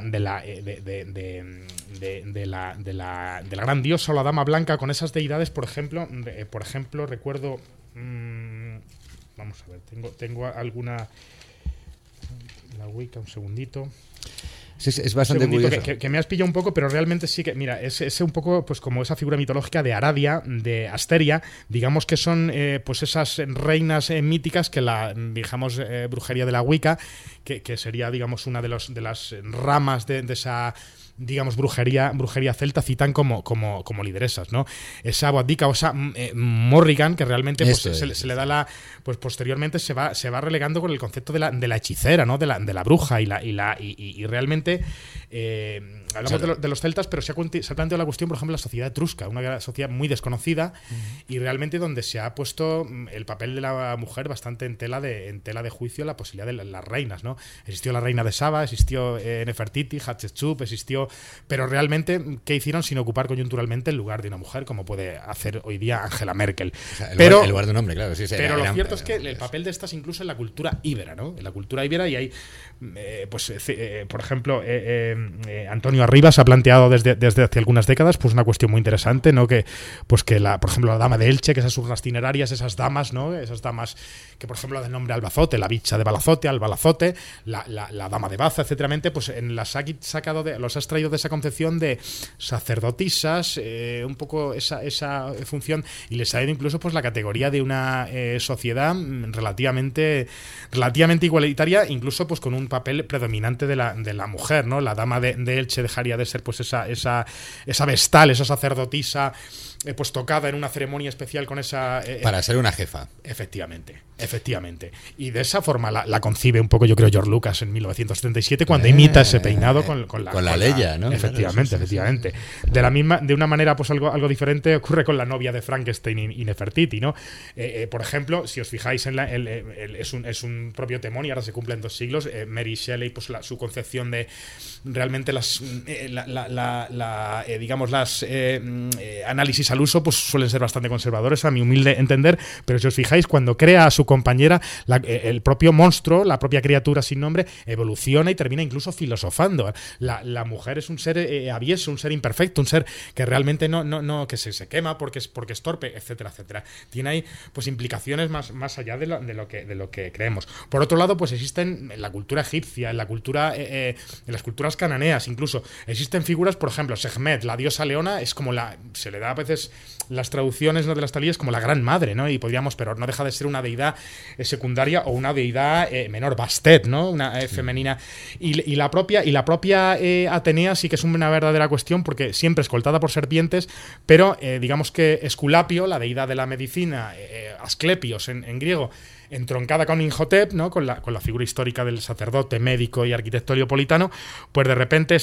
gran diosa o la dama blanca, con esas deidades, por ejemplo, recuerdo, vamos a ver, tengo alguna, la Wicca, un segundito. Es bastante curioso. Que me has pillado un poco, pero realmente sí que, mira, es un poco pues como esa figura mitológica de Aradia, de Asteria, digamos que son pues esas reinas míticas que la, digamos, brujería de la Wicca, que sería, digamos, una de las ramas de esa, digamos, brujería celta, citan como lideresas, ¿no? Esa Boadicea o esa Morrigan, que realmente pues, se le da pues posteriormente se va relegando con el concepto de la hechicera, ¿no? De la bruja y realmente hablamos de los celtas, pero se ha planteado la cuestión, por ejemplo, la sociedad etrusca, una sociedad muy desconocida y realmente donde se ha puesto el papel de la mujer bastante en tela de juicio, la posibilidad de las reinas, ¿no? Existió la reina de Saba, existió Nefertiti, Hatshepsut, existió, pero realmente, ¿qué hicieron sin ocupar coyunturalmente el lugar de una mujer, como puede hacer hoy día Angela Merkel? O sea, el lugar de un hombre, claro. Sí, pero lo cierto es que el papel de estas incluso en la cultura íbera, ¿no? En la cultura íbera, y hay, por ejemplo, Antonio Arribas ha planteado desde hace algunas décadas pues una cuestión muy interesante, ¿no? Que por ejemplo, la dama de Elche, que esas sus tinerarias, esas damas, ¿no? Esas damas que, por ejemplo, del nombre Albazote, la bicha de Balazote, Albalazote, la dama de Baza, etcétera, pues los has traído de esa concepción de sacerdotisas, un poco esa función, y les ha ido incluso pues la categoría de una sociedad relativamente igualitaria, incluso pues con un papel predominante de la mujer, ¿no? La dama de Elche dejaría de ser pues esa vestal, esa sacerdotisa pues tocada en una ceremonia especial con esa... para ser una jefa. Efectivamente. Y de esa forma la concibe un poco, yo creo, George Lucas en 1977 cuando imita ese peinado con la Leia, ¿no? Efectivamente. De una manera pues algo diferente ocurre con la novia de Frankenstein y Nefertiti, ¿no? Por ejemplo, si os fijáis es un propio temón y ahora se cumplen 2 siglos. Mary Shelley, pues su concepción de realmente análisis al uso pues suelen ser bastante conservadores a mi humilde entender, pero si os fijáis, cuando crea a su compañera, el propio monstruo, la propia criatura sin nombre, evoluciona y termina incluso filosofando. La mujer es un ser avieso, un ser imperfecto, un ser que realmente no que se quema porque es torpe, etcétera, etcétera. Tiene ahí pues implicaciones más allá de lo que creemos. Por otro lado, pues existen en la cultura egipcia, en la cultura en las culturas cananeas, incluso existen figuras, por ejemplo, Sekhmet, la diosa leona, es como se le da a veces las traducciones, ¿no?, de las talías como la gran madre, ¿no? Y pero no deja de ser una deidad secundaria o una deidad menor, Bastet, ¿no? Una femenina. Y la propia Atenea sí que es una verdadera cuestión, porque siempre escoltada por serpientes, pero digamos que Esculapio, la deidad de la medicina, Asclepios en griego, entroncada con Imhotep, ¿no?, con la figura histórica del sacerdote, médico y arquitecto heliopolitano, pues de repente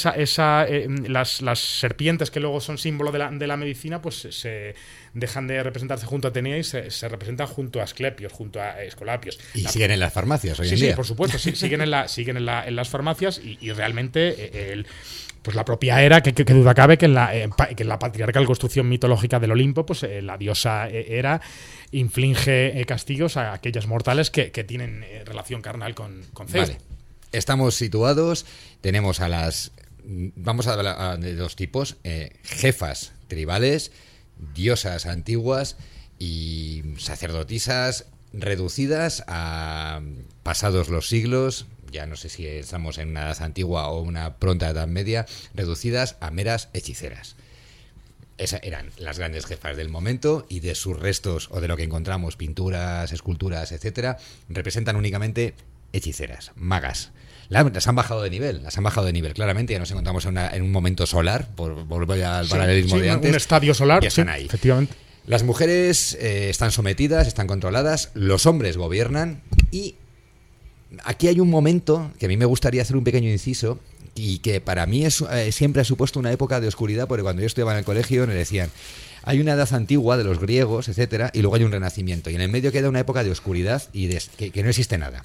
las serpientes que luego son símbolo de la medicina, pues se dejan de representarse junto a Atenea y se representan junto a Asclepios, junto a Esculapios. Y siguen en las farmacias hoy en día. Sí, por supuesto, siguen en las farmacias y realmente pues la propia Hera, que duda cabe que en la patriarcal construcción mitológica del Olimpo, pues la diosa Hera inflige castigos a aquellas mortales que tienen relación carnal con Zeus. Vale. Estamos situados, tenemos vamos a hablar de 2 tipos, jefas tribales, diosas antiguas y sacerdotisas reducidas a pasados los siglos, ya no sé si estamos en una edad antigua o una pronta edad media, reducidas a meras hechiceras. Esas eran las grandes jefas del momento, y de sus restos o de lo que encontramos, pinturas, esculturas, etcétera, representan únicamente hechiceras, magas. Las han bajado de nivel, claramente. Ya nos encontramos en un momento solar, por volver al paralelismo de antes. Un estadio solar, ya están ahí. Efectivamente. Las mujeres están sometidas, están controladas, los hombres gobiernan, y aquí hay un momento que a mí me gustaría hacer un pequeño inciso, y que para mí siempre ha supuesto una época de oscuridad, porque cuando yo estudiaba en el colegio me decían: hay una edad antigua de los griegos, etcétera, y luego hay un renacimiento, y en el medio queda una época de oscuridad y que no existe nada.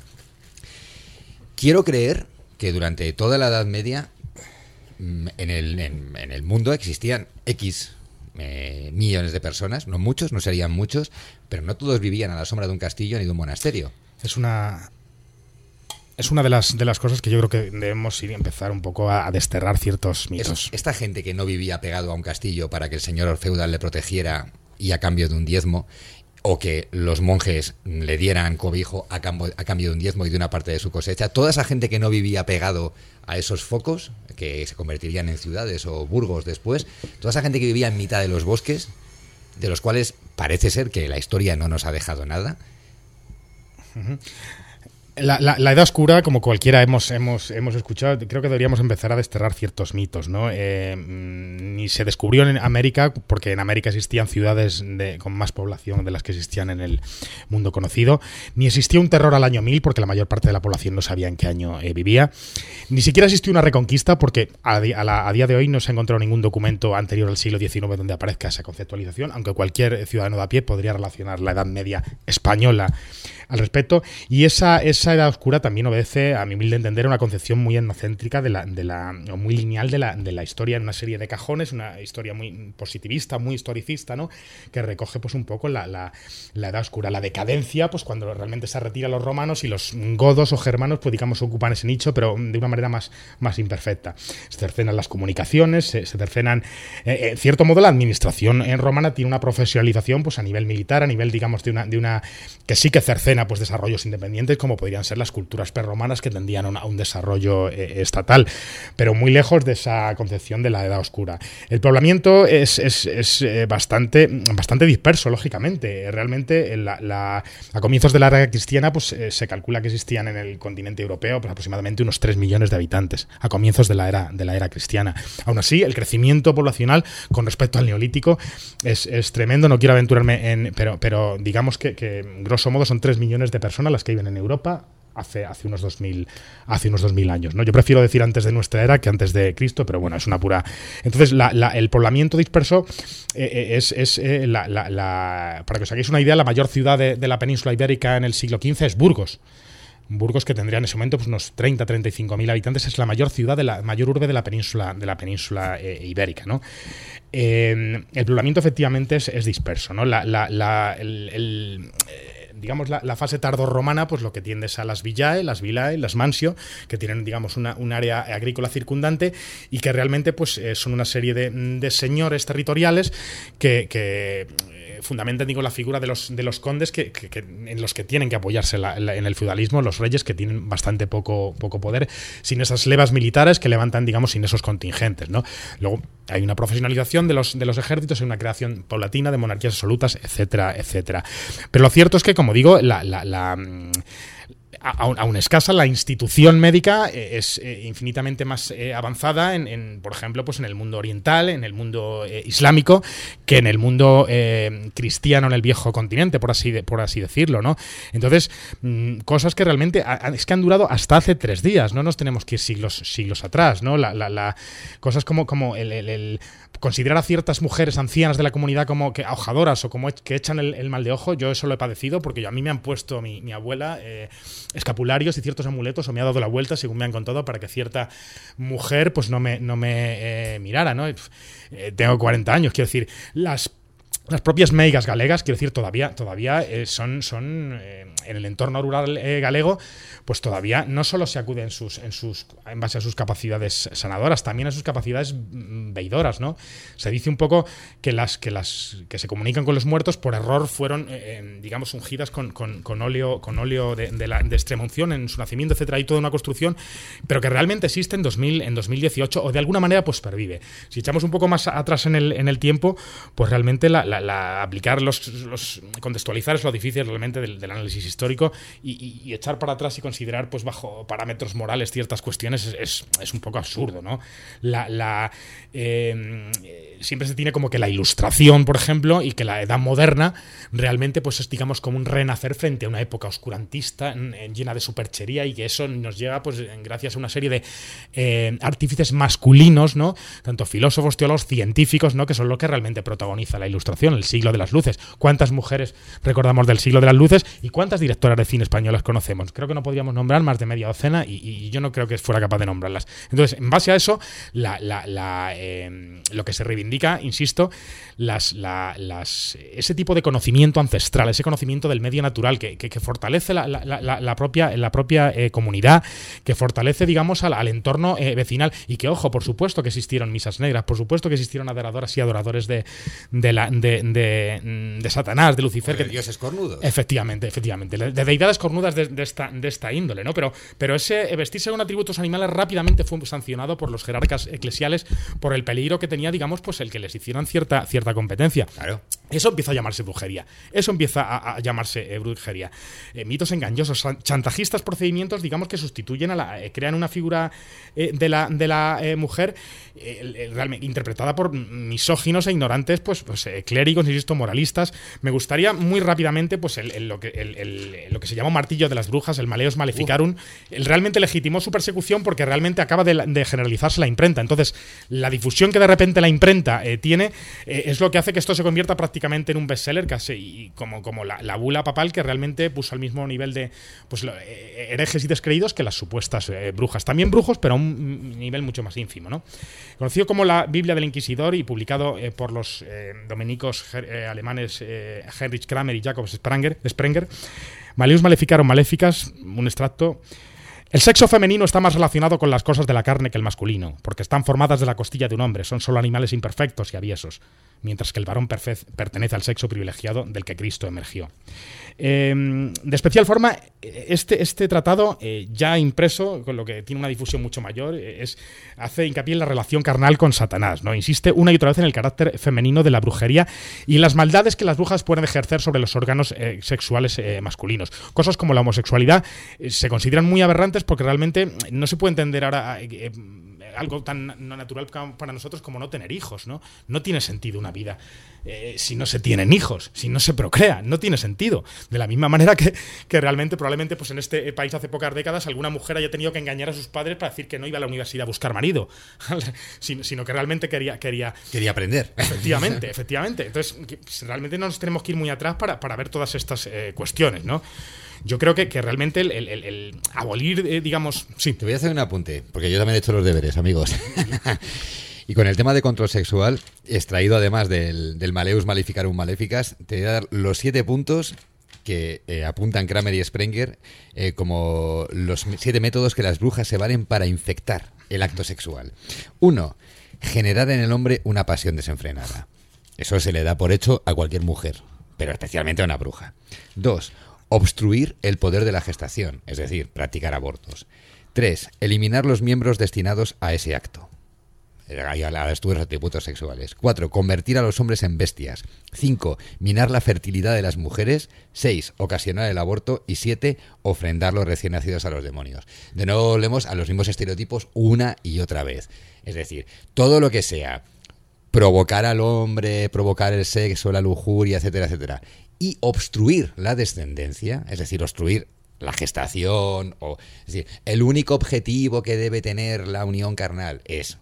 Quiero creer que durante toda la Edad Media en el mundo existían millones de personas, no muchos, no serían muchos, pero no todos vivían a la sombra de un castillo ni de un monasterio. Es una de las cosas que yo creo que debemos empezar un poco a desterrar ciertos mitos. Esta gente que no vivía pegado a un castillo para que el señor feudal le protegiera y a cambio de un diezmo, o que los monjes le dieran cobijo a cambio de un diezmo y de una parte de su cosecha, toda esa gente que no vivía pegado a esos focos, que se convertirían en ciudades o burgos después, toda esa gente que vivía en mitad de los bosques, de los cuales parece ser que la historia no nos ha dejado nada. La Edad Oscura, como cualquiera hemos escuchado, creo que deberíamos empezar a desterrar ciertos mitos, ¿no? Ni se descubrió en América, porque en América existían ciudades con más población de las que existían en el mundo conocido, ni existió un terror al año 1000, porque la mayor parte de la población no sabía en qué año vivía, ni siquiera existió una reconquista, porque a día de hoy no se ha encontrado ningún documento anterior al siglo XIX donde aparezca esa conceptualización, aunque cualquier ciudadano de a pie podría relacionar la Edad Media española al respecto, y esa Edad Oscura también obedece, a mi humilde entender, una concepción muy etnocéntrica o muy lineal de la historia, en una serie de cajones, una historia muy positivista, muy historicista, ¿no? Que recoge pues un poco la Edad Oscura, la decadencia, pues cuando realmente se retiran los romanos y los godos o germanos, pues digamos, ocupan ese nicho, pero de una manera más imperfecta. Se cercenan las comunicaciones, se cercenan, en cierto modo, la administración en romana tiene una profesionalización pues a nivel militar, a nivel, digamos, de una que sí que cercena pues desarrollos independientes, como podrían ser las culturas prerromanas, que tendían a un desarrollo estatal, pero muy lejos de esa concepción de la Edad Oscura. El poblamiento es bastante disperso, lógicamente. Realmente a comienzos de la era cristiana pues se calcula que existían en el continente europeo pues aproximadamente unos 3 millones de habitantes a comienzos de la era cristiana. Aún así, el crecimiento poblacional con respecto al neolítico es tremendo. No quiero aventurarme pero digamos que grosso modo son 3 millones de personas las que viven en Europa hace unos 2000 años, ¿no? Yo prefiero decir antes de nuestra era que antes de Cristo, pero bueno, es una pura. Entonces, el poblamiento disperso para que os hagáis una idea, la mayor ciudad de la península ibérica en el siglo XV es Burgos. Burgos, que tendría en ese momento pues, unos 30-35.000 habitantes, es la mayor ciudad, la mayor urbe de la península ibérica, ¿no? El poblamiento efectivamente es disperso, ¿no? Digamos, la fase tardorromana, pues lo que tiende es a las villae, las mansio, que tienen, digamos, un área agrícola circundante y que realmente pues son una serie de señores territoriales que fundamentan, digo, la figura de los condes en los que tienen que apoyarse en el feudalismo, los reyes, que tienen bastante poco poder, sin esas levas militares que levantan, digamos, sin esos contingentes, ¿no? Luego hay una profesionalización de los ejércitos, hay una creación paulatina de monarquías absolutas, etcétera, etcétera. Pero lo cierto es que, como digo, aún escasa, la institución médica es infinitamente más avanzada por ejemplo, pues en el mundo oriental, en el mundo islámico, que en el mundo cristiano en el viejo continente, por así decirlo, ¿no? Entonces, cosas que realmente es que han durado hasta hace 3 días, no nos tenemos que ir siglos atrás, ¿no? Cosas como el considerar a ciertas mujeres ancianas de la comunidad como que ahojadoras o como que echan el mal de ojo. Yo eso lo he padecido porque a mí me han puesto mi abuela escapularios y ciertos amuletos, o me ha dado la vuelta, según me han contado, para que cierta mujer pues no me mirara, ¿no? Tengo 40 años, quiero decir, las propias meigas galegas, quiero decir, todavía son en el entorno rural galego, pues todavía no solo se acude en base a sus capacidades sanadoras, también a sus capacidades veidoras, ¿no? Se dice un poco que las que se comunican con los muertos por error fueron, digamos, ungidas con óleo de extrema unción en su nacimiento, etcétera. Hay toda una construcción, pero que realmente existe en 2018 o de alguna manera pues pervive. Si echamos un poco más atrás en el tiempo, pues realmente aplicar contextualizar es lo difícil realmente del análisis histórico y echar para atrás y considerar pues bajo parámetros morales ciertas cuestiones es un poco absurdo, ¿no? Siempre se tiene como que la Ilustración, por ejemplo, y que la Edad Moderna realmente pues es, digamos, como un renacer frente a una época oscurantista llena de superchería, y que eso nos llega pues gracias a una serie de artífices masculinos, ¿no? Tanto filósofos, teólogos, científicos, ¿no? Que son lo que realmente protagoniza la Ilustración, el siglo de las luces. ¿Cuántas mujeres recordamos del siglo de las luces y cuántas directoras de cine españolas conocemos? Creo que no podríamos nombrar más de media docena y yo no creo que fuera capaz de nombrarlas. Entonces, en base a eso, lo que se reivindica, insisto, ese tipo de conocimiento ancestral, ese conocimiento del medio natural que fortalece la propia comunidad, que fortalece, digamos, al entorno vecinal, y que, ojo, por supuesto que existieron misas negras, por supuesto que existieron adoradoras y adoradores de Satanás, de Lucifer, de dioses cornudos. Efectivamente, de deidades cornudas de esta índole, ¿no? Pero ese vestirse con atributos animales rápidamente fue sancionado por los jerarcas eclesiales por el peligro que tenía, digamos, pues el que les hicieran cierta competencia. Claro. Eso empieza a llamarse brujería. Eso empieza a llamarse brujería. Mitos engañosos, chantajistas, procedimientos, digamos, que sustituyen crean una figura de la mujer realmente interpretada por misóginos e ignorantes, pues clérigos, insisto, moralistas. Me gustaría muy rápidamente, pues lo que se llama martillo de las brujas, el Malleus Maleficarum, realmente legitimó su persecución porque realmente acaba de generalizarse la imprenta. Entonces, la difusión que de repente la imprenta tiene es lo que hace que esto se convierta prácticamente en un bestseller, casi y como la bula papal, que realmente puso al mismo nivel de herejes y descreídos que las supuestas brujas. También brujos, pero a un nivel mucho más ínfimo, ¿no? Conocido como la Biblia del Inquisidor y publicado por los dominicos alemanes Heinrich Kramer y Jakob Sprenger, Malleus Maleficarum Maleficas, un extracto. El sexo femenino está más relacionado con las cosas de la carne que el masculino, porque están formadas de la costilla de un hombre, son solo animales imperfectos y aviesos, mientras que el varón pertenece al sexo privilegiado del que Cristo emergió. De especial forma, este tratado, ya impreso, con lo que tiene una difusión mucho mayor, hace hincapié en la relación carnal con Satanás, ¿no? Insiste una y otra vez en el carácter femenino de la brujería y en las maldades que las brujas pueden ejercer sobre los órganos sexuales masculinos. Cosas como la homosexualidad se consideran muy aberrantes porque realmente no se puede entender ahora algo tan no natural para nosotros como no tener hijos, ¿no? No tiene sentido una vida si no se tienen hijos, si no se procrea, no tiene sentido. De la misma manera que realmente, probablemente, pues en este país hace pocas décadas alguna mujer haya tenido que engañar a sus padres para decir que no iba a la universidad a buscar marido, sino que realmente quería aprender. Efectivamente. Entonces, realmente no nos tenemos que ir muy atrás para ver todas estas cuestiones, ¿no? Yo creo que realmente el abolir, digamos... Sí. Te voy a hacer un apunte, porque yo también he hecho los deberes, amigos. Y con el tema de control sexual, extraído además del Malleus Maleficarum Maleficas, te voy a dar los 7 puntos que apuntan Kramer y Sprenger como los 7 métodos que las brujas se valen para infectar el acto sexual. 1. Generar en el hombre una pasión desenfrenada. Eso se le da por hecho a cualquier mujer, pero especialmente a una bruja. 2. Obstruir el poder de la gestación, es decir, practicar abortos. 3. Eliminar los miembros destinados a ese acto. A los atributos sexuales. 4. Convertir a los hombres en bestias. 5. Minar la fertilidad de las mujeres. 6. Ocasionar el aborto. Y 7. Ofrendar los recién nacidos a los demonios. De nuevo volvemos a los mismos estereotipos una y otra vez. Es decir, todo lo que sea provocar al hombre, provocar el sexo, la lujuria, etcétera, etcétera, y obstruir la descendencia, es decir, obstruir la gestación, es decir, el único objetivo que debe tener la unión carnal es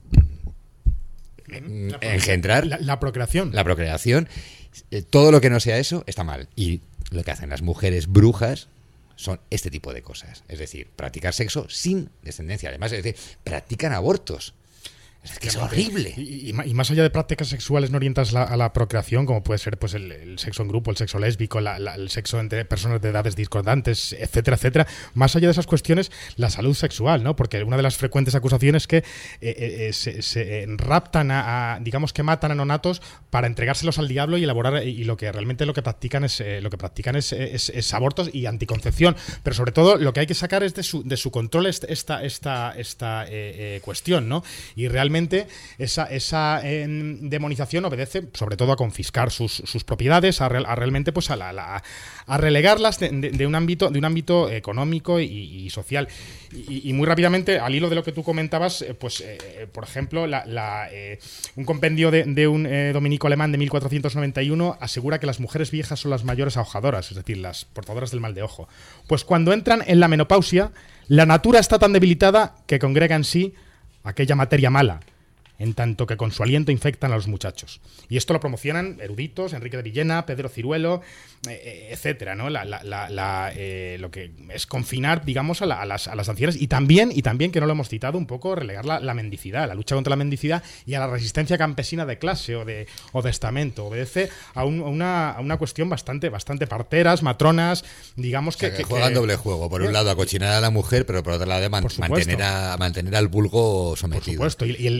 engendrar la procreación. La procreación. Todo lo que no sea eso está mal. Y lo que hacen las mujeres brujas son este tipo de cosas. Es decir, practicar sexo sin descendencia. Además, es decir, practican abortos. Es que es horrible. Y más allá de prácticas sexuales no orientas a la procreación, como puede ser pues el sexo en grupo, el sexo lésbico, el sexo entre personas de edades discordantes, etcétera, etcétera. Más allá de esas cuestiones, la salud sexual, ¿no? Porque una de las frecuentes acusaciones es que se raptan digamos que matan a neonatos para entregárselos al diablo y elaborar, y lo que practican es abortos y anticoncepción. Pero sobre todo lo que hay que sacar es de su control esta cuestión, ¿no? Y realmente esa demonización obedece sobre todo a confiscar sus propiedades, a realmente pues a relegarlas de un ámbito económico y social. Y muy rápidamente, al hilo de lo que tú comentabas, por ejemplo, un compendio de un dominico alemán de 1491 asegura que las mujeres viejas son las mayores ahogadoras, es decir, las portadoras del mal de ojo. Pues cuando entran en la menopausia, la natura está tan debilitada que congrega en sí aquella materia mala, en tanto que con su aliento infectan a los muchachos. Y esto lo promocionan eruditos, Enrique de Villena, Pedro Ciruelo, etcétera, ¿no? Lo que es confinar, digamos, a las ancianas y también, que no lo hemos citado, un poco relegar la mendicidad, la lucha contra la mendicidad y a la resistencia campesina de clase o de estamento. Obedece a una cuestión bastante parteras, matronas, digamos, que juegan doble juego. Por un lado, acochinar a la mujer, pero por otro lado, mantener al vulgo sometido. Por supuesto. Y la gran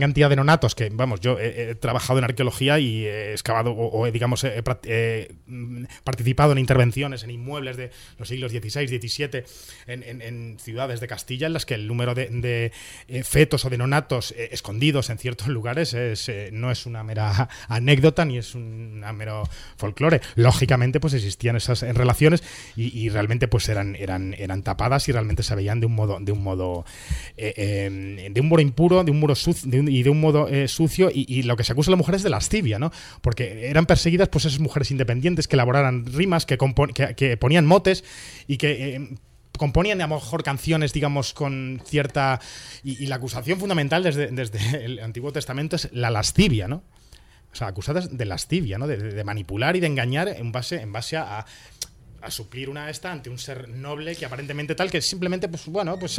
cantidad de nonatos que, vamos, yo he trabajado en arqueología y he excavado o digamos, he participado en intervenciones en inmuebles de los siglos XVI, XVII en ciudades de Castilla en las que el número de fetos o de nonatos escondidos en ciertos lugares no es una mera anécdota ni es una mero folclore. Lógicamente, pues existían esas relaciones y realmente pues eran tapadas y realmente se veían de un modo impuro, de un modo sucio y lo que se acusa a la mujer es de lascivia, ¿no? Porque eran perseguidas pues esas mujeres independientes que elaboraran rimas, que ponían motes y que componían a lo mejor canciones, digamos, con cierta... Y la acusación fundamental desde el Antiguo Testamento es la lascivia, ¿no? O sea, acusadas de lascivia, ¿no? De manipular y de engañar en base a suplir una esta ante un ser noble que aparentemente tal, que simplemente, pues bueno, pues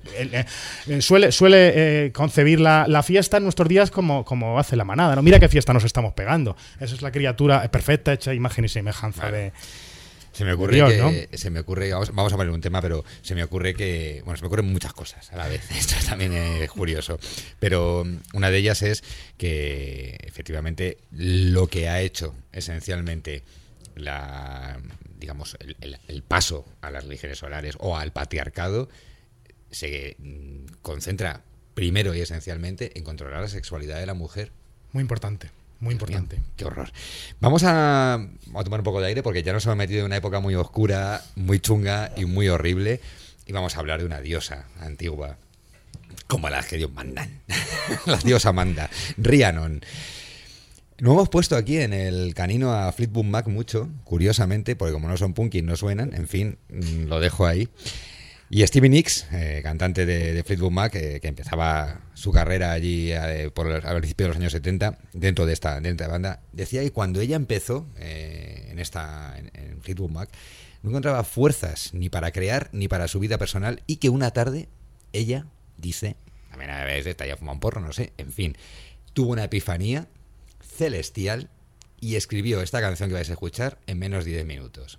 suele concebir la fiesta en nuestros días como hace la manada, ¿no? Mira qué fiesta nos estamos pegando. Esa es la criatura perfecta, hecha imagen y semejanza de... Se me ocurre Dios, que... ¿no? Se me ocurre, vamos a poner un tema, pero se me ocurre que... Bueno, se me ocurren muchas cosas a la vez. Esto también es curioso. Pero una de ellas es que, efectivamente, lo que ha hecho esencialmente digamos, el paso a las religiones solares o al patriarcado se concentra primero y esencialmente en controlar la sexualidad de la mujer. Muy importante. Muy importante. Bien, qué horror. Vamos a tomar un poco de aire porque ya nos hemos metido en una época muy oscura, muy chunga y muy horrible. Y vamos a hablar de una diosa antigua, como las que Dios mandan. La diosa manda. Rhiannon. No hemos puesto aquí en el canino a Fleetwood Mac mucho, curiosamente, porque como no son punkis no suenan. En fin, lo dejo ahí. Y Stevie Nicks, cantante de Fleetwood Mac, que empezaba su carrera allí al principio de los años 70, dentro de esta banda, decía que cuando ella empezó en Fleetwood Mac, no encontraba fuerzas ni para crear ni para su vida personal, y que una tarde ella dice, también a veces esta ya fuma un porro, no sé, en fin, tuvo una epifanía celestial y escribió esta canción que vais a escuchar en menos de 10 minutos.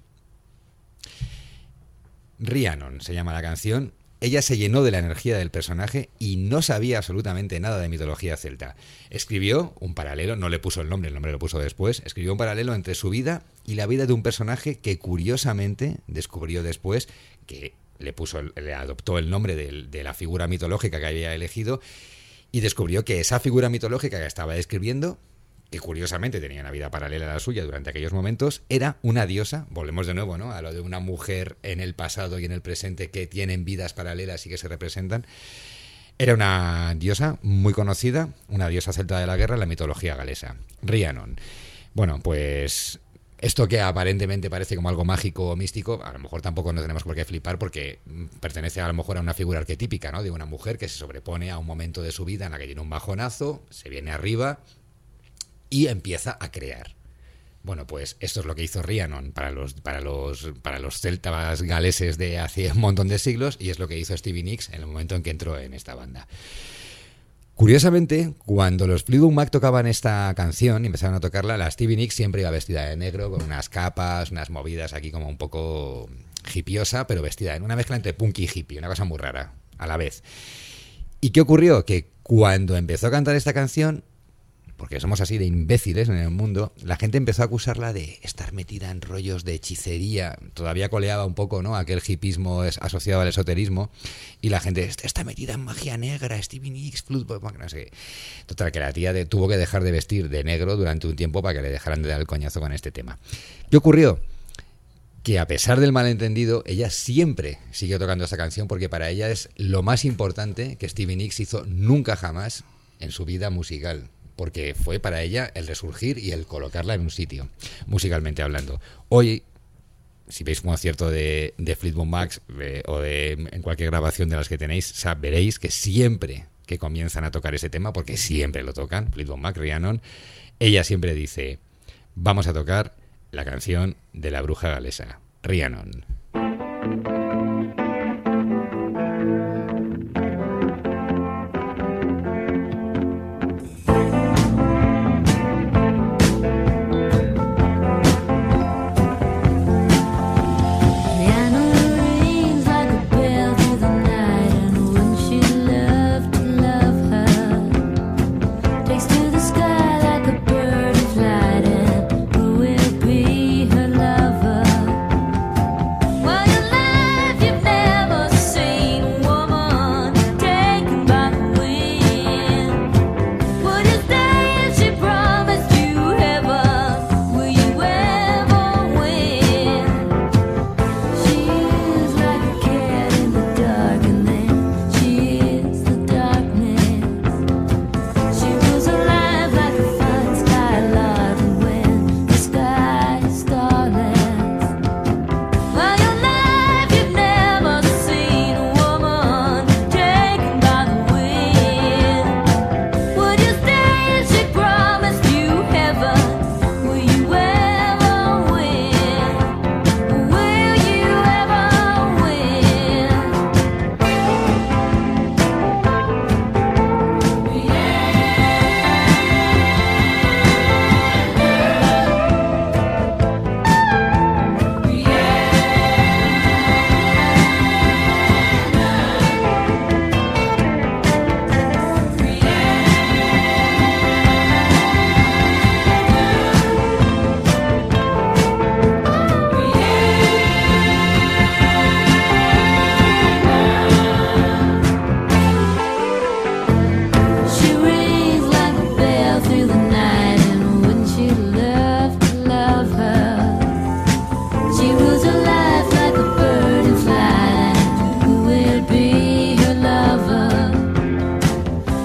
Rhiannon se llama la canción. Ella se llenó de la energía del personaje y no sabía absolutamente nada de mitología celta. Escribió un paralelo, no le puso el nombre lo puso después, escribió un paralelo entre su vida y la vida de un personaje que curiosamente descubrió después, que le adoptó el nombre de la figura mitológica que había elegido, y descubrió que esa figura mitológica que estaba describiendo, que curiosamente tenía una vida paralela a la suya durante aquellos momentos, era una diosa. Volvemos de nuevo, ¿no?, a lo de una mujer en el pasado y en el presente que tienen vidas paralelas y que se representan. Era una diosa muy conocida, una diosa celta de la guerra en la mitología galesa, Rhiannon. Bueno, pues esto que aparentemente parece como algo mágico o místico, a lo mejor tampoco nos tenemos por qué flipar, porque pertenece a lo mejor a una figura arquetípica, ¿no?, de una mujer que se sobrepone a un momento de su vida en la que tiene un bajonazo, se viene arriba y empieza a crear. Bueno, pues esto es lo que hizo Rhiannon para los celtas galeses de hace un montón de siglos, y es lo que hizo Stevie Nicks en el momento en que entró en esta banda. Curiosamente, cuando los Fleetwood Mac tocaban esta canción y empezaron a tocarla, la Stevie Nicks siempre iba vestida de negro, con unas capas, unas movidas aquí como un poco hipiosa, pero vestida en una mezcla entre punk y hippie, una cosa muy rara a la vez. ¿Y qué ocurrió? Que cuando empezó a cantar esta canción, porque somos así de imbéciles en el mundo, la gente empezó a acusarla de estar metida en rollos de hechicería. Todavía coleaba un poco, ¿no?, aquel hipismo asociado al esoterismo, y la gente está metida en magia negra, Stevie Nicks, Fleetwood Mac, no sé qué. Total, que la tía tuvo que dejar de vestir de negro durante un tiempo para que le dejaran de dar el coñazo con este tema. ¿Qué ocurrió? Que a pesar del malentendido, ella siempre siguió tocando esta canción, porque para ella es lo más importante que Stevie Nicks hizo nunca jamás en su vida musical, porque fue para ella el resurgir y el colocarla en un sitio, musicalmente hablando. Hoy, si veis un concierto de Fleetwood Mac o en cualquier grabación de las que tenéis, veréis que siempre que comienzan a tocar ese tema, porque siempre lo tocan, Fleetwood Mac, Rhiannon, ella siempre dice, vamos a tocar la canción de la bruja galesa, Rhiannon.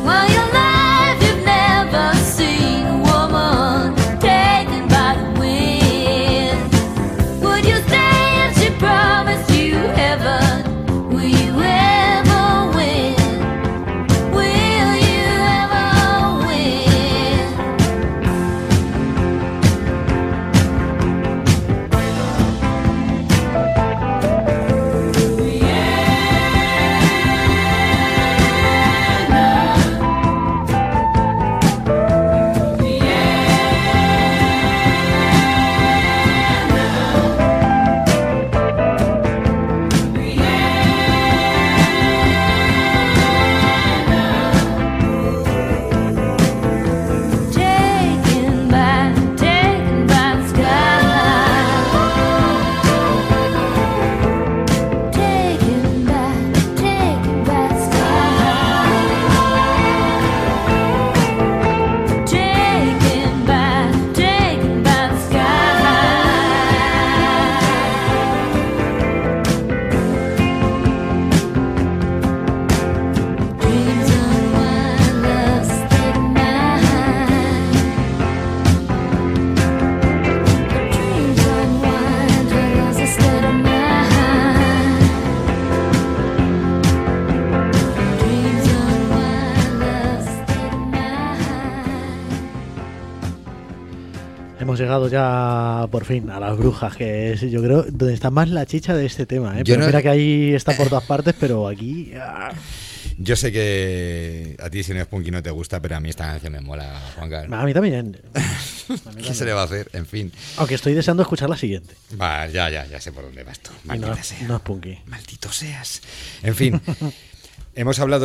Hemos llegado ya por fin a las brujas, que es, yo creo, donde está más la chicha de este tema, ¿eh? Pero mira que ahí está por todas partes, pero aquí... Yo sé que a ti si no es punky no te gusta, pero a mí esta canción me mola, Juan Carlos. A mí también. ¿Qué se le va a hacer? En fin. Aunque estoy deseando escuchar la siguiente. Va, ya sé por dónde vas tú. Maldita sea. No es punky. Maldito seas. En fin. Hemos llegado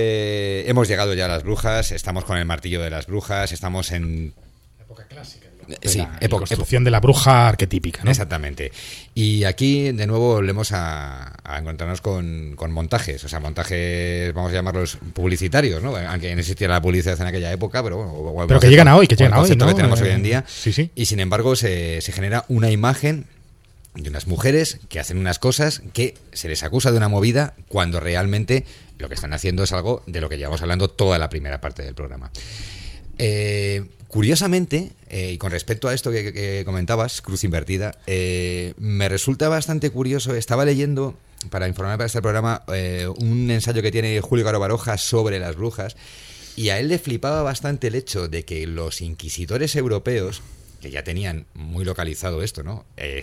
ya a las brujas, estamos con el martillo de las brujas, estamos en... Época clásica. Sí, construcción de la bruja arquetípica, ¿no? Exactamente. Y aquí, de nuevo, volvemos a encontrarnos con montajes, o sea, montajes, vamos a llamarlos publicitarios, ¿no? Aunque no existiera la publicidad en aquella época, pero bueno. Pero que llegan a hoy, ¿no? Que tenemos hoy en día. Sí. Y sin embargo, se genera una imagen de unas mujeres que hacen unas cosas que se les acusa de una movida cuando realmente lo que están haciendo es algo de lo que llevamos hablando toda la primera parte del programa. Curiosamente, y con respecto a esto que comentabas, cruz invertida, me resulta bastante curioso. Estaba leyendo, para informar para este programa, un ensayo que tiene Julio Caro Baroja sobre las brujas, y a él le flipaba bastante el hecho de que los inquisidores europeos, que ya tenían muy localizado esto, ¿no?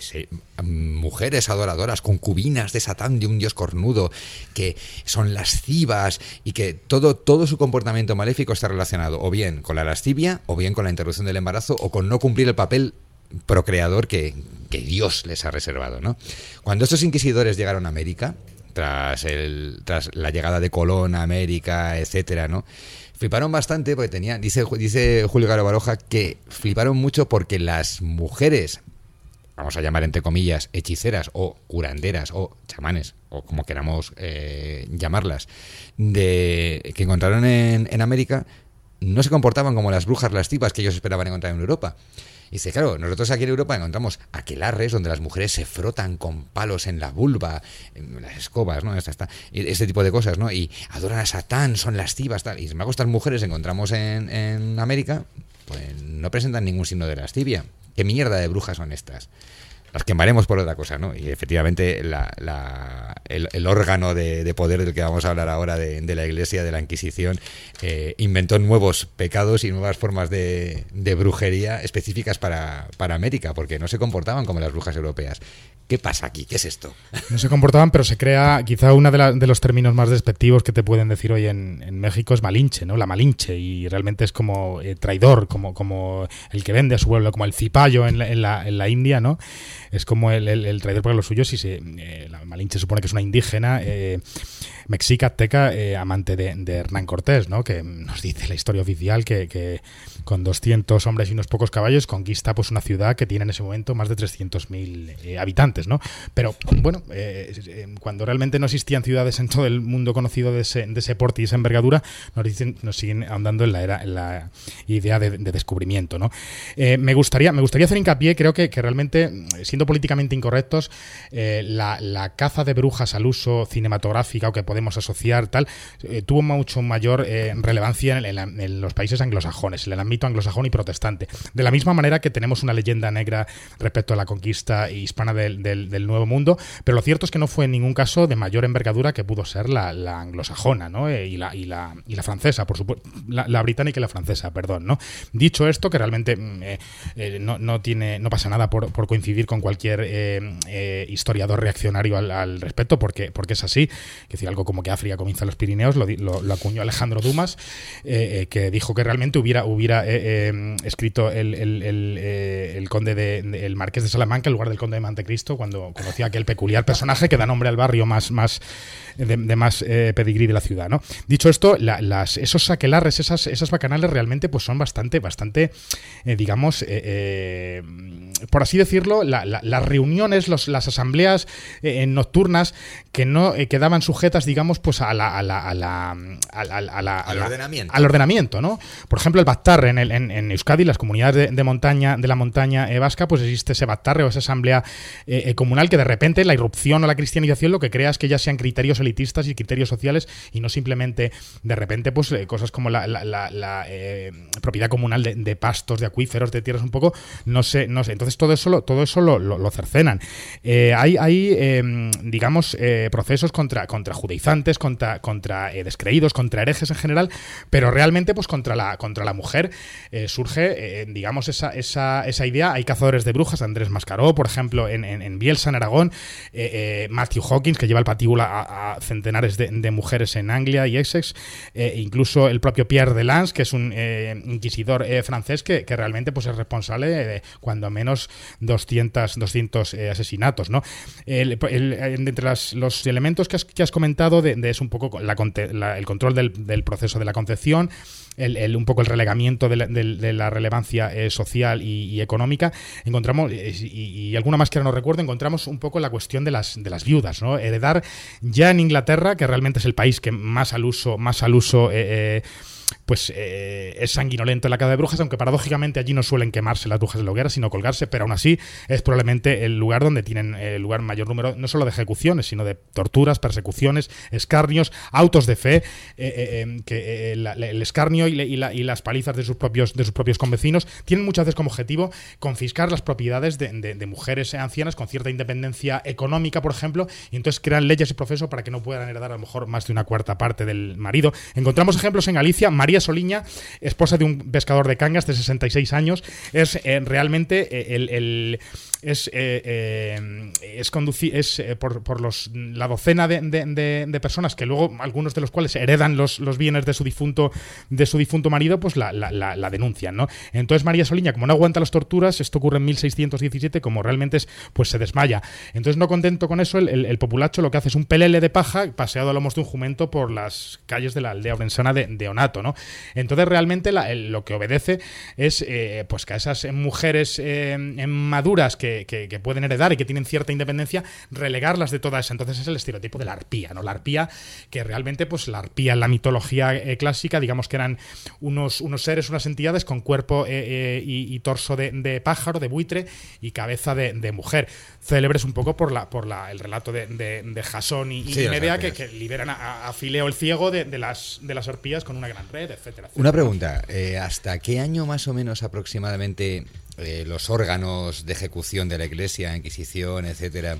Mujeres adoradoras, concubinas de Satán, de un dios cornudo, que son lascivas y que todo su comportamiento maléfico está relacionado o bien con la lascivia, o bien con la interrupción del embarazo, o con no cumplir el papel procreador que Dios les ha reservado, ¿no? Cuando estos inquisidores llegaron a América, tras la llegada de Colón a América, etcétera, ¿no? Fliparon bastante porque dice Julio Caro Baroja que fliparon mucho porque las mujeres, vamos a llamar entre comillas, hechiceras o curanderas o chamanes, o como queramos llamarlas, que encontraron en América, no se comportaban como las brujas lascivas que ellos esperaban encontrar en Europa. Y dice, claro, nosotros aquí en Europa encontramos aquelarres donde las mujeres se frotan con palos en la vulva, en las escobas, ¿no? Este tipo de cosas, ¿no? Y adoran a Satán, son lascivas, tal. Y sin embargo, estas mujeres encontramos en América, pues no presentan ningún signo de lascivia. ¿Qué mierda de brujas son estas? Las quemaremos por otra cosa, ¿no? Y efectivamente el órgano de poder del que vamos a hablar ahora, de la Iglesia, de la Inquisición, inventó nuevos pecados y nuevas formas de brujería específicas para América, porque no se comportaban como las brujas europeas. ¿Qué pasa aquí? ¿Qué es esto? No se comportaban, pero se crea, quizá uno de los términos más despectivos que te pueden decir hoy en México es malinche, ¿no? La malinche, y realmente es como traidor, como el que vende a su pueblo, como el cipayo en la India, ¿no? Es como el traidor para los suyos. Y la malinche supone que es una indígena mexica, azteca, amante de Hernán Cortés, ¿no? Que nos dice la historia oficial que con 200 hombres y unos pocos caballos conquista pues una ciudad que tiene en ese momento más de 300.000 habitantes, ¿no? Pero bueno, cuando realmente no existían ciudades en todo el mundo conocido de ese porte y esa envergadura, nos siguen ahondando en la idea de descubrimiento, ¿no? Me gustaría hacer hincapié, creo que realmente siendo políticamente incorrectos, la caza de brujas al uso cinematográfico que podemos asociar, tal, tuvo mucho mayor relevancia en los países anglosajones, en el ámbito anglosajón y protestante. De la misma manera que tenemos una leyenda negra respecto a la conquista hispana del Nuevo Mundo, pero lo cierto es que no fue en ningún caso de mayor envergadura que pudo ser la anglosajona, ¿no? y la francesa, por supuesto, la británica y la francesa, perdón, ¿no? Dicho esto, que realmente no pasa nada por coincidir con cualquier historiador reaccionario al respecto, porque es así, que decir, algo como que África comienza en los Pirineos lo acuñó Alejandro Dumas, que dijo que realmente hubiera escrito el conde el marqués de Salamanca en lugar del conde de Montecristo, cuando conocía aquel peculiar personaje que da nombre al barrio más pedigrí de la ciudad, ¿no? Dicho esto, esos aquelarres, esas bacanales realmente pues son bastante digamos, por así decirlo, las reuniones, las asambleas nocturnas que no quedaban sujetas, digamos, pues al ordenamiento, ¿no? Por ejemplo, el Battarre en Euskadi, las comunidades de la montaña vasca, pues existe ese Battarre o esa asamblea comunal que de repente la irrupción o la cristianización lo que crea es que ya sean criterios elitistas y criterios sociales y no simplemente de repente pues cosas como la propiedad comunal de pastos, de acuíferos, de tierras, un poco, no sé. Entonces todo eso lo cercenan. Hay digamos, procesos contra judaizantes, contra descreídos, contra herejes en general, pero realmente pues contra la mujer surge, digamos, esa idea. Hay cazadores de brujas, Andrés Mascaró, por ejemplo, en Bielsa, en Aragón, Matthew Hawkins, que lleva el patíbulo a centenares de mujeres en Anglia y Essex, incluso el propio Pierre de Lans, que es un inquisidor francés que realmente pues es responsable de cuando menos 200 asesinatos, ¿no? Entre los elementos que has comentado es un poco el control del proceso de la concepción, un poco el relegamiento de la relevancia social y económica. Encontramos, y alguna más que ahora no recuerdo, encontramos un poco la cuestión de las viudas, ¿no? Heredar ya en Inglaterra, que realmente es el país que más al uso es sanguinolento en la caza de brujas, aunque paradójicamente allí no suelen quemarse las brujas de la hoguera, sino colgarse, pero aún así es probablemente el lugar donde tienen lugar mayor número, no solo de ejecuciones, sino de torturas, persecuciones, escarnios, autos de fe, que el escarnio y las palizas de sus propios convecinos tienen muchas veces como objetivo confiscar las propiedades de mujeres ancianas con cierta independencia económica, por ejemplo, y entonces crean leyes y procesos para que no puedan heredar a lo mejor más de una cuarta parte del marido. Encontramos ejemplos en Galicia. María Soliña, esposa de un pescador de Cangas de 66 años, es realmente por la docena de personas que luego, algunos de los cuales heredan los bienes de su difunto marido, pues la denuncian, ¿no? Entonces María Soliña, como no aguanta las torturas, esto ocurre en 1617, como realmente pues se desmaya. Entonces, no contento con eso, el populacho lo que hace es un pelele de paja paseado a lomos de un jumento por las calles de la aldea orensana de Onato, ¿no? Entonces realmente lo que obedece es pues que a esas mujeres maduras que pueden heredar y que tienen cierta independencia, relegarlas de toda esa. Entonces es el estereotipo de la arpía, ¿no? La arpía, que realmente pues la arpía en la mitología clásica, digamos que eran unos seres, unas entidades con cuerpo y torso de pájaro, de buitre, y cabeza de mujer. Célebres un poco por el relato de Jasón y Medea, que liberan a Fileo el ciego de las arpías con una gran red, etcétera. Una pregunta, ¿hasta qué año más o menos aproximadamente los órganos de ejecución de la Iglesia, Inquisición, etcétera,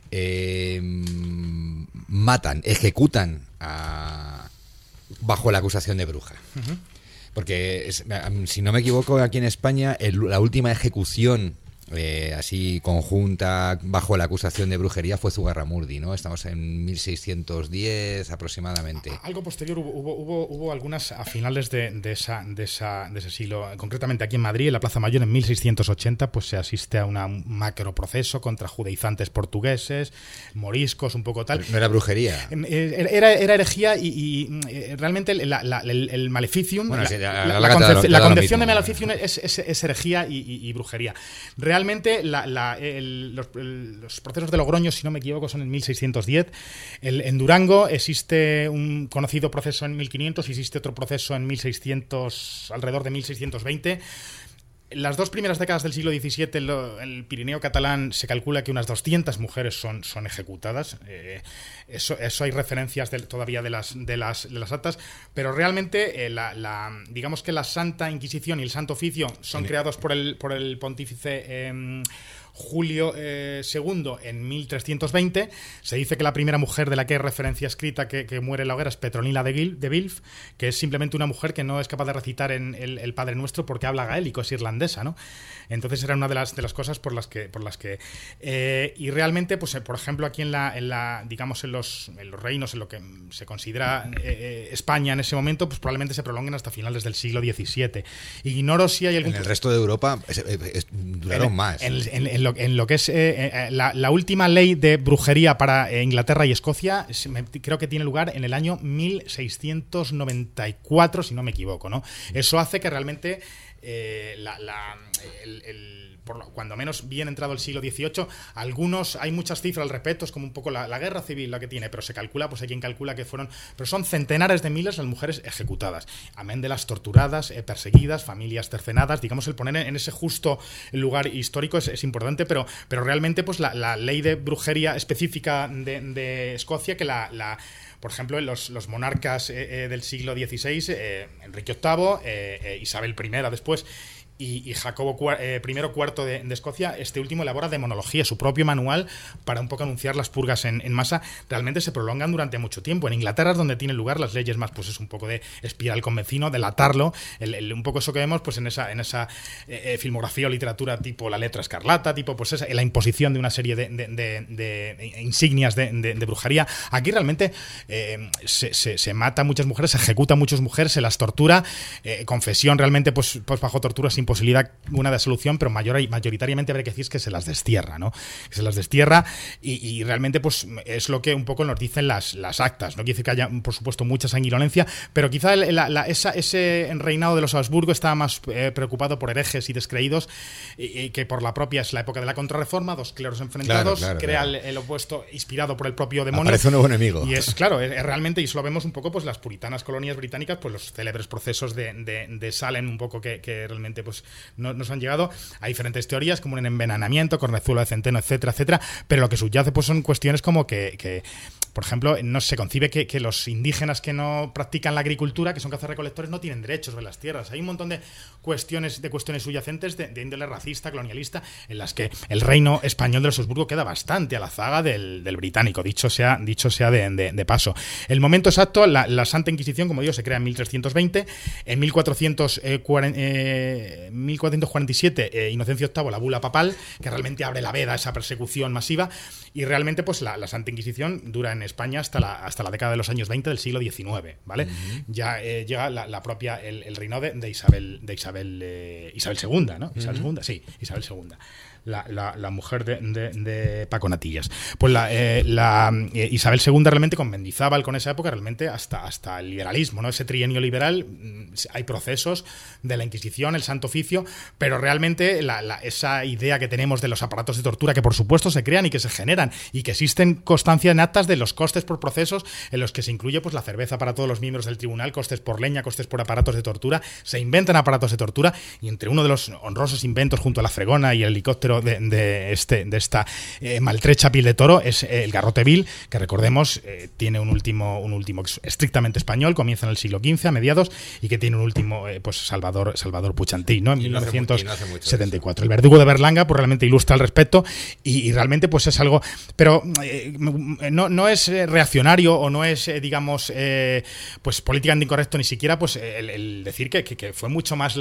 ejecutan bajo la acusación de bruja? Uh-huh. Porque, si no me equivoco, aquí en España la última ejecución así conjunta bajo la acusación de brujería fue Zugarramurdi, ¿no? Estamos en 1610 aproximadamente. Algo posterior hubo algunas a finales de ese siglo. Concretamente aquí en Madrid, en la Plaza Mayor, en 1680, pues se asiste a un macroproceso contra judaizantes portugueses, moriscos, un poco tal. Pero no era brujería. Era herejía y realmente el maleficium, bueno, la concepción de maleficium es herejía y brujería. Realmente los procesos de Logroño, si no me equivoco, son en 1610. En Durango existe un conocido proceso en 1500 y existe otro proceso en alrededor de 1620. las 2 primeras décadas del siglo XVII, el Pirineo catalán se calcula que unas 200 mujeres son ejecutadas. Eso hay referencias todavía de las actas, pero realmente digamos que la Santa Inquisición y el Santo Oficio son creados por el pontífice Julio II en 1320. Se dice que la primera mujer de la que hay referencia escrita que muere en la hoguera es Petronila de Wilf, que es simplemente una mujer que no es capaz de recitar en el Padre Nuestro porque habla gaélico, es irlandesa, ¿no? Entonces era una de las cosas por las que y realmente, pues por ejemplo, aquí en los reinos, en lo que se considera España en ese momento, pues probablemente se prolonguen hasta finales del siglo XVII. Ignoro si hay algún... En el resto de Europa duraron más. En lo que es la última ley de brujería para Inglaterra y Escocia, creo que tiene lugar en el año 1694, si no me equivoco, ¿no? Eso hace que realmente cuando menos bien entrado el siglo XVIII, hay muchas cifras al respecto, es como un poco la guerra civil la que tiene, pero se calcula, pues hay quien calcula que pero son centenares de miles las mujeres ejecutadas, amén de las torturadas, perseguidas, familias cercenadas. Digamos, el poner en ese justo lugar histórico es importante, pero realmente pues la ley de brujería específica de Escocia, que por ejemplo, los monarcas del siglo XVI, Enrique VIII, Isabel I después, y Jacobo I de Escocia, este último elabora demonología, su propio manual para un poco anunciar las purgas en masa. Realmente se prolongan durante mucho tiempo. En Inglaterra es donde tienen lugar las leyes más, pues es un poco de espiar al convecino, delatarlo, un poco eso que vemos pues en esa filmografía o literatura tipo La Letra Escarlata, tipo pues la imposición de una serie de insignias de brujería. Aquí realmente se mata a muchas mujeres, se ejecuta a muchas mujeres, se las tortura, confesión realmente pues bajo tortura sin posibilidad una de solución, pero mayoritariamente habría que decir que se las destierra, ¿no? Se las destierra y realmente pues es lo que un poco nos dicen las actas. No quiere decir que haya, por supuesto, mucha sanguinolencia, pero quizá ese reinado de los Habsburgo estaba más preocupado por herejes y descreídos y que por la propia, es la época de la Contrarreforma, 2 cleros enfrentados, crea el opuesto inspirado por el propio demonio. Parece un nuevo enemigo. Y es claro, realmente, y eso lo vemos un poco, pues las puritanas colonias británicas, pues los célebres procesos de Salem, un poco que realmente pues nos han llegado. Hay diferentes teorías, como un envenenamiento, cornezuelo de centeno, etcétera, etcétera, pero lo que subyace pues son cuestiones como que por ejemplo, no se concibe que los indígenas que no practican la agricultura, que son cazarrecolectores, no tienen derechos sobre las tierras. Hay un montón de cuestiones subyacentes de índole racista, colonialista, en las que el reino español de los Habsburgo queda bastante a la zaga del británico, dicho sea de paso. El momento exacto, la Santa Inquisición, como digo, se crea en 1320. En 1447, Inocencio VIII, la bula papal, que realmente abre la veda a esa persecución masiva, y realmente pues la Santa Inquisición dura en España hasta la década de los años 20 del siglo XIX, ¿vale? Uh-huh. Ya llega la propia el reinado de Isabel II, ¿no? Uh-huh. Isabel II, sí, Isabel II. La mujer de Paco Natillas. Pues Isabel II realmente con Mendizábal, con esa época, realmente hasta el liberalismo, ¿no? Ese trienio liberal, hay procesos de la Inquisición, el Santo Oficio, pero realmente esa idea que tenemos de los aparatos de tortura, que por supuesto se crean y que se generan, y que existen constancia en actas de los costes por procesos, en los que se incluye pues la cerveza para todos los miembros del tribunal, costes por leña, costes por aparatos de tortura, se inventan aparatos de tortura, y entre uno de los honrosos inventos junto a la fregona y el helicóptero de esta maltrecha piel de toro es el garrote vil, que recordemos tiene un último estrictamente español, comienza en el siglo XV a mediados, y que tiene un último pues Salvador Puigcercís, ¿no? En 1974. El verdugo de Berlanga pues realmente ilustra al respecto, y realmente pues es algo, pero no es reaccionario, o no es digamos pues políticamente incorrecto ni siquiera pues el decir que fue mucho más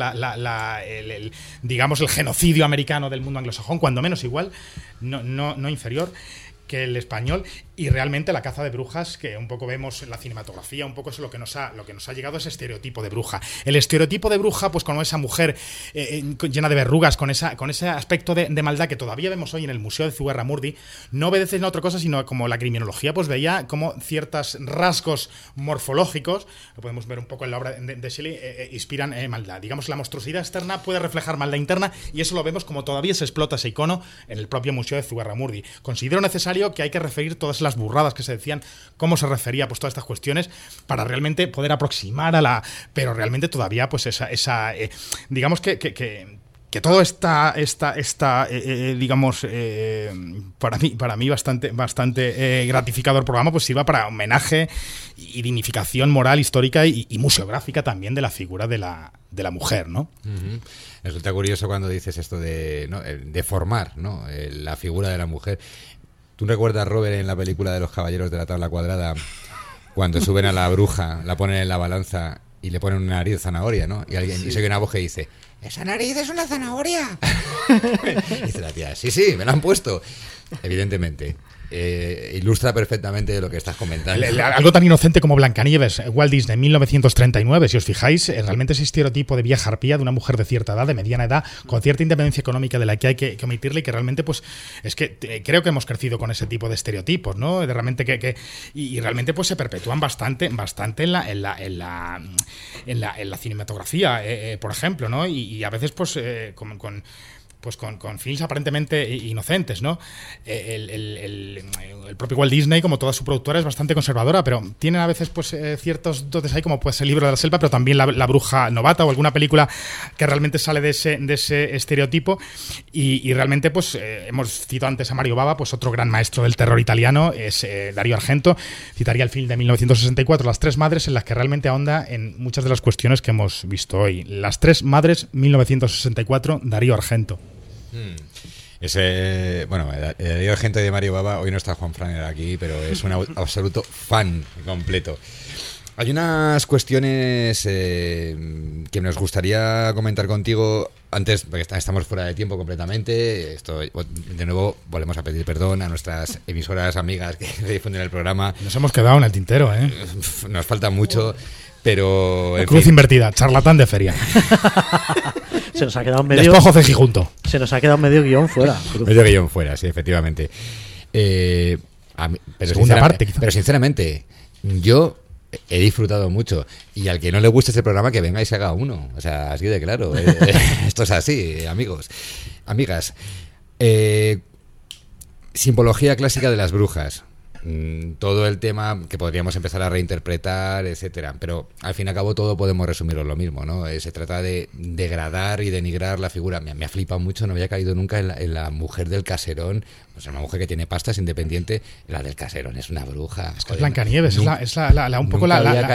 digamos el genocidio americano del mundo anglosajón, cuando menos igual, no inferior que el español, y realmente la caza de brujas, que un poco vemos en la cinematografía, un poco es lo que nos ha llegado, ese estereotipo de bruja. El estereotipo de bruja, pues con esa mujer llena de verrugas, con ese aspecto de maldad que todavía vemos hoy en el Museo de Zugarramurdi, no obedece a otra cosa, sino como la criminología pues veía como ciertos rasgos morfológicos, lo podemos ver un poco en la obra de Shelley, inspiran maldad. Digamos, la monstruosidad externa puede reflejar maldad interna, y eso lo vemos como todavía se explota ese icono en el propio Museo de Zugarramurdi. Considero necesario que hay que referir todas las burradas que se decían, cómo se refería pues todas estas cuestiones, para realmente poder aproximar pero realmente todavía pues esa digamos que que todo está digamos, para mí bastante gratificador programa, pues sirva para homenaje y dignificación moral, histórica y museográfica también de la figura de la mujer, ¿no? Uh-huh. Resulta curioso cuando dices esto de, ¿no?, de formar, ¿no?, la figura de la mujer. ¿Tú recuerdas, Robert, en la película de los Caballeros de la Tabla Cuadrada, cuando suben a la bruja, la ponen en la balanza y le ponen una nariz de zanahoria, ¿no? Y alguien, y se oye una voz que dice: ¡esa nariz es una zanahoria! Y dice la tía: sí, me la han puesto. Evidentemente. Ilustra perfectamente lo que estás comentando. Algo tan inocente como Blancanieves, Walt Disney, 1939. Si os fijáis, realmente ese estereotipo de vieja arpía, de una mujer de cierta edad, de mediana edad, con cierta independencia económica de la que hay que omitirle, y que realmente, pues, es que creo que hemos crecido con ese tipo de estereotipos, ¿no? De realmente y realmente, pues, se perpetúan bastante en la cinematografía, por ejemplo, ¿no? Y a veces, pues, con films aparentemente inocentes, ¿no? El propio Walt Disney, como toda su productora, es bastante conservadora, pero tienen a veces, pues, ciertos dotes ahí, como puede ser El libro de la selva, pero también la bruja novata, o alguna película que realmente sale de ese estereotipo, y realmente, pues, hemos citado antes a Mario Bava, pues otro gran maestro del terror italiano es Dario Argento. Citaría el film de 1964, Las tres madres, en las que realmente ahonda en muchas de las cuestiones que hemos visto hoy. Las tres madres, 1964, Dario Argento. Bueno, Dario Argento y de Mario Bava. Hoy no está Juan Fran aquí, pero es un absoluto fan completo. Hay unas cuestiones que nos gustaría comentar contigo antes, porque estamos fuera de tiempo completamente. De nuevo, volvemos a pedir perdón a nuestras emisoras amigas que difunden el programa. Nos hemos quedado en el tintero, ¿eh? Nos falta mucho, pero... La cruz invertida, charlatán de feria. Se nos ha quedado medio... Despojo cejijunto. Se nos ha quedado medio guión fuera. Medio guión fuera, sí, efectivamente. Segunda parte, quizá. Pero sinceramente, yo he disfrutado mucho. Y al que no le guste este programa, que venga y se haga uno. O sea, así de claro. Esto es así, amigos. Amigas. Simbología clásica de las brujas. Todo el tema que podríamos empezar a reinterpretar, etcétera, pero al fin y al cabo todo podemos resumirlo en lo mismo, ¿no? Se trata de degradar y denigrar la figura. Me ha flipado mucho, no había caído nunca en la mujer del caserón. O sea, una mujer que tiene pasta, es independiente. La del caserón es una bruja. Es que es Blancanieves, es un poco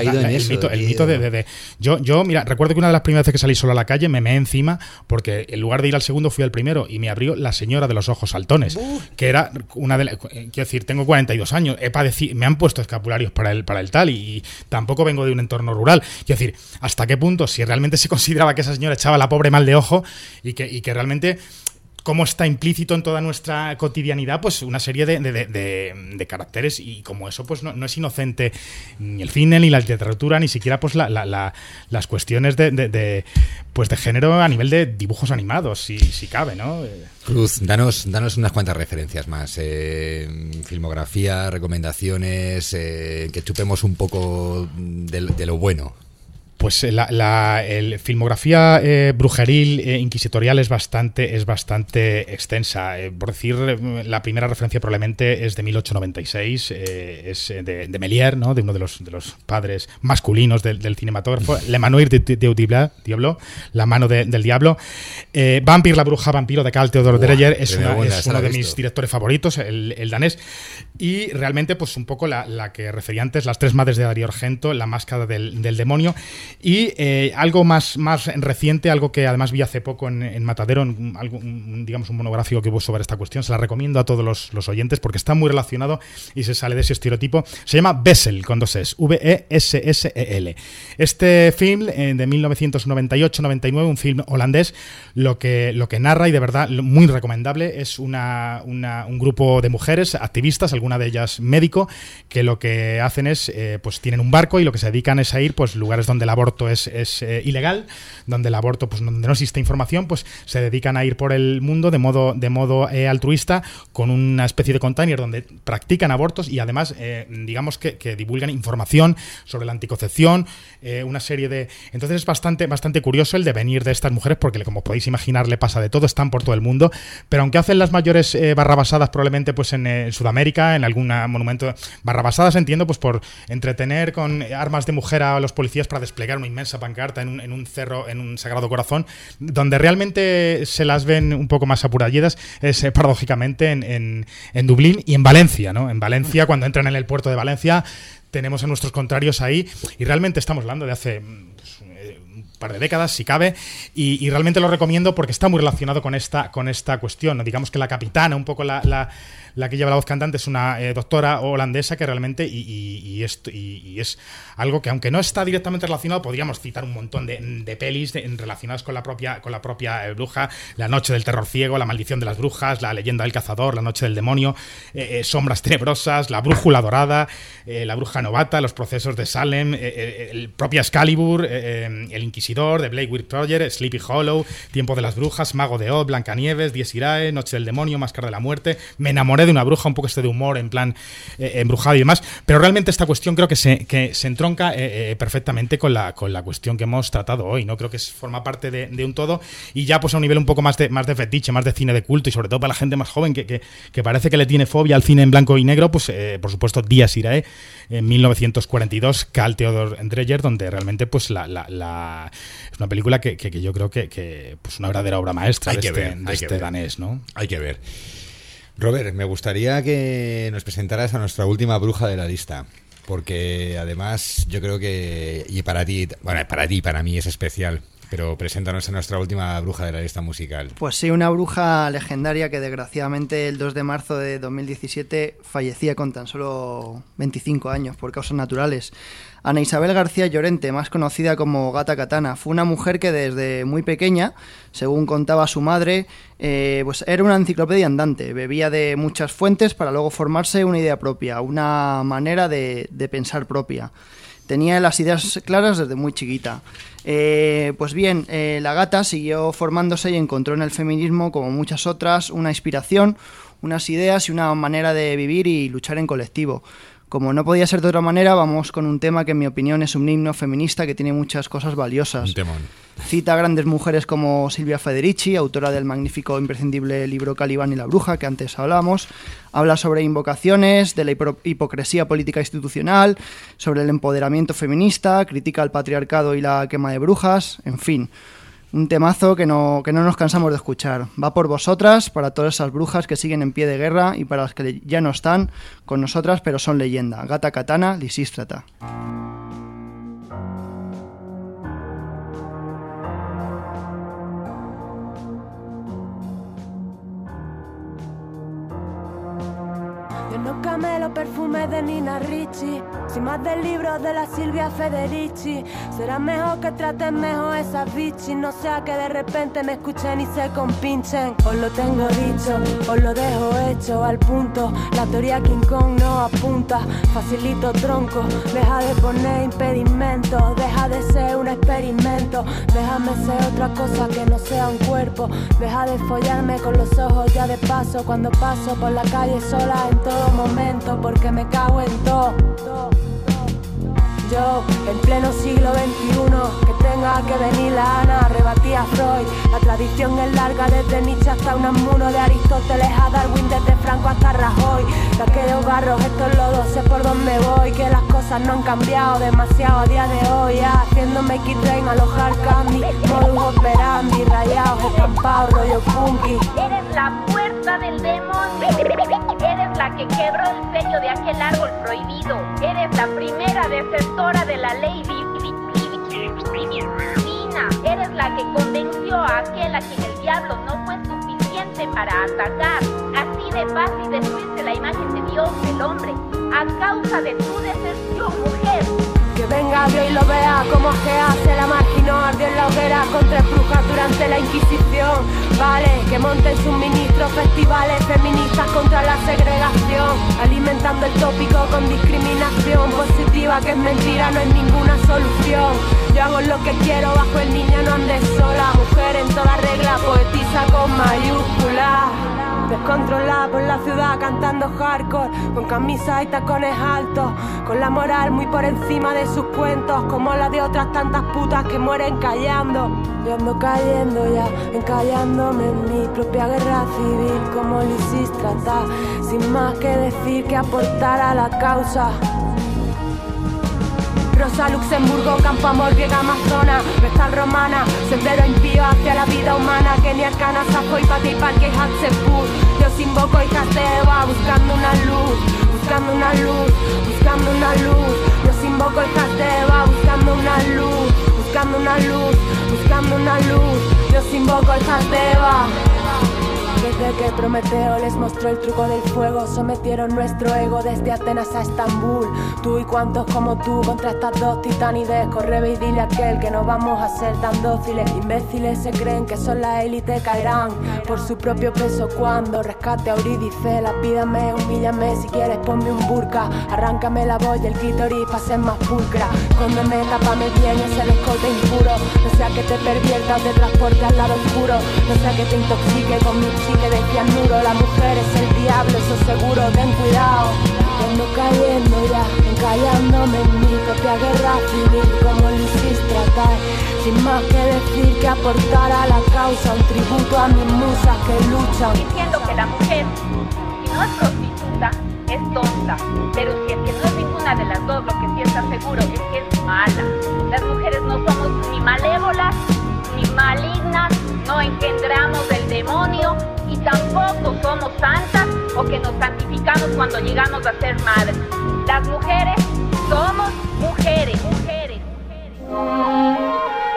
el mito de yo, mira, recuerdo que una de las primeras veces que salí solo a la calle me meé encima, porque en lugar de ir al segundo fui al primero, y me abrió la señora de los ojos saltones, que era una de quiero decir, tengo 42 años, me han puesto escapularios para el tal, y tampoco vengo de un entorno rural. Quiero decir, ¿hasta qué punto, si realmente se consideraba que esa señora echaba la pobre mal de ojo, y que realmente, cómo está implícito en toda nuestra cotidianidad, pues una serie de caracteres, y como eso, pues no es inocente ni el cine, ni la literatura, ni siquiera, pues las cuestiones de género a nivel de dibujos animados, si cabe, ¿no? Cruz, danos unas cuantas referencias más, filmografía, recomendaciones, que chupemos un poco de lo bueno. Pues la filmografía brujeril, inquisitorial, es bastante extensa. Por decir, la primera referencia probablemente es de 1896, es de Méliès, ¿no? De uno de los padres masculinos del cinematógrafo, Le Manoir du Diable, La mano del diablo. Vampire, la bruja vampiro, de Carl Theodor Dreyer, es uno de mis directores favoritos, el danés. Y realmente, pues un poco la que refería antes, Las tres madres de Dario Argento, La máscara del demonio. Y algo más reciente, algo que además vi hace poco en Matadero, digamos un monográfico que hubo sobre esta cuestión. Se la recomiendo a todos los oyentes porque está muy relacionado y se sale de ese estereotipo. Se llama Wessel, con dos es, Vessel. Este film de 1998-99, un film holandés, lo que narra, y de verdad muy recomendable, es un grupo de mujeres activistas, alguna de ellas médico, que lo que hacen es, pues tienen un barco, y lo que se dedican es a ir, pues, lugares donde el aborto es ilegal, donde el aborto, pues donde no existe información, pues se dedican a ir por el mundo de modo altruista, con una especie de container donde practican abortos, y además digamos que divulgan información sobre la anticoncepción, una serie de... Entonces es bastante curioso el devenir de estas mujeres, porque, como podéis imaginar, le pasa de todo, están por todo el mundo, pero aunque hacen las mayores barrabasadas probablemente, pues en Sudamérica, en algún monumento, barrabasadas entiendo, pues por entretener con armas de mujer a los policías para desplegar pegar una inmensa pancarta en un cerro, en un Sagrado Corazón. Donde realmente se las ven un poco más apuralledas es paradójicamente en Dublín y en Valencia, ¿no? En Valencia, cuando entran en el puerto de Valencia, tenemos a nuestros contrarios ahí, y realmente estamos hablando de hace un par de décadas, si cabe, y realmente lo recomiendo porque está muy relacionado con esta cuestión, ¿no? Digamos que la capitana, un poco la que lleva la voz cantante, es una doctora holandesa que realmente, y es algo que, aunque no está directamente relacionado, podríamos citar un montón de pelis relacionadas con la propia bruja: La noche del terror ciego, La maldición de las brujas, La leyenda del cazador, La noche del demonio, Sombras tenebrosas, La brújula dorada, La bruja novata, Los procesos de Salem, el propio Excalibur, El inquisidor, The Blair Witch Project, Sleepy Hollow, Tiempo de las brujas, Mago de Oz, Blancanieves, Dies Irae, Noche del demonio, Máscara de la muerte. Me enamoré de una bruja, un poco de humor en plan embrujado y demás, pero realmente esta cuestión creo que se entronca perfectamente con la cuestión que hemos tratado hoy, ¿no? Creo que forma parte de un todo, y ya pues a un nivel un poco más de fetiche, más de cine de culto, y sobre todo para la gente más joven que parece que le tiene fobia al cine en blanco y negro, pues por supuesto Dies Irae, en 1942, Carl Theodor Dreyer, donde realmente pues es una película que yo creo que pues una verdadera obra maestra de este danés, ¿no? Hay que ver. Robert, me gustaría que nos presentaras a nuestra última bruja de la lista, porque además yo creo que, y para ti, para mí es especial, pero preséntanos a nuestra última bruja de la lista musical. Pues sí, una bruja legendaria que desgraciadamente el 2 de marzo de 2017 fallecía con tan solo 25 años por causas naturales. Ana Isabel García Llorente, más conocida como Gata Katana, fue una mujer que desde muy pequeña, según contaba su madre, pues era una enciclopedia andante, bebía de muchas fuentes para luego formarse una idea propia, una manera de pensar propia. Tenía las ideas claras desde muy chiquita. Pues bien, la gata siguió formándose y encontró en el feminismo, como muchas otras, una inspiración, unas ideas y una manera de vivir y luchar en colectivo. Como no podía ser de otra manera, vamos con un tema que en mi opinión es un himno feminista que tiene muchas cosas valiosas. Un temón. Cita a grandes mujeres como Silvia Federici, autora del magnífico e imprescindible libro Calibán y la bruja, que antes hablábamos. Habla sobre invocaciones, de la hipocresía política institucional, sobre el empoderamiento feminista, critica al patriarcado y la quema de brujas, en fin. Un temazo que no nos cansamos de escuchar. Va por vosotras, para todas esas brujas que siguen en pie de guerra y para las que ya no están con nosotras, pero son leyenda. Gata Katana, Lisístrata. No camelo perfume de Nina Ricci, sin más del libro de la Silvia Federici. Será mejor que traten mejor esas bichis, no sea que de repente me escuchen y se compinchen. Os lo tengo dicho, os lo dejo hecho al punto. La teoría King Kong no apunta, facilito tronco. Deja de poner impedimentos, deja de ser un experimento. Déjame ser otra cosa que no sea un cuerpo. Deja de follarme con los ojos ya de paso, cuando paso por la calle sola en todo momento, porque me cago en todo. Yo, en pleno siglo XXI, que tenga que venir la Ana a rebatir a Freud. La tradición es larga, desde Nietzsche hasta Unamuno, de Aristóteles a Darwin, desde Franco hasta Rajoy. De aquellos barros, estos lodos, sé por dónde voy, que las cosas no han cambiado demasiado a día de hoy. Haciéndome X-Train, alojar candy, modus operandi, rayados, estampados, rollo funky. Eres la puerta del demonio, eres la que quebró el sello de aquel árbol prohibido, eres la primera desertora de la ley divina, eres la que convenció a aquel a quien el diablo no fue suficiente para atacar. Así de fácil destruirse la imagen de Dios del hombre a causa de tu deserción, mujer. Que venga Dios y lo vea como que hace la marginó, ardió en la hoguera con 3 brujas durante la Inquisición. Vale, que monten suministros, festivales feministas contra la segregación, alimentando el tópico con discriminación positiva, que es mentira, no es ninguna solución. Yo hago lo que quiero bajo el niño, no andes sola. Mujer en toda regla, poetisa con mayúsculas. Descontrolada por la ciudad cantando hardcore, con camisas y tacones altos, con la moral muy por encima de sus cuentos, como la de otras tantas putas que mueren callando. Yo ando cayendo ya, encallándome en mi propia guerra civil, como Lisístrata, sin más que decir que aportar a la causa. Rosa, Luxemburgo, Campo Amor, griega, Amazona, Vestal romana, sendero impío hacia la vida humana, Kenia, Cana, Sajo y Pati, Parque y Hatshepsut. Yo os invoco, hijas de Eva, buscando una luz, buscando una luz, buscando una luz. Yo os invoco, hijas de Eva, buscando una luz, buscando una luz, buscando una luz. Yo os invoco, hijas de Eva. Desde que Prometeo les mostró el truco del fuego, sometieron nuestro ego desde Atenas a Estambul. Tú y cuantos como tú contra estas dos titanides. Corre ve y dile a aquel que no vamos a ser tan dóciles. Imbéciles se creen que son la élite, caerán por su propio peso cuando rescate a Eurídice. Lapídame, humíllame, si quieres ponme un burka. Arráncame la voz y el clítoris pa' ser más pulcra. Escóndeme, tápame bien ese descote impuro. No sea que te pervierta o te transporte al lado oscuro. No sea que te intoxique con mi que decía Nuro, la mujer es el diablo, eso seguro, ten cuidado. Ando cayendo ya, encallándome en mi propia guerra civil, como lo hiciste tratar, sin más que decir que aportar a la causa, un tributo a mis musas que luchan. Diciendo que la mujer, si no es prostituta, es tonta, pero si es que no es ninguna de las dos, lo que sí está seguro es que es mala. Las mujeres no somos ni malévolas, ni malignas, no engendramos del demonio y tampoco somos santas o que nos santificamos cuando llegamos a ser madres. Las mujeres somos mujeres, mujeres, mujeres.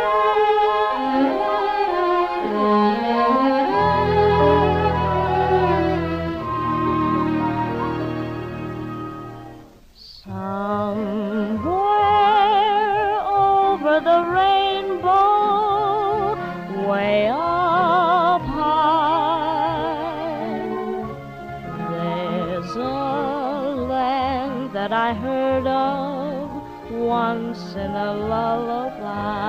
Somewhere over the rainbow, way up high, there's a land that I heard of once in a lullaby.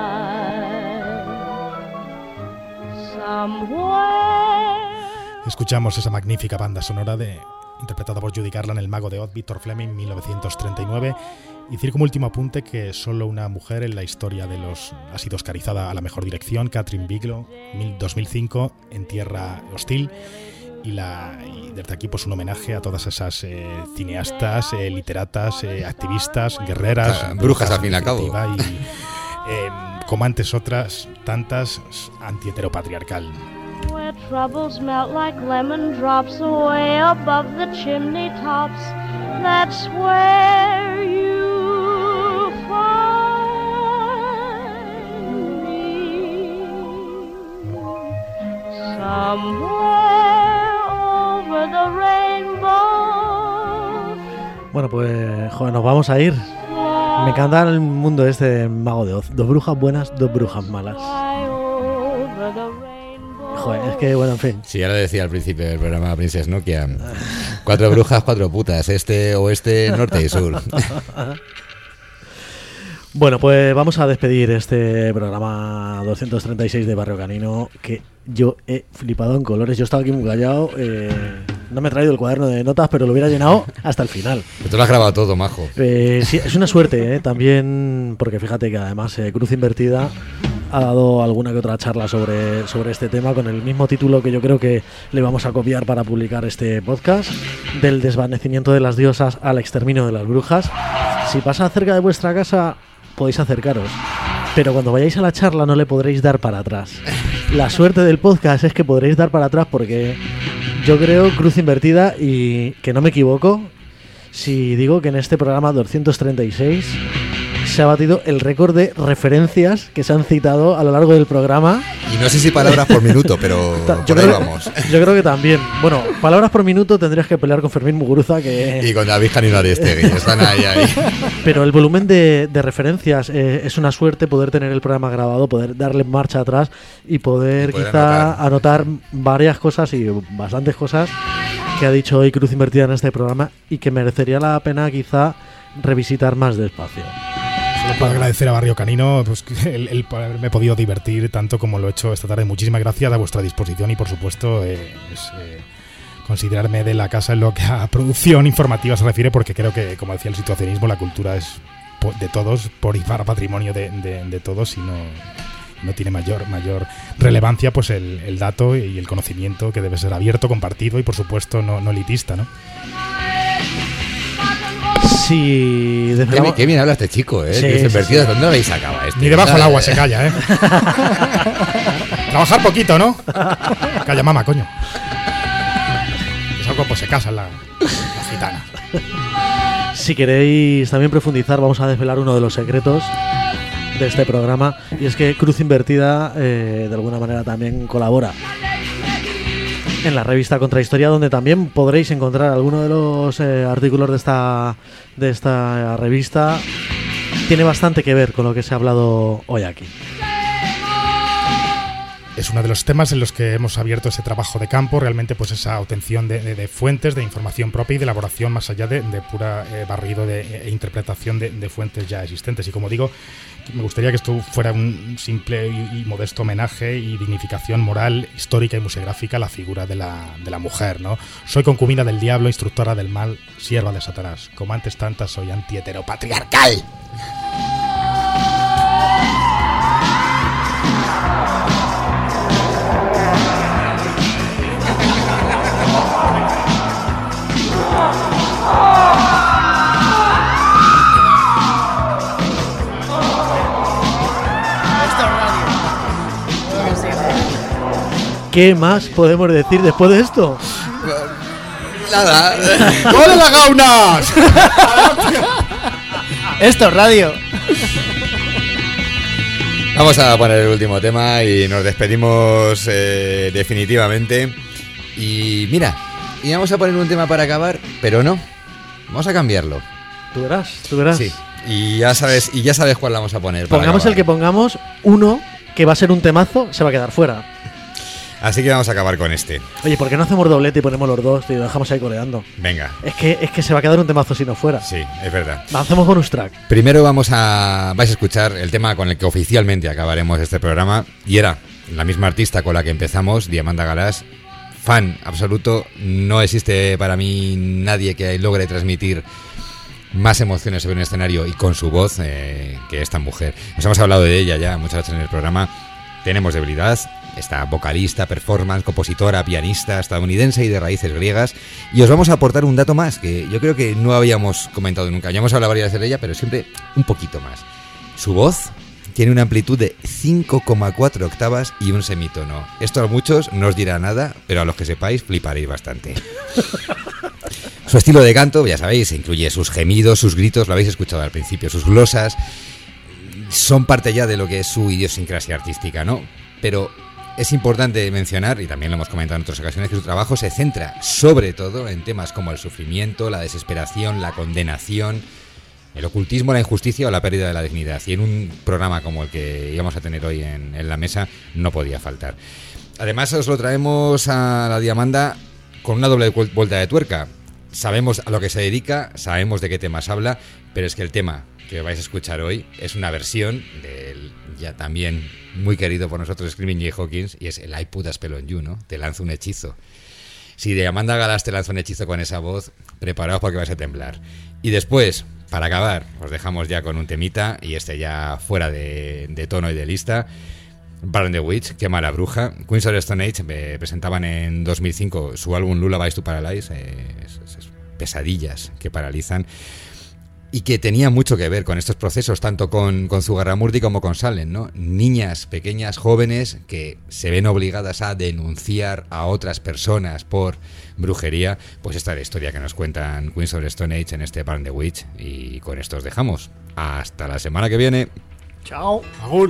Somewhere. Escuchamos esa magnífica banda sonora interpretada por Judy Garland, El Mago de Oz, Victor Fleming, 1939. Y decir como último apunte que solo una mujer en la historia ha sido oscarizada a la mejor dirección, Catherine Bigelow, 2005, En Tierra Hostil. Y desde aquí pues un homenaje a todas esas cineastas, literatas, activistas, guerreras, brujas al fin y al cabo. Y como antes otras tantas, anti-heteropatriarcal. Where troubles melt like lemon drops away above the chimney tops, that's where you find me. Somewhere over the rainbow. Bueno, pues joder, nos vamos a ir. Me encanta el mundo este Mago de Oz. Dos brujas buenas, dos brujas malas. Joder, es que bueno, en fin. Sí, ya lo decía al principio del programa Princess Nokia. 4 brujas, 4 putas. Este, oeste, norte y sur. Bueno, pues vamos a despedir este programa 236 de Barrio Canino, que yo he flipado en colores. Yo estaba aquí muy callado, no me he traído el cuaderno de notas, pero lo hubiera llenado hasta el final. Pero tú lo has grabado todo, majo. Sí, es una suerte, también, porque fíjate que además Cruz Invertida ha dado alguna que otra charla sobre este tema con el mismo título que yo creo que le vamos a copiar para publicar este podcast, del desvanecimiento de las diosas al exterminio de las brujas. Si pasa cerca de vuestra casa, podéis acercaros, pero cuando vayáis a la charla no le podréis dar para atrás. La suerte del podcast es que podréis dar para atrás, porque yo creo, Cruz Invertida, y que no me equivoco si digo que en este programa 236 se ha batido el récord de referencias que se han citado a lo largo del programa. Y no sé si palabras por minuto, pero por ahí vamos. Yo creo que también. Bueno, palabras por minuto tendrías que pelear con Fermín Muguruza y con David Canino Aristegui. Están ahí. Pero el volumen de referencias es una suerte poder tener el programa grabado, poder darle marcha atrás y poder quizá anotar varias cosas y bastantes cosas que ha dicho hoy Cruz Invertida en este programa y que merecería la pena quizá revisitar más despacio. Solo puedo agradecer a Barrio Canino pues, el haberme podido divertir tanto como lo he hecho esta tarde. Muchísimas gracias, a vuestra disposición y por supuesto considerarme de la casa en lo que a producción informativa se refiere, porque creo que, como decía el situacionismo, la cultura es de todos, por y para patrimonio de todos, y no tiene mayor relevancia pues el dato y el conocimiento, que debe ser abierto, compartido y por supuesto no elitista, ¿no? Si Qué bien habla este chico, ¿eh? Sí, Cruces Invertidas, sí. ¿dónde habéis sacado a este? Ni debajo del agua se calla, ¿eh? Trabajar poquito, ¿no? Calla, mamá, coño. Es algo, pues se casan la gitana. Si queréis también profundizar, vamos a desvelar uno de los secretos de este programa, y es que Cruz Invertida de alguna manera también colabora en la revista Contrahistoria, donde también podréis encontrar alguno de los artículos de esta revista. Tiene bastante que ver con lo que se ha hablado hoy aquí. Es uno de los temas en los que hemos abierto ese trabajo de campo, realmente pues esa obtención de fuentes, de información propia y de elaboración más allá de pura barrido e interpretación de fuentes ya existentes. Y como digo, me gustaría que esto fuera un simple y modesto homenaje y dignificación moral, histórica y museográfica a la figura de la mujer, ¿no? Soy concubina del diablo, instructora del mal, sierva de Satanás. Como antes tantas, soy anti-heteropatriarcal. ¿Qué más podemos decir después de esto? Nada. ¡Gol las gaunas! Esto es radio. Vamos a poner el último tema y nos despedimos definitivamente. Y mira, íbamos a poner un tema para acabar, pero no. Vamos a cambiarlo. Tú verás. Sí. Y ya sabes cuál vamos a poner. Pongamos el que pongamos, uno que va a ser un temazo, se va a quedar fuera. Así que vamos a acabar con este. Oye, ¿por qué no hacemos doblete y ponemos los dos y lo dejamos ahí coleando? Venga. Es que se va a quedar un temazo si no fuera. Sí, es verdad. Hacemos bonus track. Primero vais a escuchar el tema con el que oficialmente acabaremos este programa. Y era la misma artista con la que empezamos, Diamanda Galás. Fan absoluto. No existe para mí nadie que logre transmitir más emociones sobre un escenario y con su voz que esta mujer. Nos hemos hablado de ella ya muchas veces en el programa. Tenemos debilidad. Esta vocalista, performance, compositora, pianista estadounidense y de raíces griegas. Y os vamos a aportar un dato más que yo creo que no habíamos comentado nunca. Ya hemos hablado varias veces de ella, pero siempre un poquito más. Su voz tiene una amplitud de 5,4 octavas y un semitono. Esto a muchos no os dirá nada, pero a los que sepáis fliparéis bastante. Su estilo de canto, ya sabéis, incluye sus gemidos, sus gritos, lo habéis escuchado al principio, sus glosas. Son parte ya de lo que es su idiosincrasia artística, ¿no? Pero es importante mencionar, y también lo hemos comentado en otras ocasiones, que su trabajo se centra sobre todo en temas como el sufrimiento, la desesperación, la condenación, el ocultismo, la injusticia o la pérdida de la dignidad. Y en un programa como el que íbamos a tener hoy en la mesa no podía faltar. Además os lo traemos a la Diamanda con una doble vuelta de tuerca. Sabemos a lo que se dedica, sabemos de qué temas habla, pero es que el tema que vais a escuchar hoy es una versión del ya también muy querido por nosotros Screaming Jay Hawkins, y es el I Put a Spell on You, ¿no? Te lanzo un hechizo. Si Diamanda Galás te lanza un hechizo con esa voz, preparaos porque vais a temblar. Y después, para acabar, os dejamos ya con un temita, y este ya fuera de tono y de lista. Burn the Witch, Quema la Bruja. Queens of the Stone Age presentaban en 2005 su álbum Lullabies to Paralyze, pesadillas que paralizan, y que tenía mucho que ver con estos procesos, tanto con Zugarramurdi como con Salem, ¿no? Niñas pequeñas, jóvenes, que se ven obligadas a denunciar a otras personas por brujería. Pues esta es la historia que nos cuentan Queens of the Stone Age en este Burn the Witch, y con esto os dejamos. Hasta la semana que viene. Chao. Agur.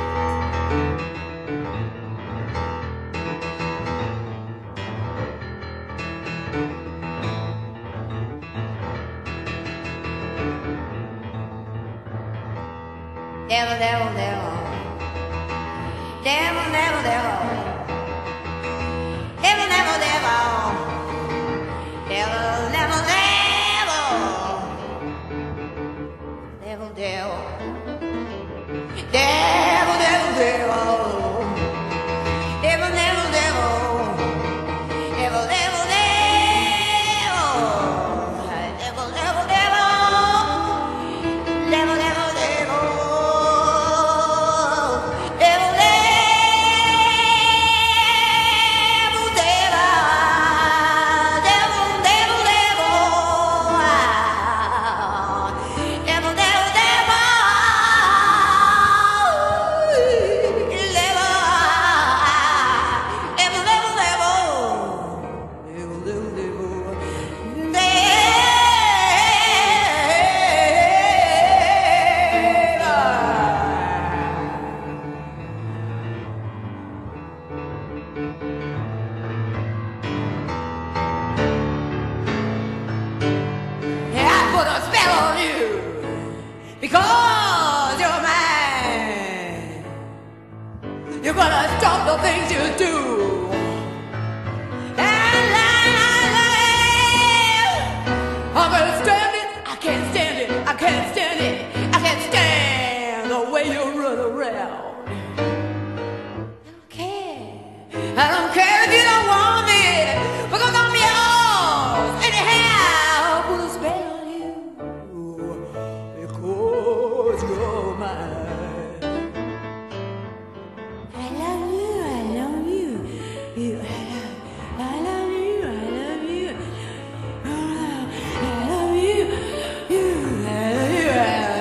Devil, devil, devil. Devil, devil, devil. Devil, devil, devil. Devil, devil, devil. Devil, devil. Devil, devil, devil. Devil, devil, devil. Devil, devil, devil. Devil, devil, devil. Devil, devil, devil. Yeah, I put a spell on you because you're mine. You're gonna stop the things you do. And I can't stand it. I can't stand it. I can't stand it. I can't stand the way you run around. I don't care if you don't want me, because I'm yours. Anyhow, put a spell on you, because you're mine. I love you, I love you. I love you, I love you. I love you, I love you.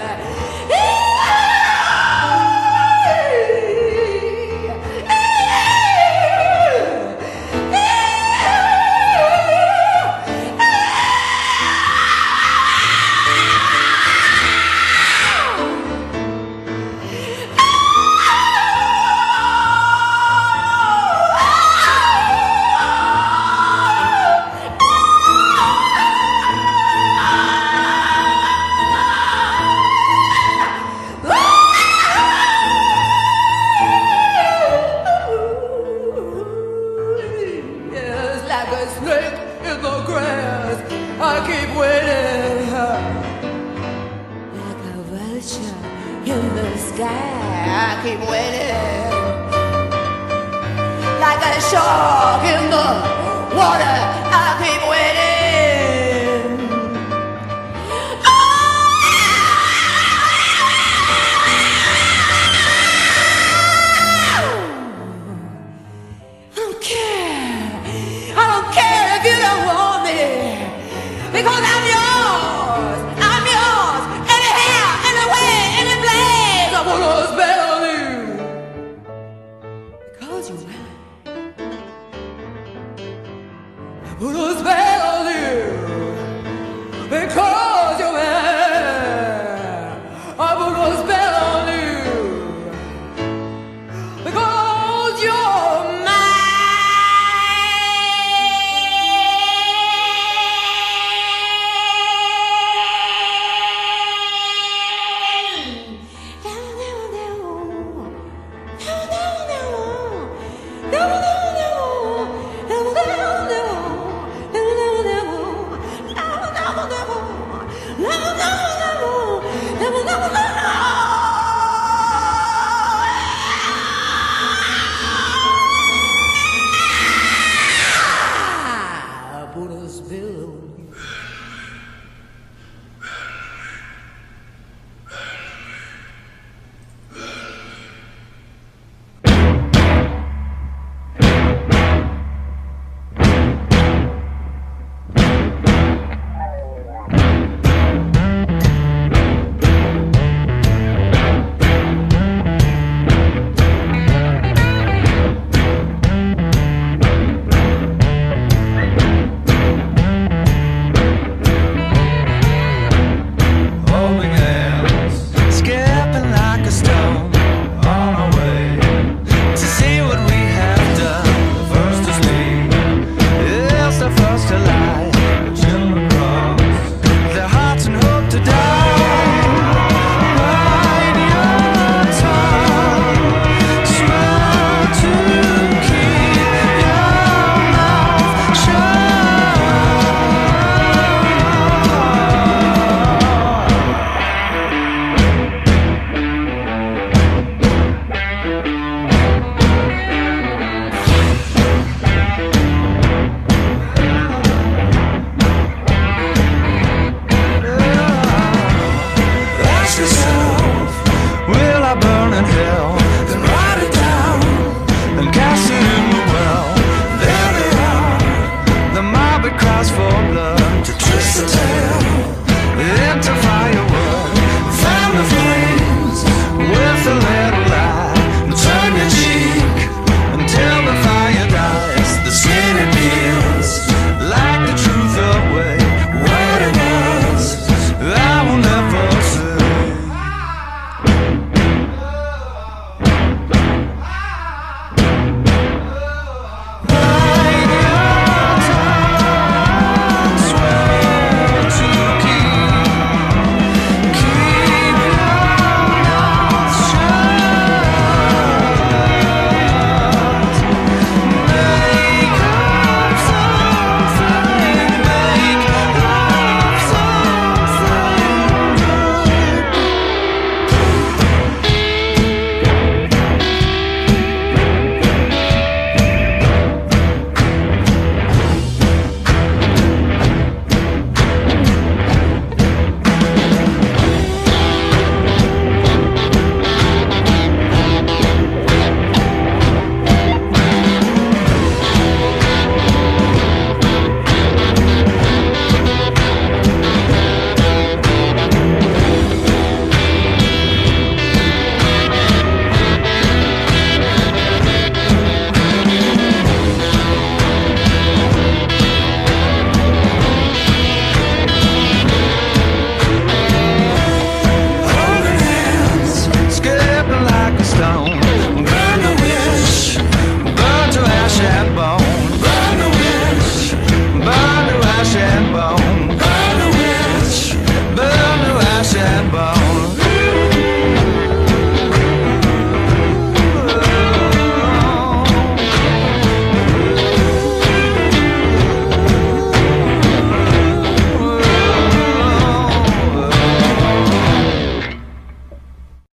Yes, like a snake in the grass, I keep waiting. Like a vulture in the sky, I keep waiting. Like a shark in the water, I keep waiting. I don't care if you don't want me, because I'm yours, anyhow, anyway, any place. I put a spell on you, because you're mine. I put a spell